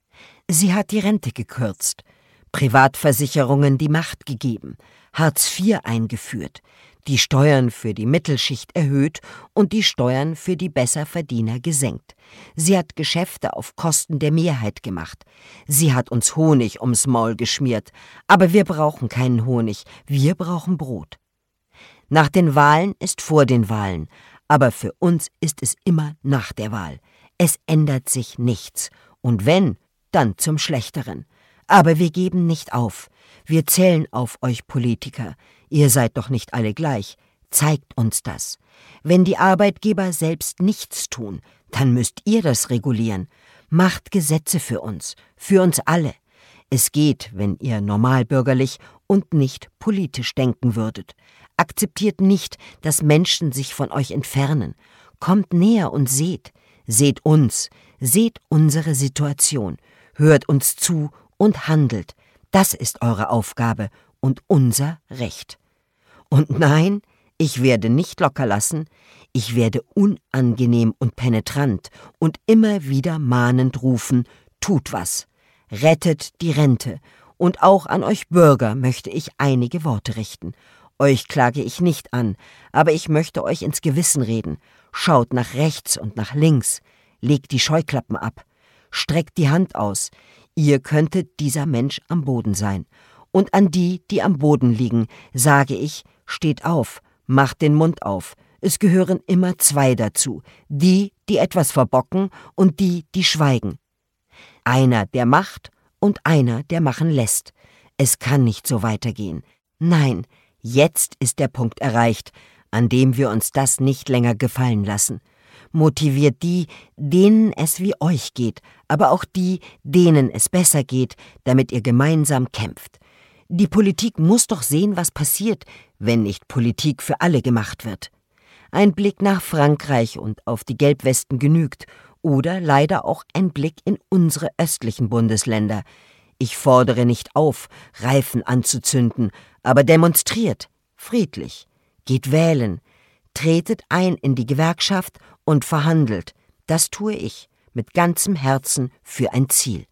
Sie hat die Rente gekürzt, Privatversicherungen die Macht gegeben, Hartz IV eingeführt, die Steuern für die Mittelschicht erhöht und die Steuern für die Besserverdiener gesenkt. Sie hat Geschäfte auf Kosten der Mehrheit gemacht. Sie hat uns Honig ums Maul geschmiert. Aber wir brauchen keinen Honig, wir brauchen Brot. Nach den Wahlen ist vor den Wahlen, aber für uns ist es immer nach der Wahl. Es ändert sich nichts. Und wenn, dann zum Schlechteren. Aber wir geben nicht auf. Wir zählen auf euch Politiker. Ihr seid doch nicht alle gleich. Zeigt uns das. Wenn die Arbeitgeber selbst nichts tun, dann müsst ihr das regulieren. Macht Gesetze für uns alle. Es geht, wenn ihr normalbürgerlich und nicht politisch denken würdet. Akzeptiert nicht, dass Menschen sich von euch entfernen. Kommt näher und seht. Seht uns. Seht unsere Situation. Hört uns zu und handelt. Das ist eure Aufgabe und unser Recht. Und nein, ich werde nicht locker lassen, ich werde unangenehm und penetrant und immer wieder mahnend rufen, tut was, rettet die Rente. Und auch an euch Bürger möchte ich einige Worte richten. Euch klage ich nicht an, aber ich möchte euch ins Gewissen reden. Schaut nach rechts und nach links. legt die Scheuklappen ab, streckt die Hand aus. Ihr könntet dieser Mensch am Boden sein. Und an die, die am Boden liegen, sage ich, steht auf, macht den Mund auf. Es gehören immer zwei dazu, die, die etwas verbocken und die, die schweigen. Einer, der macht und einer, der machen lässt. Es kann nicht so weitergehen. Nein, jetzt ist der Punkt erreicht, an dem wir uns das nicht länger gefallen lassen. Motiviert die, denen es wie euch geht, aber auch die, denen es besser geht, damit ihr gemeinsam kämpft. Die Politik muss doch sehen, was passiert, wenn nicht Politik für alle gemacht wird. Ein Blick nach Frankreich und auf die Gelbwesten genügt, oder leider auch ein Blick in unsere östlichen Bundesländer. Ich fordere nicht auf, Reifen anzuzünden, aber demonstriert, friedlich, geht wählen, tretet ein in die Gewerkschaft und verhandelt. Das tue ich mit ganzem Herzen für ein Ziel.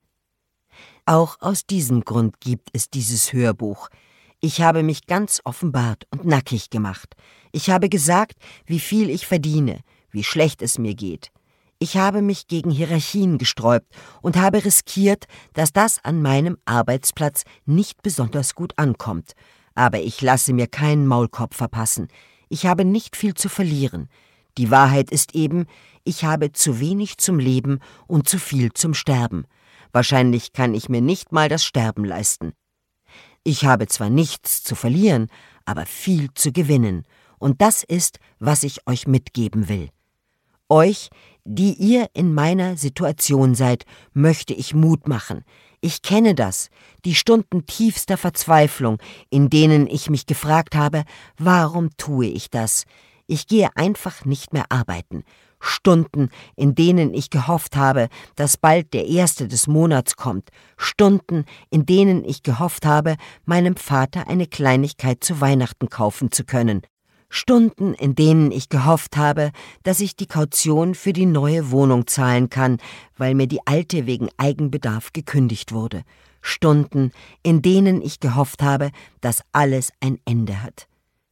Auch aus diesem Grund gibt es dieses Hörbuch. Ich habe mich ganz offenbart und nackig gemacht. Ich habe gesagt, wie viel ich verdiene, wie schlecht es mir geht. Ich habe mich gegen Hierarchien gesträubt und habe riskiert, dass das an meinem Arbeitsplatz nicht besonders gut ankommt. Aber ich lasse mir keinen Maulkorb verpassen. Ich habe nicht viel zu verlieren. Die Wahrheit ist eben, ich habe zu wenig zum Leben und zu viel zum Sterben. Wahrscheinlich kann ich mir nicht mal das Sterben leisten. Ich habe zwar nichts zu verlieren, aber viel zu gewinnen. Und das ist, was ich euch mitgeben will. Euch, die ihr in meiner Situation seid, möchte ich Mut machen. Ich kenne das, die Stunden tiefster Verzweiflung, in denen ich mich gefragt habe, warum tue ich das? Ich gehe einfach nicht mehr arbeiten. Stunden, in denen ich gehofft habe, dass bald der Erste des Monats kommt. Stunden, in denen ich gehofft habe, meinem Vater eine Kleinigkeit zu Weihnachten kaufen zu können. Stunden, in denen ich gehofft habe, dass ich die Kaution für die neue Wohnung zahlen kann, weil mir die alte wegen Eigenbedarf gekündigt wurde. Stunden, in denen ich gehofft habe, dass alles ein Ende hat.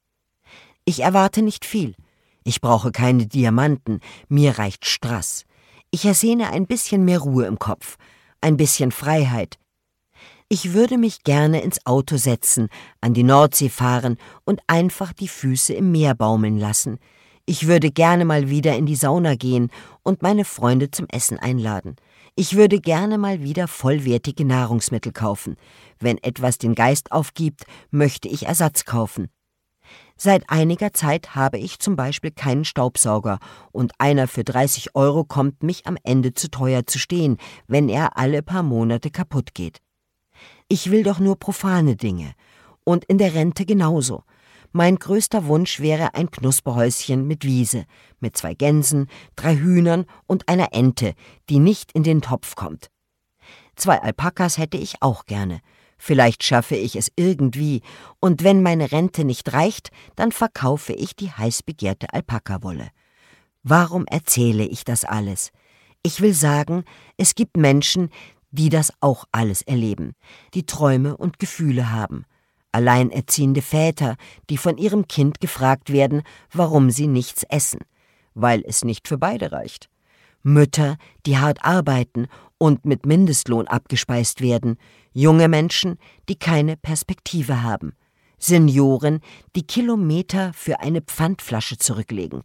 Ich erwarte nicht viel. Ich brauche keine Diamanten, mir reicht Strass. Ich ersehne ein bisschen mehr Ruhe im Kopf, ein bisschen Freiheit. Ich würde mich gerne ins Auto setzen, an die Nordsee fahren und einfach die Füße im Meer baumeln lassen. Ich würde gerne mal wieder in die Sauna gehen und meine Freunde zum Essen einladen. Ich würde gerne mal wieder vollwertige Nahrungsmittel kaufen. Wenn etwas den Geist aufgibt, möchte ich Ersatz kaufen. Seit einiger Zeit habe ich zum Beispiel keinen Staubsauger und einer für 30 € kommt mich am Ende zu teuer zu stehen, wenn er alle paar Monate kaputt geht. Ich will doch nur profane Dinge. Und in der Rente genauso. Mein größter Wunsch wäre ein Knusperhäuschen mit Wiese, mit 2 Gänsen, 3 Hühnern und einer Ente, die nicht in den Topf kommt. 2 Alpakas hätte ich auch gerne. Vielleicht schaffe ich es irgendwie, und wenn meine Rente nicht reicht, dann verkaufe ich die heiß begehrte Alpakawolle. Warum erzähle ich das alles? Ich will sagen, es gibt Menschen, die das auch alles erleben, die Träume und Gefühle haben. Alleinerziehende Väter, die von ihrem Kind gefragt werden, warum sie nichts essen, weil es nicht für beide reicht. Mütter, die hart arbeiten und mit Mindestlohn abgespeist werden, junge Menschen, die keine Perspektive haben, Senioren, die Kilometer für eine Pfandflasche zurücklegen,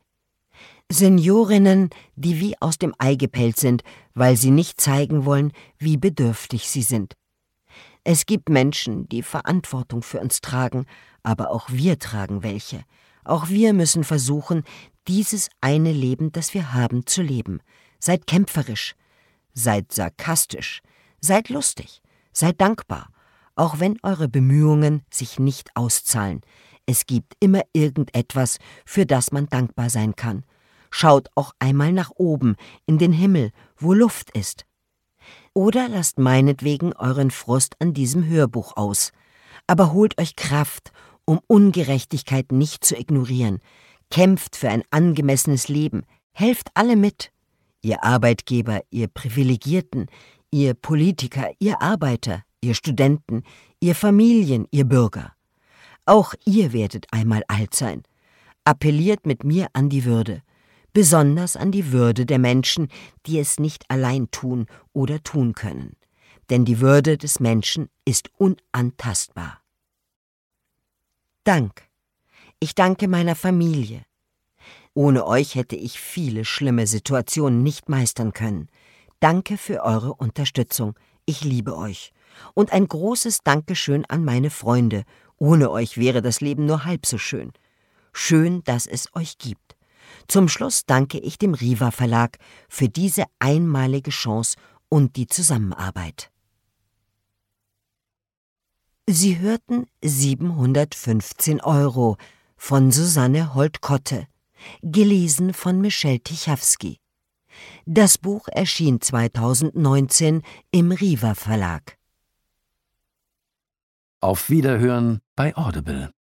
Seniorinnen, die wie aus dem Ei gepellt sind, weil sie nicht zeigen wollen, wie bedürftig sie sind. Es gibt Menschen, die Verantwortung für uns tragen, aber auch wir tragen welche. Auch wir müssen versuchen, dieses eine Leben, das wir haben, zu leben. Seid kämpferisch, seid sarkastisch, seid lustig, seid dankbar, auch wenn eure Bemühungen sich nicht auszahlen. Es gibt immer irgendetwas, für das man dankbar sein kann. Schaut auch einmal nach oben, in den Himmel, wo Luft ist. Oder lasst meinetwegen euren Frust an diesem Hörbuch aus. Aber holt euch Kraft, um Ungerechtigkeit nicht zu ignorieren. Kämpft für ein angemessenes Leben. Helft alle mit. Ihr Arbeitgeber, ihr Privilegierten, ihr Politiker, ihr Arbeiter, ihr Studenten, ihr Familien, ihr Bürger. Auch ihr werdet einmal alt sein. Appelliert mit mir an die Würde. besonders an die Würde der Menschen, die es nicht allein tun oder tun können. Denn die Würde des Menschen ist unantastbar. Dank. Ich danke meiner Familie. Ohne euch hätte ich viele schlimme Situationen nicht meistern können. Danke für eure Unterstützung. Ich liebe euch. Und ein großes Dankeschön an meine Freunde. Ohne euch wäre das Leben nur halb so schön. Schön, dass es euch gibt. Zum Schluss danke ich dem Riva Verlag für diese einmalige Chance und die Zusammenarbeit. Sie hörten 715 € von Susanne Holt-Kotte, gelesen von Michelle Tichawski. Das Buch erschien 2019 im Riva Verlag. Auf Wiederhören bei Audible.